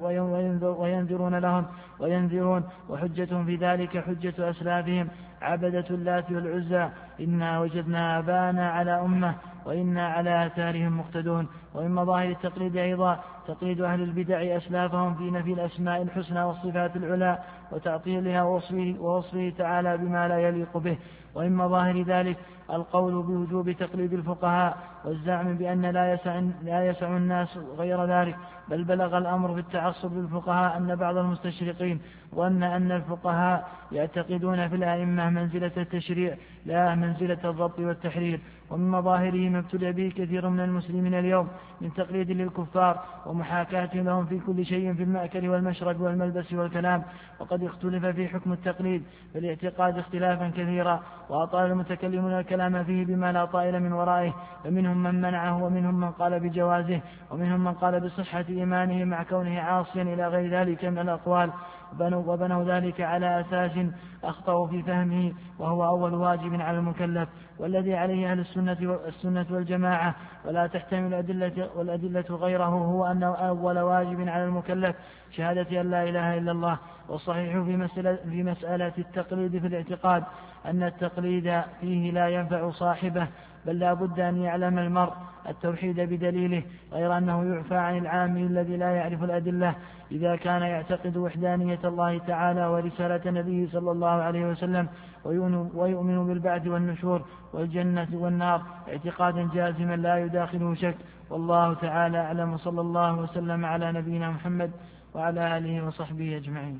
وينذرون لهم وينذرون، وحجتهم في ذلك حجة أسلافهم عبدة اللات والعزى: إنا وجدنا آباءنا على أمة وإنا على آثارهم مقتدون. ومن مظاهر التقليد أيضا تقليد أهل البدع أسلافهم في نفي الأسماء الحسنى والصفات العلى وتعطيلها ووصفه, ووصفه تعالى بما لا يليق به. ومن مظاهر ذلك القول بوجوب تقليد الفقهاء والزعم بأن لا يسع, لا يسع الناس غير ذلك، بل بلغ الأمر في التعصب للفقهاء أن بعض المستشرقين ظن أن الفقهاء يعتقدون في الأئمة منزلة التشريع لا منزلة الضبط والتحرير. ومن مظاهره ما ابتلي به كثير من المسلمين اليوم من تقليد للكفار ومحاكاة لهم في كل شيء في المأكل والمشرب والملبس والكلام. وقد اختلف في حكم التقليد في الاعتقاد اختلافا كثيرا، وأطال المتكلمون الكلام فيه بما لا طائل من ورائه، فمنهم من منعه ومنهم من قال بجوازه ومنهم من قال بصحة إيمانه مع كونه عاصيا إلى غير ذلك من الأقوال، وبنوا ذلك على أساس أخطأوا في فهمه، وهو أول واجب على المكلف والذي عليه أهل السنة, السنة والجماعة، ولا تحتمل الأدلة والأدلة غيره، هو أنه أول واجب على المكلف شهادة أن لا إله إلا الله. والصحيح في مسألة, في مسألة التقليد في الاعتقاد أن التقليد فيه لا ينفع صاحبه، بل لا بد أن يعلم المرء التوحيد بدليله، غير أنه يعفى عن العامل الذي لا يعرف الأدلة إذا كان يعتقد وحدانية الله تعالى ورسالة النبي صلى الله عليه وسلم ويؤمن بالبعث والنشور والجنة والنار اعتقادا جازما لا يداخله شك. والله تعالى أعلم، صلى الله وسلم على نبينا محمد وعلى آله وصحبه أجمعين.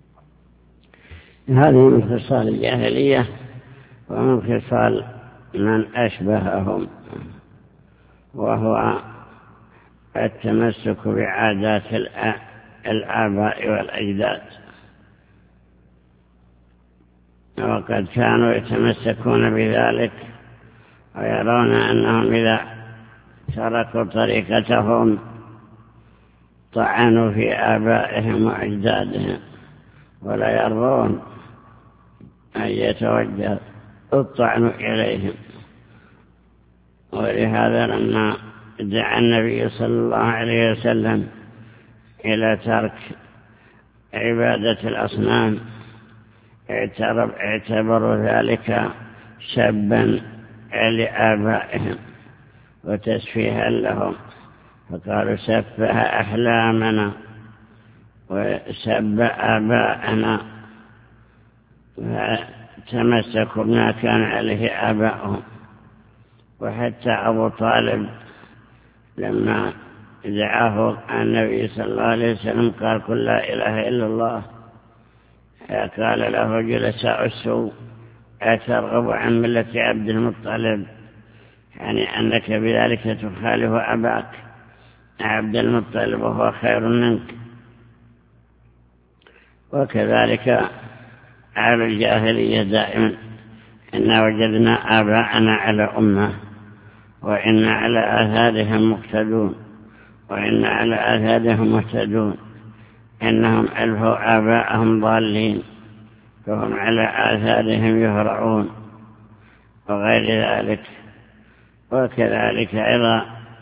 هذه من خصال الجاهلية ومن خصال من أشبههم، وهو التمسك بعادات الآباء والأجداد، وقد كانوا يتمسكون بذلك ويرون أنهم إذا تركوا طريقتهم طعنوا في آبائهم وأجدادهم، ولا يرضون أن يتوجه الطعن إليهم. ولهذا لما دعا النبي صلى الله عليه وسلم إلى ترك عبادة الأصنام اعتبروا ذلك سبا لآبائهم وتسفيها لهم، فقالوا سفه أحلامنا وسب آباءنا، فتمسكوا بما كان عليه آباؤهم. وحتى أبو طالب لما دعاه النبي صلى الله عليه وسلم قال قل لا إله إلا الله، قال له جلساء السوء أترغب عن ملة عبد المطلب، يعني أنك بذلك تخالف أباك عبد المطلب وهو خير منك. وكذلك أهل الجاهلية دائما إنا وجدنا آباءنا على أمة وإنا على آثارهم مقتدون وإنا على آثارهم مهتدون، إنهم ألفوا آباءهم ضالين فهم على آثارهم يهرعون وغير ذلك. وكذلك أيضا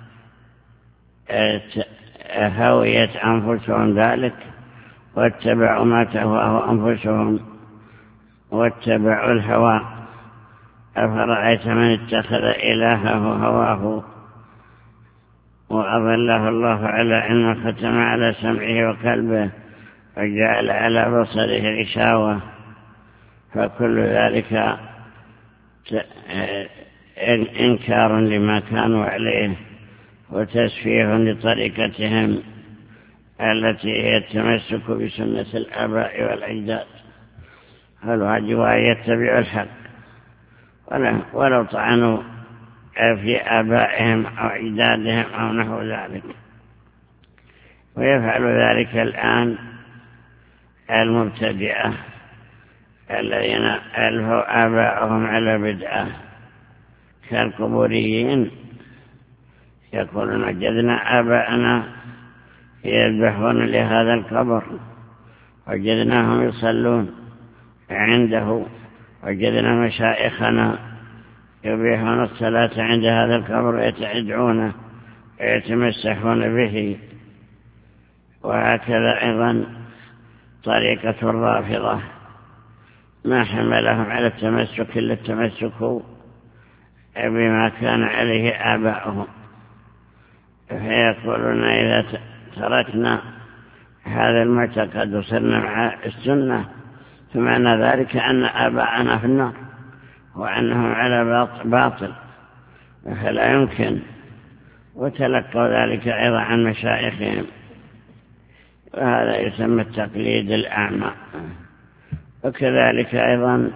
هويت أنفسهم ذلك واتبعوا ما تهواه أنفسهم واتبعوا الهوى. أفرأيت من اتخذ إلهه هواه وأضله الله على علم ختم على سمعه وقلبه وجعل على بصره غشاوة، فكل ذلك إنكار لما كانوا عليه وتسفيه لطريقتهم التي هي التمسك بسنة الآباء والأجداد. الواجب أن يتبعوا الحق ولو طعنوا في آبائهم أو أجدادهم أو نحو ذلك. ويفعل ذلك الآن المبتدئة الذين ألفوا آباءهم على بدعة كالقبوريين، يقولون وجدنا آباءنا يذبحون لهذا القبر، وجدناهم يصلون عنده، وجدنا مشائخنا يبيحون الصلاة عند هذا القبر ويتعدعونه ويتمسحون به. وهكذا أيضا طريقة الرافضة ما حملهم على التمسك إلا التمسك بما كان عليه آباؤهم، فيقولون إذا تركنا هذا المعتقد وصرنا مع السنة فمعنى ذلك أن آباءنا في النار وأنهم على باطل، فلا يمكن. وتلقوا ذلك أيضا عن مشايخهم، وهذا يسمى التقليد الأعمى. وكذلك أيضا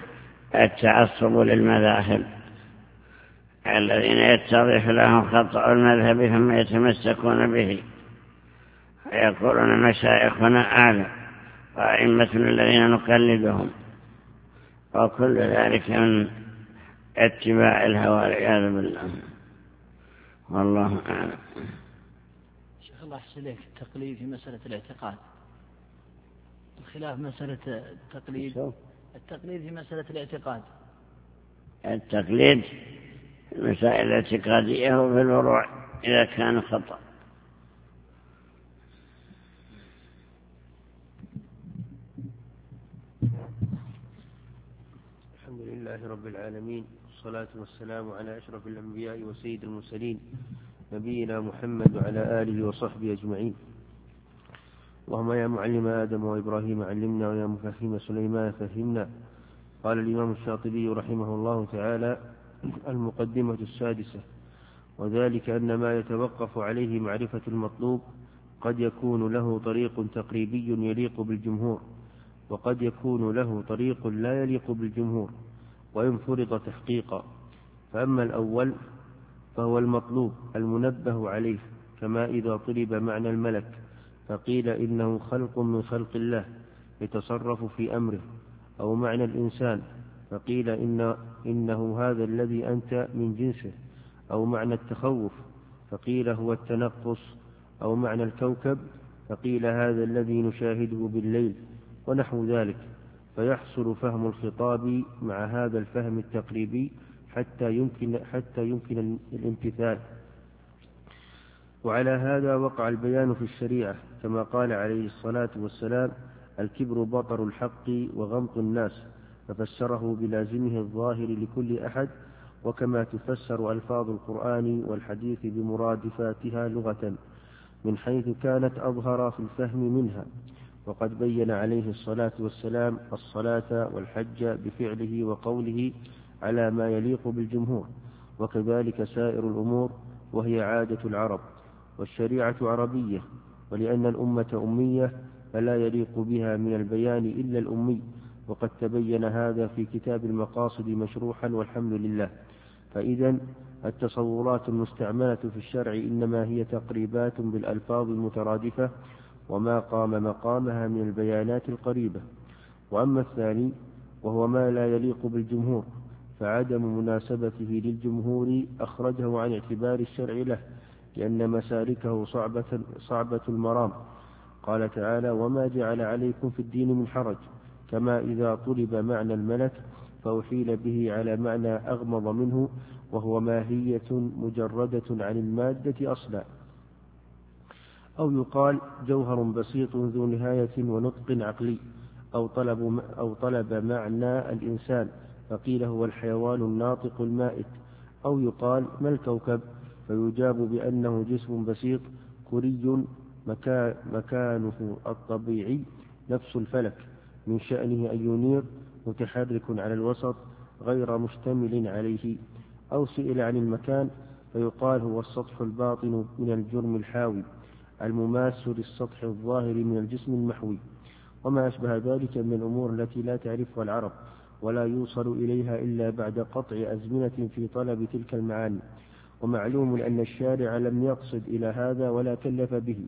التعصب للمذاهب الذين يتضح لهم خطأ المذهب ثم يتمسكون به ويقولون مشايخنا أعلى وأئمتنا الذين نقلدهم، وكل ذلك من اتباع الهوى والعياذ بالله. والله أعلم. شيخ الله يحسن لك، التقليد في مسألة الاعتقاد، الخلاف مسألة التقليد التقليد في مسألة الاعتقاد. التقليد المسائل الاعتقادية وفي الفروع إذا كان خطأ. الحمد لله رب العالمين، والصلاة والسلام على أشرف الأنبياء وسيد المرسلين نبينا محمد وعلى آله وصحبه أجمعين. اللهم يا معلم آدم وإبراهيم علمنا ويا مفهم سليمان فهمنا. قال الإمام الشاطبي رحمه الله تعالى: المقدمة السادسة: وذلك أن ما يتوقف عليه معرفة المطلوب قد يكون له طريق تقريبي يليق بالجمهور، وقد يكون له طريق لا يليق بالجمهور وإن فرض تحقيقا. فأما الأول فهو المطلوب المنبه عليه، كما إذا طلب معنى الملك فقيل إنه خلق من خلق الله يتصرف في أمره، أو معنى الإنسان فقيل إن إنه هذا الذي أنت من جنسه، أو معنى التخوف فقيل هو التنقص، أو معنى الكوكب فقيل هذا الذي نشاهده بالليل، ونحو ذلك. فيحصل فهم الخطاب مع هذا الفهم التقريبي حتى يمكن, حتى يمكن الامتثال. وعلى هذا وقع البيان في الشريعة، كما قال عليه الصلاة والسلام: الكبر بطر الحق وغمط الناس، ففسره بلازمه الظاهر لكل أحد، وكما تفسر ألفاظ القرآن والحديث بمرادفاتها لغة من حيث كانت أظهر في الفهم منها. وقد بين عليه الصلاة والسلام الصلاة والحج بفعله وقوله على ما يليق بالجمهور، وكذلك سائر الأمور، وهي عادة العرب، والشريعة عربية، ولأن الأمة أمية فلا يليق بها من البيان إلا الأمي، وقد تبين هذا في كتاب المقاصد مشروحا والحمد لله. فإذا التصورات المستعملة في الشرع إنما هي تقريبات بالألفاظ المترادفة وما قام مقامها من البيانات القريبة. وأما الثاني وهو ما لا يليق بالجمهور فعدم مناسبته للجمهور أخرجه عن اعتبار الشرع له، لأن مسالكه صعبة, صعبة المرام. قال تعالى: وما جعل عليكم في الدين من حرج، كما إذا طلب معنى الملك فأحيل به على معنى أغمض منه، وهو ماهية مجردة عن المادة أصلا. أو يقال جوهر بسيط ذو نهاية ونطق عقلي، أو طلب, أو طلب معنى الإنسان فقيل هو الحيوان الناطق المائت. أو يقال ما الكوكب، فيجاب بأنه جسم بسيط كري مكانه الطبيعي نفس الفلك، من شأنه أن ينير، متحرك على الوسط غير مشتمل عليه. أو سئل عن المكان فيقال هو السطح الباطن من الجرم الحاوي المماس للسطح الظاهر من الجسم المحوي، وما أشبه ذلك من الأمور التي لا تعرفها العرب ولا يوصل إليها إلا بعد قطع أزمنة في طلب تلك المعاني. ومعلوم أن الشارع لم يقصد إلى هذا ولا كلف به.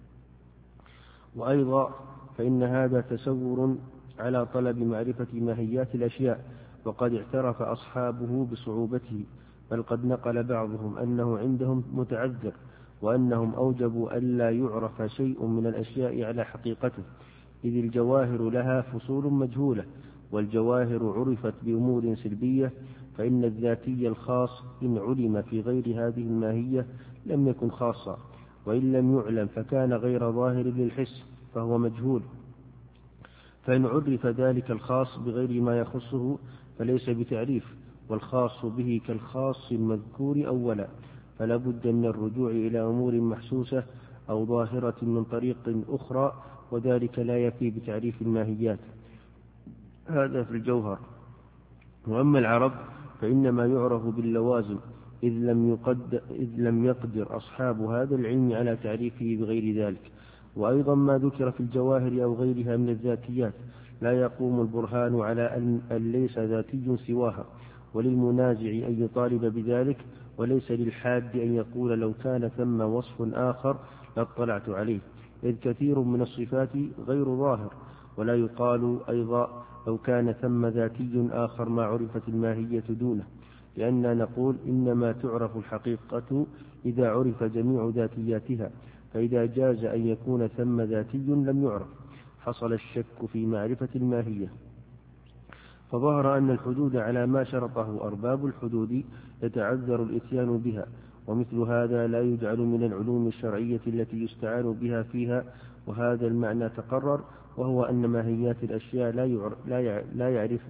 وأيضا فإن هذا تسور على طلب معرفة ماهيات الأشياء، وقد اعترف أصحابه بصعوبته، بل قد نقل بعضهم أنه عندهم متعذر، وأنهم أوجبوا ألا يعرف شيء من الأشياء على حقيقته، إذ الجواهر لها فصول مجهولة، والجواهر عرفت بأمور سلبية، فإن الذاتي الخاص إن علم في غير هذه الماهية لم يكن خاصا، وإن لم يعلم فكان غير ظاهر للحس فهو مجهول. فإن عرف ذلك الخاص بغير ما يخصه فليس بتعريف، والخاص به كالخاص المذكور أولا، فلا بد من الرجوع إلى أمور محسوسة أو ظاهرة من طريق أخرى، وذلك لا يفي بتعريف الماهيات. هذا في الجوهر. وأما العرب فإنما يعرف باللوازم، إذ لم, يقد إذ لم يقدر أصحاب هذا العلم على تعريفه بغير ذلك. وأيضا ما ذكر في الجواهر أو غيرها من الذاتيات لا يقوم البرهان على أن ليس ذاتي سواها، وللمنازع أن يطالب بذلك، وليس للحاد أن يقول لو كان ثم وصف آخر لاطلعت عليه، إذ كثير من الصفات غير ظاهر. ولا يقال أيضا لو كان ثم ذاتي آخر ما عرفت الماهية دونه، لأننا نقول إنما تعرف الحقيقة إذا عرف جميع ذاتياتها، فإذا جاز أن يكون ثم ذاتي لم يعرف حصل الشك في معرفة الماهية. فظهر أن الحدود على ما شرطه أرباب الحدود يتعذر الإتيان بها، ومثل هذا لا يجعل من العلوم الشرعية التي يستعان بها فيها، وهذا المعنى تقرر، وهو أن ماهيات الأشياء لا يعرف, لا يعرف,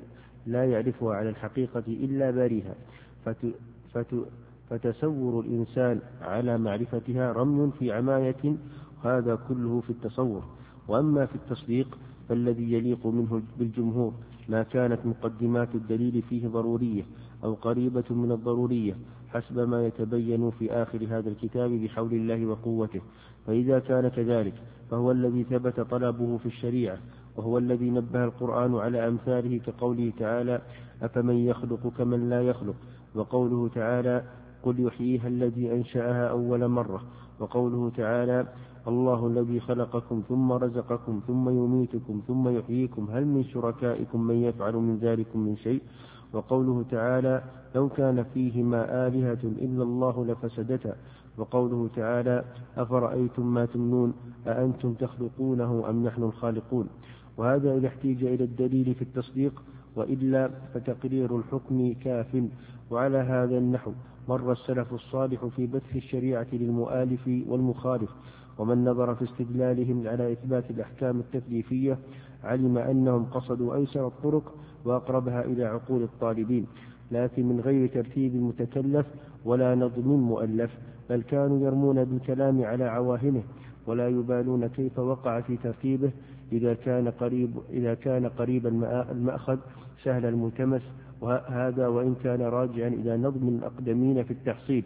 لا يعرفها على الحقيقة إلا باريها، فت فت فتصور الإنسان على معرفتها رمي في عماية، هذا كله في التصور. وأما في التصديق فالذي يليق منه بالجمهور ما كانت مقدمات الدليل فيه ضرورية أو قريبة من الضرورية حسب ما يتبين في آخر هذا الكتاب بحول الله وقوته. فإذا كان كذلك فهو الذي ثبت طلبه في الشريعة، وهو الذي نبه القرآن على أمثاله كقوله تعالى: أفمن يخلق كمن لا يخلق، وقوله تعالى: قل يحييها الذي أنشأها أول مرة، وقوله تعالى: الله الذي خلقكم ثم رزقكم ثم يميتكم ثم يحييكم هل من شركائكم من يفعل من ذلكم من شيء، وقوله تعالى: لو كان فيهما آلهة إلا الله لفسدتا، وقوله تعالى: أفرأيتم ما تمنون أأنتم تخلقونه أم نحن الخالقون. وهذا إذا احتيج إلى الدليل في التصديق، وإلا فتقرير الحكم كاف. وعلى هذا النحو مر السلف الصالح في بث الشريعة للمؤالف والمخالف، ومن نظر في استدلالهم على إثبات الأحكام التكليفية علم أنهم قصدوا أيسر الطرق وأقربها إلى عقول الطالبين، لكن من غير ترتيب متكلف ولا نظم مؤلف، بل كانوا يرمون بالكلام على عواهنه ولا يبالون كيف وقع في ترتيبه إذا كان قريب إذا كان قريب المأخذ سهل الملتمس، وهذا وإن كان راجعا إلى نظم الأقدمين في التحصيل،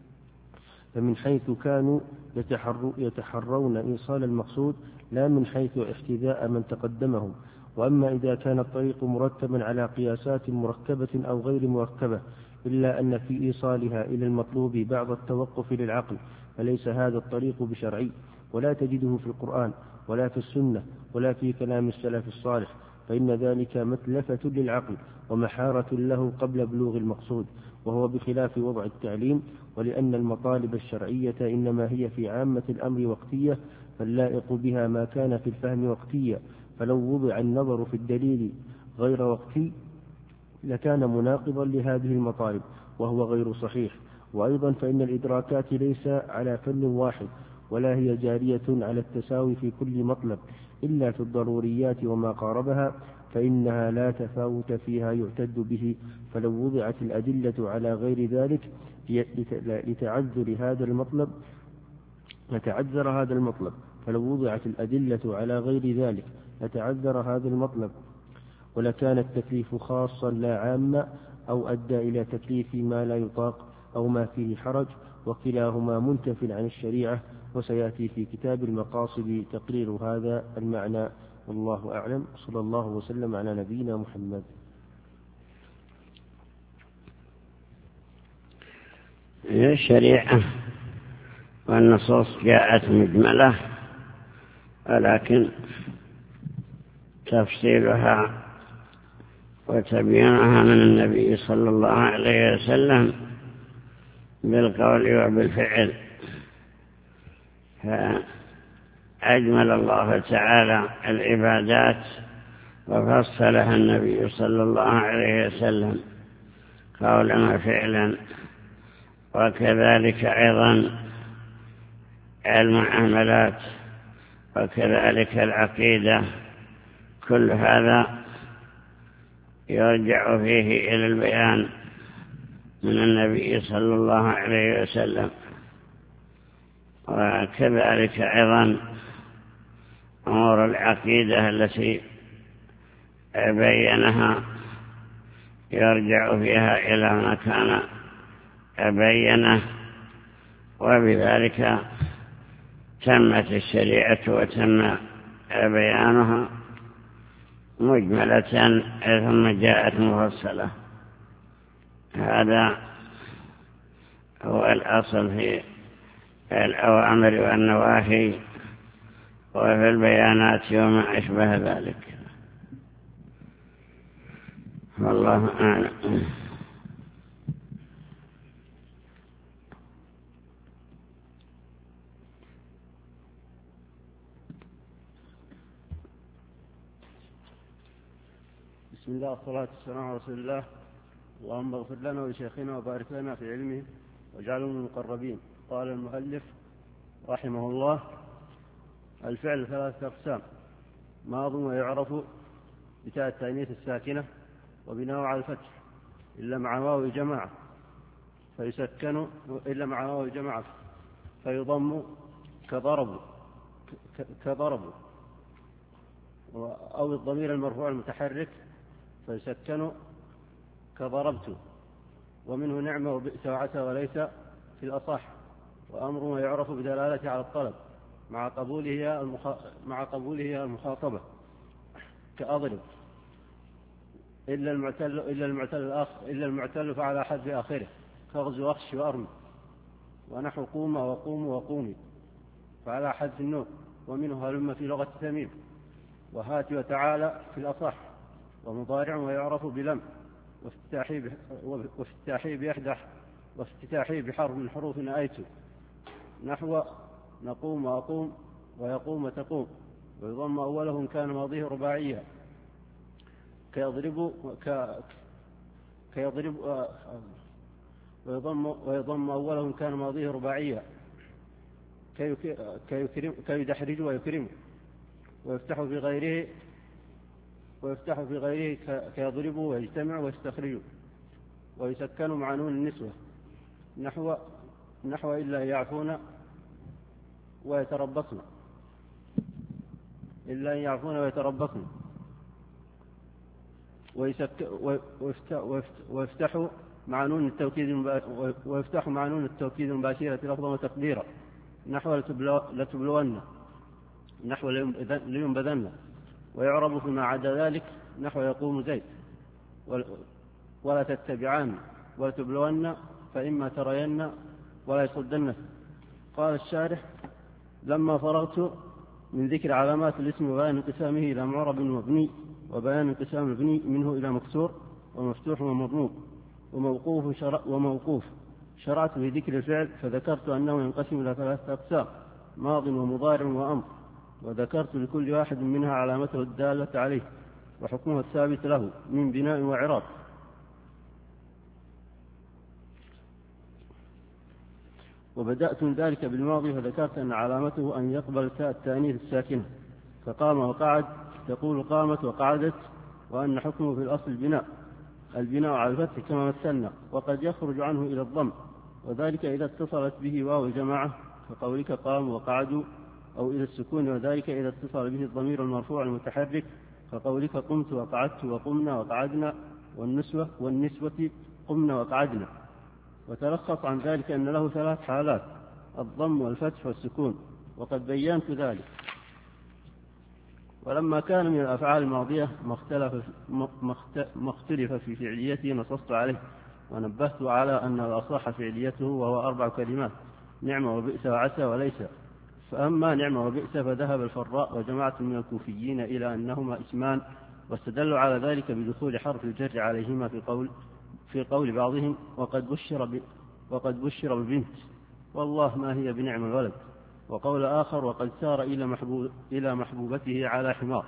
فمن حيث كانوا يتحرون إيصال المقصود لا من حيث احتذاء من تقدمهم. وأما إذا كان الطريق مرتبا على قياسات مركبة أو غير مركبة إلا أن في إيصالها إلى المطلوب بعض التوقف للعقل، فليس هذا الطريق بشرعي، ولا تجده في القرآن ولا في السنة ولا في كلام السلف الصالح، فإن ذلك متلفة للعقل ومحارة له قبل بلوغ المقصود، وهو بخلاف وضع التعليم. ولأن المطالب الشرعية إنما هي في عامة الأمر وقتية، فاللائق بها ما كان في الفهم وقتيا، فلو وضع النظر في الدليل غير وقتي لكان مناقضا لهذه المطالب وهو غير صحيح. وأيضا فإن الإدراكات ليس على فن واحد، ولا هي جارية على التساوي في كل مطلب إلا في الضروريات وما قاربها، فإنها لا تفاوت فيها يعتد به. فلو وضعت الأدلة على غير ذلك لتعذر هذا المطلب لتعذر هذا المطلب فلو وضعت الأدلة على غير ذلك لتعذر هذا المطلب، ولكان التكليف خاصا لا عاما، أو أدى إلى تكليف ما لا يطاق أو ما فيه حرج، وكلاهما منتف عن الشريعة. وسيأتي في كتاب المقاصد تقرير هذا المعنى، والله أعلم. صلى الله وسلم على نبينا محمد. الشريعة والنصوص جاءت مجملة، ولكن تفصيلها وتبيينها من النبي صلى الله عليه وسلم بالقول وبالفعل. فأجمل الله تعالى العبادات وفصلها النبي صلى الله عليه وسلم قولا وفعلا، وكذلك أيضا المعاملات، وكذلك العقيدة. كل هذا يرجع فيه إلى البيان من النبي صلى الله عليه وسلم. وكذلك أيضا أمور العقيدة التي بينها يرجع فيها إلى ما كان بينه، وبذلك تمت الشريعة وتم بيانها مجملة ثم جاءت مفصلة. هذا هو الأصل في الأوامر والنواهي وفي البيانات وما أشبه ذلك، والله أعلم. بسم الله والصلاة والسلام على رسول الله. اللهم اغفر لنا ولشيخنا وبارك لنا في علمه واجعله من المقربين. قال المؤلف رحمه الله: الفعل ثلاثة أقسام: ماض ويعرف بتاء التأنيث الساكنة، وبناء على الفتح إلا مع واو الجماعة فيسكن إلا مع واو الجماعة فيضم كضرب كضرب أو الضمير المرفوع المتحرك فيسكن كضربت. ومنه نعمة وبئس وعسى وليس في الأصح، وأمر يعرف بدلالته على الطلب مع قبوله المخ... مع قبوله المخاطبة كأضرب إلا المعتل إلا المعتل الآخر إلا المعتل فعلى حذف آخره كغزو أخش وأرمي، ونحو قوم وقوم وقومي فعلى حذف النون. ومنه هلم في لغة تميم، وهات وتعالى في الأصح، ومضارع ويعرف بلم وافتتاحي بإحدى وافتتاحي بحرف من حروف نأيت نحو نقوم وأقوم ويقوم وتقوم، ويضم أوله كان ماضيه رباعيا كيضرب ك... كيضرب ويضم ويضم أوله كان ماضيه رباعيا كيكرم كيدحرج ويكرم، ويفتح في غيره ويفتح في غيره كيضرب ويجتمع ويستخرج، ويسكن مع نون النسوة نحو نحو إلا يعفون ويتربصن إلا يعفون ويتربصن، ويفتح مع نون التوكيد ويفتح مع نون التوكيد المباشرة لفظا وتقديرا نحو لتبلون نحو لينبذن، ويعرب فيما عدا ذلك نحو يقوم زيد ولا تتبعان ولا تبلون فإما ترين ولا يصدن. قال الشارح: لما فرغت من ذكر علامات الاسم وبيان انقسامه إلى معرب ومبني وبيان انقسام المبني منه إلى مكسور ومفتوح ومضموم وموقوف شرع وموقوف شرعت في ذكر الفعل فذكرت أنه ينقسم إلى ثلاثة أقسام: ماض ومضارع وأمر، وذكرت لكل واحد منها علامته الدالة عليه وحكمه الثابت له من بناء وإعراب. وبدأت من ذلك بالماضي فذكرت أن علامته أن يقبل تاء التأنيث الساكنة فقام وقعد تقول قامت وقعدت، وأن حكمه في الأصل البناء البناء على الفتح كما مثلنا، وقد يخرج عنه إلى الضم، وذلك إذا اتصلت به واو الجماعة كقولك قام وقعدوا، أو إلى السكون، وذلك إذا اتصل به الضمير المرفوع المتحرك كقولك قمت وقعدت وقمنا وقعدنا، والنسوة والنسوة قمنا وقعدنا. وتلخص عن ذلك أن له ثلاث حالات: الضم والفتح والسكون، وقد بينت ذلك. ولما كان من الأفعال الماضية ما اختلف, ما اختلف في فعليته نصصت عليه ونبهت على أن الأصح فعليته وهو أربع كلمات: نعمة وبئس وعسى وليس. فأما نعمة وبئس فذهب الفراء وجماعة من الكوفيين إلى أنهما اسمان، واستدلوا على ذلك بدخول حرف الجر عليهما في قول في قول بعضهم: وقد بشر ب... وقد بشر ببنت والله ما هي بنعم الولد. وقول آخر: وقد سار إلى, محبوب... إلى محبوبته على حمار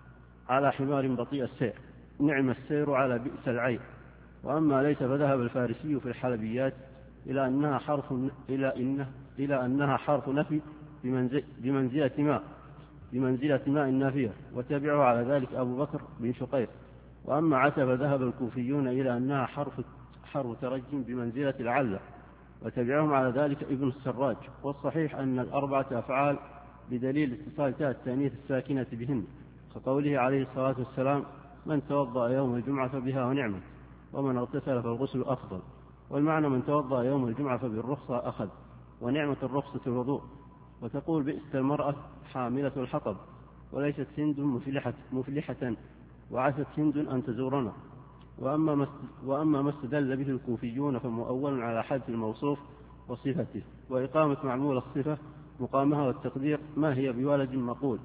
على حمار بطيء السير، نعم السير على بئس العين. وأما ليس فذهب الفارسي في الحلبيات إلى أنها حرف إلى إنه إلى أنها حرف نفي بمنزل... بمنزلة ماء بمنزلة ماء نافية، وتبعه على ذلك أبو بكر بن شقير. وأما عسى فذهب الكوفيون إلى أنها حرف حرف ترجم بمنزلة العلة، وتبعهم على ذلك ابن السراج. والصحيح أن الأربعة أفعال بدليل اتصال تاء التأنيث الساكنة بهن، كقوله عليه الصلاة والسلام: من توضأ يوم الجمعة فبها ونعمة، ومن اغتسل فالغسل أفضل. والمعنى: من توضأ يوم الجمعة فبالرخصة أخذ، ونعمة الرخصة الوضوء. وتقول: بئس المرأة حاملة الحطب، وليست هند مفلحة, مفلحة وعست هند أن تزورنا. وأما وأما ما استدل به الكوفيون فمؤول على حذف الموصوف وصفته، وإقامة معمول الصفة مقامها، والتقدير: ما هي بولد مقول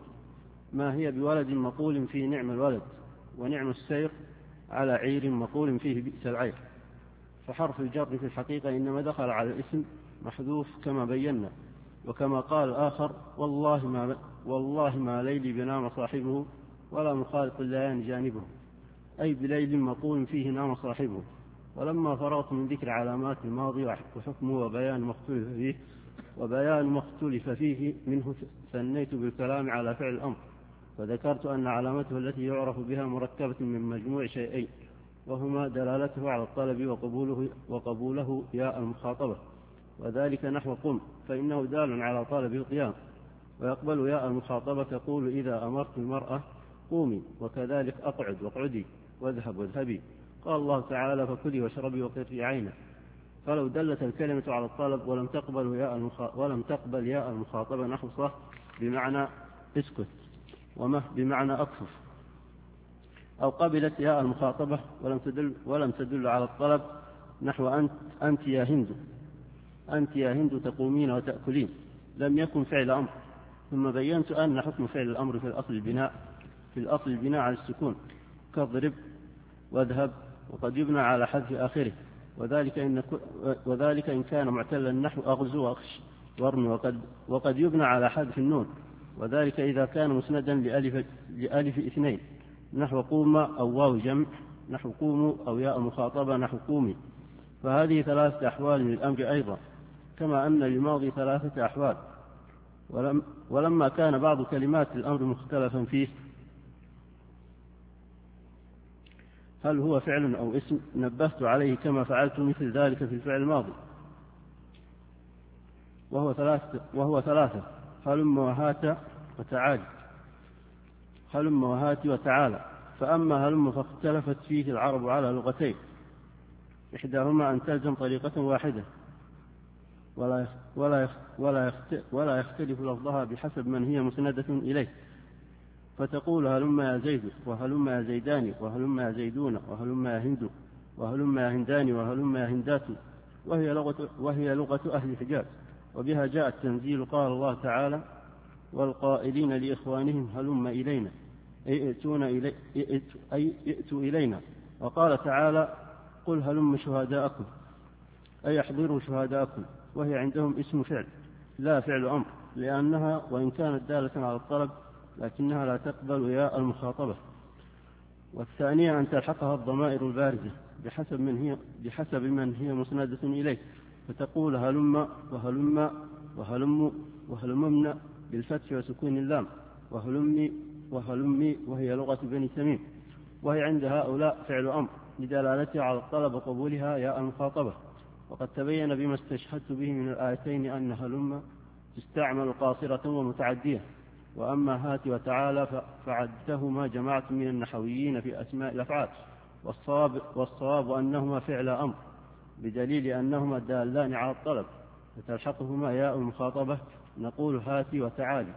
ما هي بولد مقول في نعم الولد، ونعم السير على عير مقول فيه بئس العير. فحرف الجر في الحقيقة إنما دخل على الاسم محذوف كما بينا. وكما قال آخر: والله ما والله ما ليلي بنام صاحبه ولا مخالط الليان جانبه، أي بليل مقول فيه نام صاحبه. ولما فرغت من ذكر علامات الماضي وحكمه وبيان ما اختلف فيه وبيان ما اختلف فيه منه ثنيت بالكلام على فعل الأمر، فذكرت أن علامته التي يعرف بها مركبة من مجموع شيئين: وهما دلالته على الطلب وقبوله, وقبوله ياء المخاطبة، وذلك نحو قم فإنه دال على طلب القيام، ويقبل ياء المخاطبة تقول إذا أمرت المرأة قومي، وكذلك أقعد واقعدي، واذهب واذهبي. قال الله تعالى فكلي واشربي وقري عينه. فلو دلت الكلمة على الطلب ولم تقبل ياء المخاطبة, ولم تقبل ياء المخاطبة نحو صح بمعنى اسكت، ومه بمعنى أكفف، أو قبلت ياء المخاطبة ولم تدل, ولم تدل على الطلب نحو أنت, أنت يا هند، أنت يا هند تقومين وتأكلين، لم يكن فعل أمر. ثم بينت أن حكم فعل الأمر في الأصل البناء في الأصل البناء على السكون كاضرب واذهب، وقد يبنى على حذف آخره، وذلك إن, وذلك إن كان معتلا نحو أغزو وأخش وارمي، وقد, وقد يبنى على حذف النون، وذلك إذا كان مسندا لألف, لألف اثنين نحو قوم أو واو جمع نحو قوموا، أو ياء مخاطبة نحو قومي. فهذه ثلاثة أحوال للأمر أيضا، كما أن للماضي ثلاثة أحوال. ولم ولما كان بعض كلمات الأمر مختلفا فيه هل هو فعل أو اسم نبهت عليه كما فعلت مثل ذلك في الفعل الماضي، وهو ثلاثة, وهو ثلاثة هلم وهات وتعالي، هلم وهات وتعالى. فأما هلم فاختلفت فيه العرب على لغتين، إحداهما أن تلزم طريقة واحدة ولا ولا ولا ولا يختلف لفظها بحسب من هي مسندة إليه، فتقول هلم يا زيد، وهلم يا زيدان، وهلم يا زيدون، وهلم يا هند، وهلم يا هندان، وهلم يا هندات، وهي لغة, وهي لغة أهل الحجاز، وبها جاء التنزيل. قال الله تعالى والقائلين لإخوانهم هلم إلينا أي ائتون إلي أي ائتوا إلينا. وقال تعالى قل هلم شهداءكم أي احضروا شهداءكم، وهي عندهم اسم فعل لا فعل أمر، لأنها وإن كانت دالة على الطلب لكنها لا تقبل ياء المخاطبة. والثانية أن تلحقها الضمائر البارزة بحسب من هي, بحسب من هي مسندة إليه، فتقول هلم وهلم وهلم وهلممن بالفتح وسكون اللام، وهلمي وهلمي، وهي لغة بني تميم، وهي عند هؤلاء فعل أمر لدلالتها على الطلب وقبولها ياء المخاطبة. وقد تبين بما استشهدت به من الآيتين أن هلم تستعمل قاصرة ومتعدية، وأما هات وتعالى فعدتهما جماعة من النحويين في أسماء الأفعال، والصواب, والصواب أنهما فعل أمر بدليل أنهما دالان على الطلب، فتلحقهما ياء المخاطبة نقول هات وتعالي.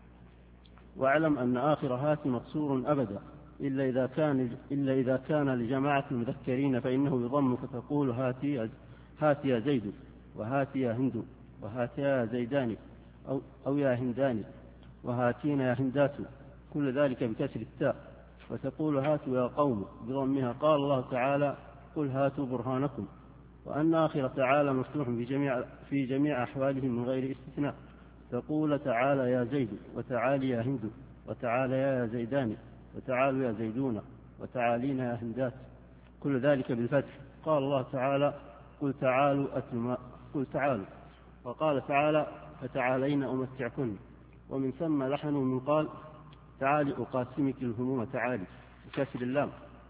واعلم أن آخر هات مقصور أبدا إلا إذا كان, إلا إذا كان لجماعة المذكرين فإنه يضم، فتقول هاتي هات يا زيد، وهات يا هند، وهات يا زيدان، أو, أو يا هندان، وهاتين يا هندات، كل ذلك بكسر التاء، وتقول هاتوا يا قوم بضمها. قال الله تعالى قل هاتوا برهانكم. وأن آخر تعالى مفتوح في جميع, في جميع أحوالهم من غير استثناء، تقول تعالى يا زيد، وتعالي يا هند، وتعالى يا زيدان، وتعالوا يا زيدون، وتعالين يا هندات، كل ذلك بالفتح. قال الله تعالى قل تعالوا أتل ما قل تعالوا. وقال تعالى فتعالين أمتعكن، ومن ثم لحنوا من قال تعالي أقاسمك الهموم تعالي بكسر اللام.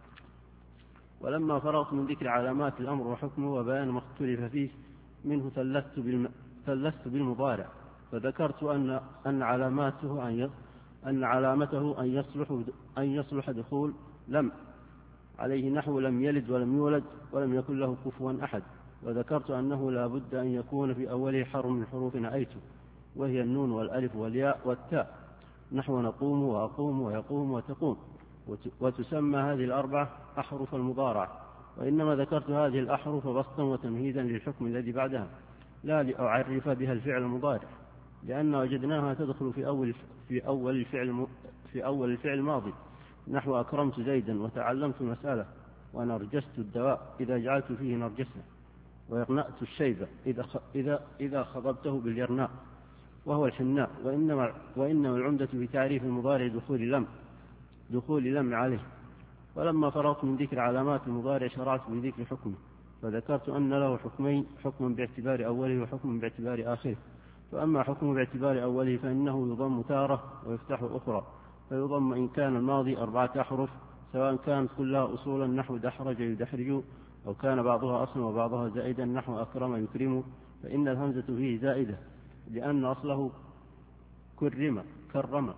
ولما فرغت من ذكر علامات الأمر وحكمه وبيان ما اختلف فيه منه ثلثت, بالم... ثلثت بالمضارع، فذكرت أن أن علاماته أن ي... أن علامته أن يصلح أن يصلح دخول لم عليه نحو لم يلد ولم يولد ولم يكن له كفوا أحد. وذكرت أنه لا بد أن يكون في أوله حرف من حروف نأيت، وهي النون والألف والياء والتاء، نحو نقوم وأقوم ويقوم وتقوم، وتسمى هذه الأربعة أحرف المضارع. وإنما ذكرت هذه الأحرف بسطا وتمهيدا للحكم الذي بعدها، لا لأعرف بها الفعل المضارع، لأن وجدناها تدخل في أول في أول الفعل في أول الفعل الماضي، نحو أكرمت زيدا، وتعلمت المسألة، ونرجست الدواء إذا جعلت فيه نرجسا، ويقنأت الشيبة إذا إذا إذا خضبته باليرناء وهو الحناء. وإنما وإنما العمدة في تعريف المضارع دخول لم دخول لم عليه. ولما فرغت من ذكر علامات المضارع شرعت بذكر حكمه، فذكرت أن له حكمين، حكم باعتبار أوله وحكم باعتبار آخره. فأما حكمه باعتبار أوله فإنه يضم تارة ويفتح أخرى، فيضم إن كان الماضي أربعة أحرف سواء كانت كلها أصولا نحو دحرج يدحرج، أو كان بعضها أصلا وبعضها زائدا نحو أكرم يكرم، فإن الهمزة فيه زائدة لأن أصله كرم كرم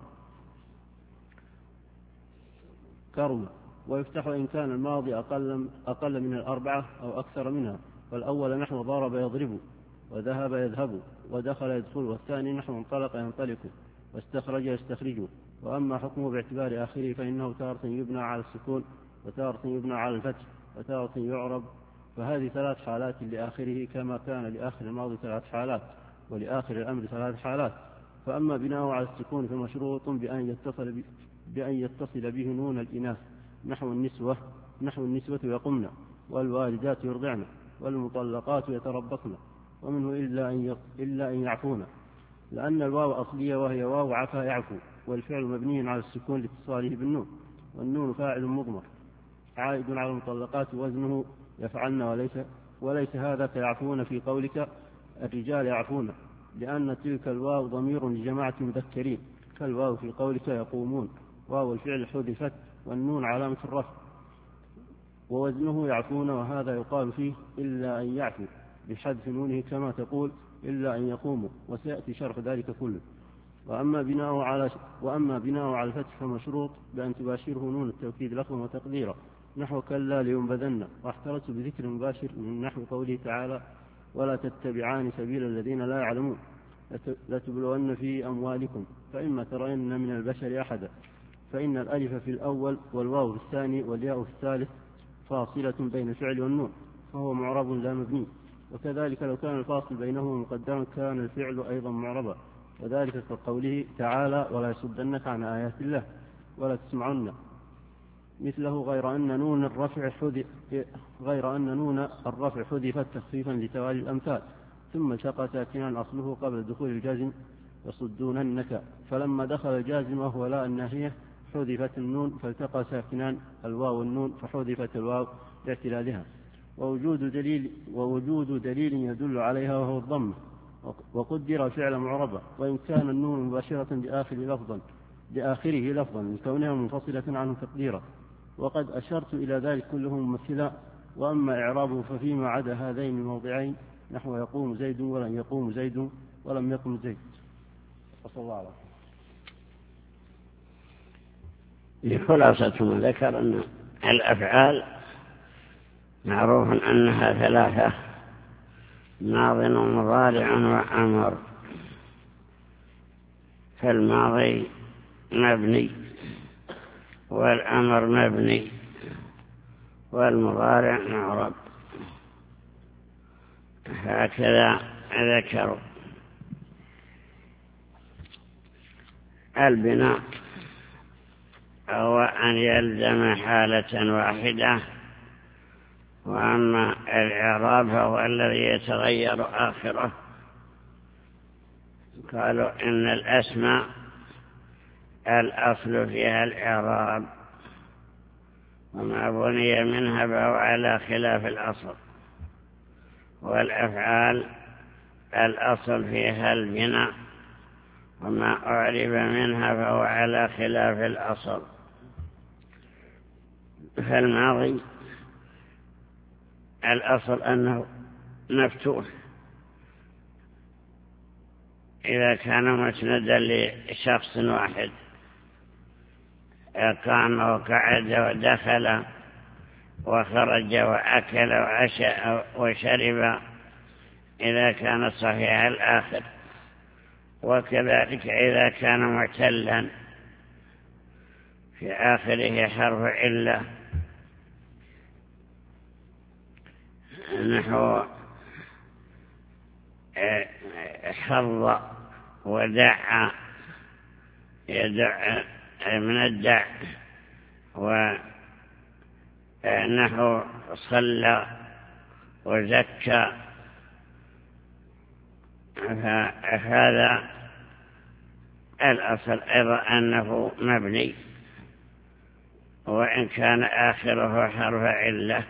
كرم. ويفتح إن كان الماضي أقل, أقل من الأربعة أو أكثر منها، فالأول نحو ضرب يضرب، وذهب يذهب، ودخل يدخل، والثاني نحو انطلق ينطلق، واستخرج يستخرج. وأما حكمه باعتبار آخره فإنه تارة يبنى على السكون، وتارة يبنى على الفتح، وتارة يعرب. فهذه ثلاث حالات لآخره، كما كان لآخر الماضي ثلاث حالات، ولآخر الأمر ثلاث حالات. فأما بناءه على السكون فمشروط بأن يتصل, بأن يتصل به نون الإناث نحو النسوة نحو النسوة يقمن، والوالدات يرضعن، والمطلقات يتربصن، ومنه إلا أن, إلا أن يعفون، لأن الواو أصلية وهي واو عفا يعفو، والفعل مبني على السكون لاتصاله بالنون، والنون فاعل مضمر عائد على المطلقات وزنه يفعلن، وليس, وليس هذا كيعفون في قولك الرجال يعفون، لأن تلك الواو ضمير لجماعة مذكرين، كالواو في قولك يقومون. واو الفعل حذفت، والنون علامة الرفع، ووزنه يعفون، وهذا يقال فيه إلا أن يعفو بحذف نونه، كما تقول إلا أن يقوموا، وسيأتي شرح ذلك كله. وأما بناء على وأما بناء على الفتح فمشروط بأن تباشره نون التوكيد لفظا وتقديرا نحو كلا لينبذن. واحترت بذكر مباشر من نحو قوله تعالى ولا تتبعان سبيل الذين لا يعلمون لتبلون في أموالكم فإما ترين من البشر أحدا، فإن الألف في الأول والواو في الثاني والياء في الثالث فاصلة بين الفعل والنون، فهو معرب لا مبني. وكذلك لو كان الفاصل بينهما مقدرا كان الفعل أيضا معربا، وذلك كقوله تعالى ولا يصدنك عن آيات الله ولا تسمعن مثله، غير أن نون الرفع حذف غير أن نون الرفع حذفت تخفيفا لتوالي الأمثال، ثم التقى ساكنا أصله قبل دخول الجازم يصدوننك، فلما دخل الجازم وهو لا الناهية حذفت النون، فالتقى ساكنان الواو والنون فحذفت الواو لاعتلالها. ووجود دليل ووجود دليل يدل عليها وهو الضم، وقدر فعل معربة، وإن كان النون مباشرة بآخر لفظا بآخره لفظا لكونها منفصلة عنه تقديرا، وقد أشرت إلى ذلك كله ممثلا. وأما إعرابه ففيما عدا هذين الموضعين نحو يقوم زيد ولم يقوم زيد ولم يقم زيد. وصلى الله عليه وسلم. خلاصة ما ذكر أن الأفعال معروف أنها ثلاثة: ماض ومضارع وأمر. فالماضي مبني، والأمر مبني، والمضارع معرب، هكذا ذكروا. البناء هو أن يلزم حالة واحدة، وأما الإعراب هو الذي يتغير آخره. قالوا إن الأسماء الأصل فيها الإعراب، وما بني منها فهو على خلاف الأصل، والأفعال الأصل فيها البناء، وما أعرب منها فهو على خلاف الأصل. فالماضي الأصل أنه مفتوح إذا كان مسندا لشخص واحد، قام وقعد ودخل وخرج وأكل وعشى وشرب إذا كان صحيح الآخر، وكذلك إذا كان معتلا في آخره حرف علة نحو حظ ودع يدع من الدع، ونحو صلى وزكى. فهذا الأصل أيضا أنه مبني، وإن كان آخره حرف علة.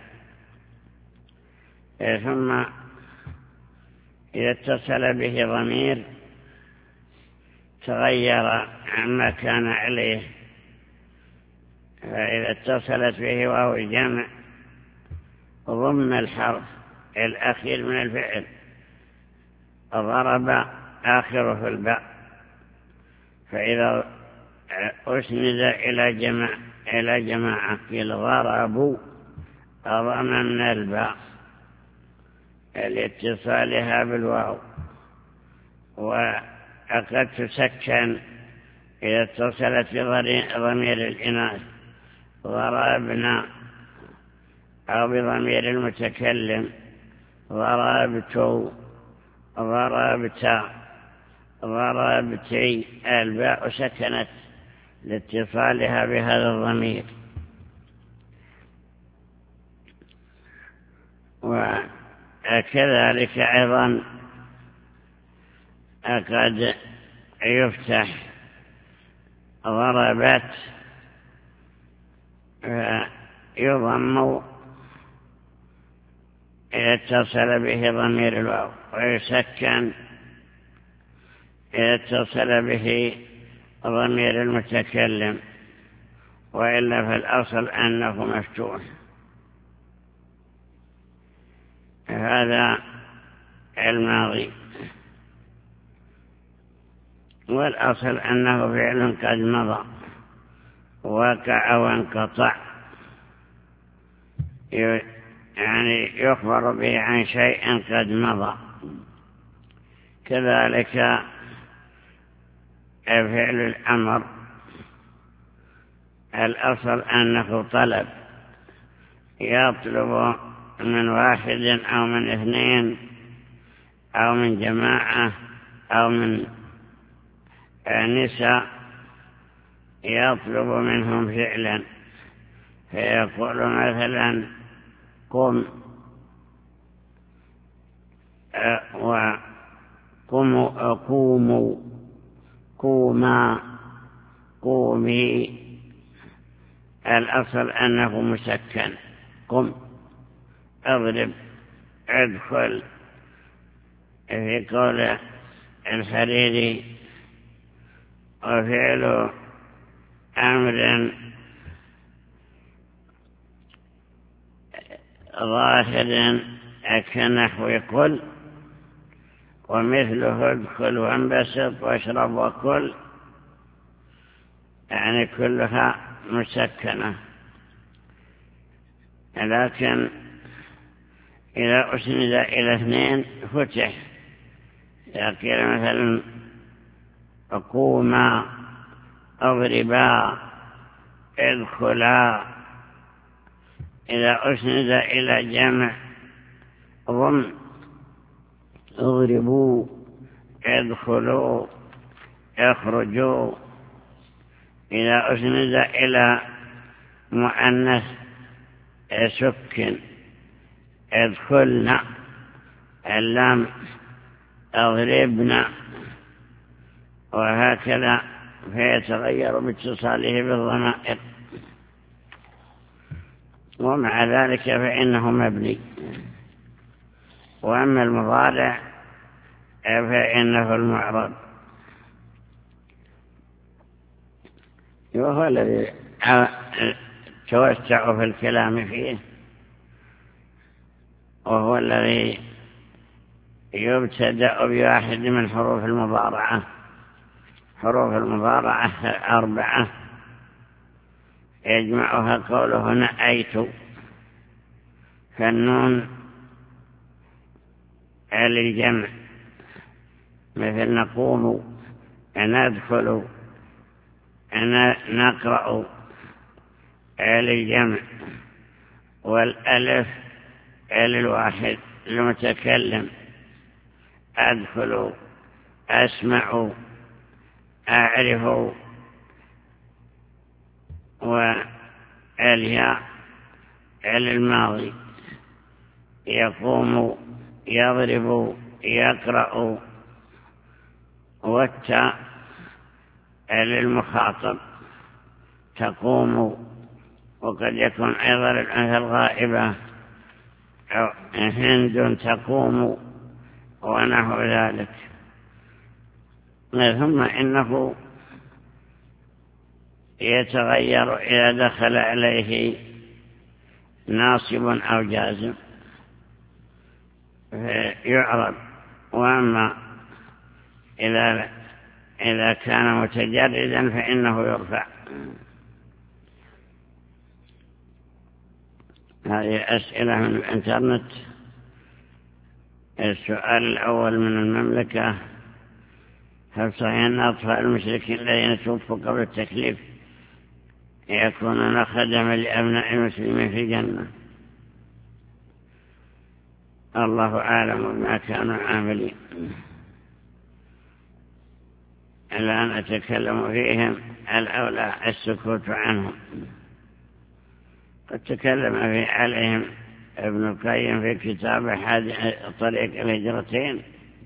ثم إذا اتصل به ضمير تغير عما كان عليه فإذا اتصلت به واو الجمع ضم الحرف الأخير من الفعل. ضرب آخره في الباء، فإذا أسند إلى جماعة إلى جماعة قيل ضربوا ضممنا الباء لاتصالها بالواو، وقد تسكن إذا اتصلت بضمير الإناث ضربنا، أو بضمير المتكلم ضربت ضربت ضربتي، الباء سكنت لاتصالها بهذا الضمير. وكذلك أيضا قد يفتح ضربت يضم إذا اتصل به ضمير الواو، ويسكن إذا اتصل به ضمير المتكلم، وإلا في الأصل أنه مفتوح. هذا الماضي، والأصل أنه فعل قد مضى وقع وانقطع، يعني يخبر به عن شيء قد مضى. كذلك فعل الأمر الأصل أنه طلب، يطلب من واحد أو من اثنين أو من جماعة أو من نساء، يطلب منهم فعلا، فيقول مثلا قم وقوموا قوموا قوما قومي، الأصل أنه مسكن. قم اضرب ادخل، في قول الحريري وفعل أمر ظاهر كنحو قل، ومثله ادخل وانبسط واشرب وكل، يعني كلها مسكنة. لكن إذا أسند إلى اثنين فتح، يقول مثلا قوما اضربا ادخلا. إذا أسند إلى جمع ضم اضربوا ادخلوا اخرجوا. إذا أسند إلى مؤنث سكن ادخلنا، اللام اضربنا، وهكذا فيتغير باتصاله بالضمائر. ومع ذلك فإنه مبني. وأما المضارع فإنه المعرب، وهو الذي توسع في الكلام فيه، وهو الذي يبتدأ بواحد من حروف المضارعة. حروف المضارعة أربعة يجمعها قوله نأيت، فالنون للجمع، مثل نقوم ندخل نقرأ للجمع، والألف للواحد المتكلم، أدخل أسمع أعرف، والياء للماضي، يقوم يضرب يقرأ، والتاء للمخاطب تقوم، وقد يكون أيضا الأنثى الغائبة أو هند تقوم ونحو ذلك. ثم إنه يتغير إذا دخل عليه ناصب أو جازم يعرب. وأما إذا إذا كان متجردا فإنه يرفع. هذه أسئلة من الإنترنت. السؤال الأول من المملكة: هل صحيح أن أطفال المشركين الذين توفوا قبل التكليف يكونون خدما لأبناء المسلمين في الجنة؟ الله أعلم بما كانوا عاملين. الآن أتكلم فيهم، الأولى السكوت عنهم. قد تكلم في عليهم ابن القيم في كتاب طريق الهجرتين،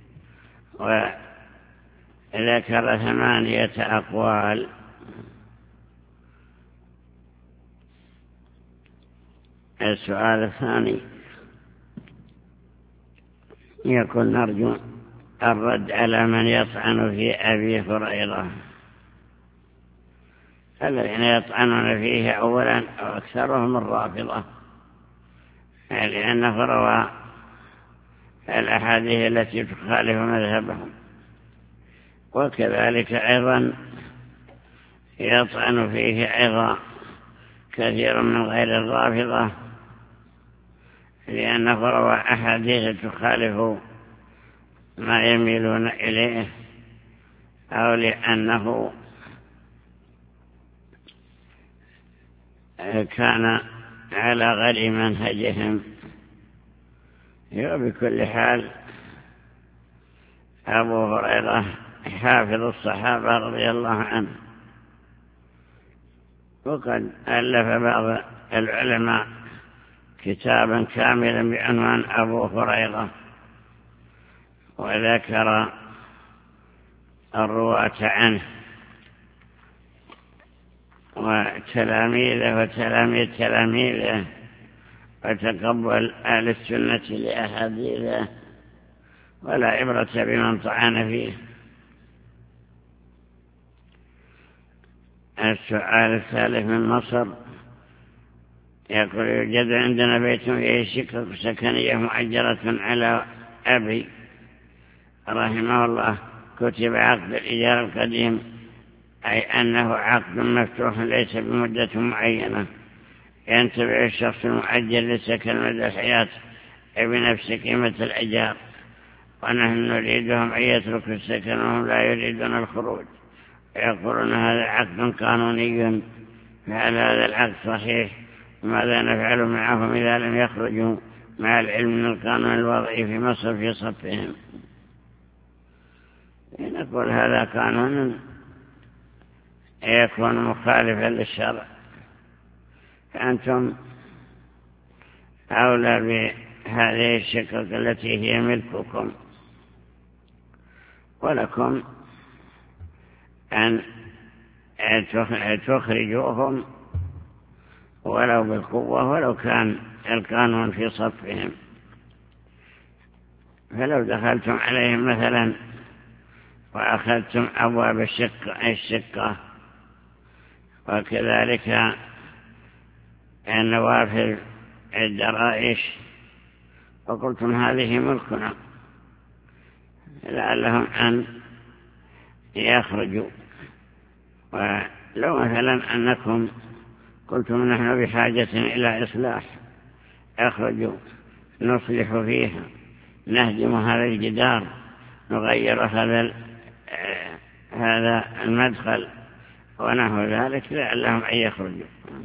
وذكر ثمانية أقوال. السؤال الثاني يكون نرجو الرد على من يطعن في أبي هريرة. الذين يطعنون فيه أولا أكثرهم الرافضة، لأنه روى الأحاديث التي تخالف مذهبهم، وكذلك أيضا يطعن فيه أيضا كثير من غير الرافضة، لأنه روى أحاديث تخالف ما يميلون إليه، أو لأنه كان على غير منهجهم. وبكل حال أبو هريرة حافظ الصحابة رضي الله عنه، وقد ألف بعض العلماء كتابا كاملا بعنوان أبو هريرة، وذكر الرواة عنه وتلاميذه وتلاميذ تلاميذه، وتقبل أهل السنة لأحاديثه، ولا عبرة بمن طعن فيه. السؤال الثالث من مصر يقول: يوجد عندنا بيت فيه شقق سكنية مؤجرة على أبي رحمه الله، كتب عقد الإيجار القديم، أي أنه عقد مفتوح ليس بمدة معينة، ينتبع الشخص المؤجر لسكن مدى الحياة بنفس قيمة الإيجار، ونحن نريدهم أن يتركوا السكن وهم لا يريدون الخروج، يقولون هذا عقد قانوني، فهل هذا العقد صحيح؟ ماذا نفعل معهم إذا لم يخرجوا مع العلم من القانون الوضعي في مصر في صفهم؟ نقول هذا قانون يكون مخالفا للشرع، فأنتم أولى بهذه الشقق التي هي ملككم، ولكم أن تخرجوهم ولو بالقوة، ولو كان القانون في صفهم. فلو دخلتم عليهم مثلا وأخذتم أبواب الشقة, الشقة وكذلك النوافذ الدرائش، وقلتم هذه ملكنا، لعلهم أن يخرجوا. ولو مثلا أنكم قلتم نحن بحاجة إلى إصلاح، اخرجوا نصلح فيها، نهدم هذا الجدار، نغير هذا هذا المدخل ونحو ذلك، لعلهم أن يخرجوا.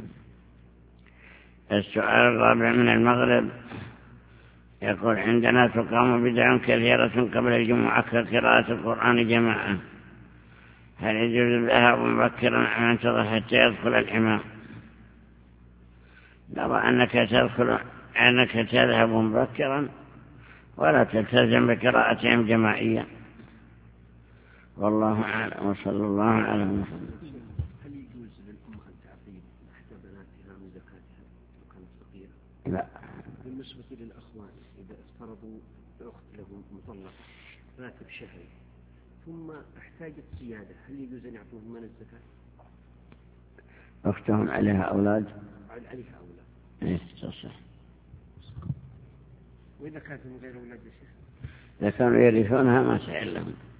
السؤال الرابع من المغرب يقول: عندنا تقام بدع كثيرة قبل الجمعة كقراءة القرآن جماعة، هل يجوز الذهاب مبكرا أم ينتظر حتى يدخل الإمام؟ نرى أنك تدخل أنك تذهب مبكرا ولا تلتزم بقراءتهم جماعيا، والله أعلم، وصلى الله على محمد. هل يجوز للأم أن تعطي إحدى بناتها من زكاتها لو كانت فقيرة؟ لا. بالنسبة للأخوان إذا افترضوا أخت لهم مطلقة راتب شهري ثم احتاجت زيادة، هل يجوز أن يعطوهم من الزكاة؟ أختهم عليها أولاد؟ عليها أولاد. إيه تصح. وإذا كانت من غير أولاد يا شيخ؟ إذا كانوا يرثونها ما سهل لهم.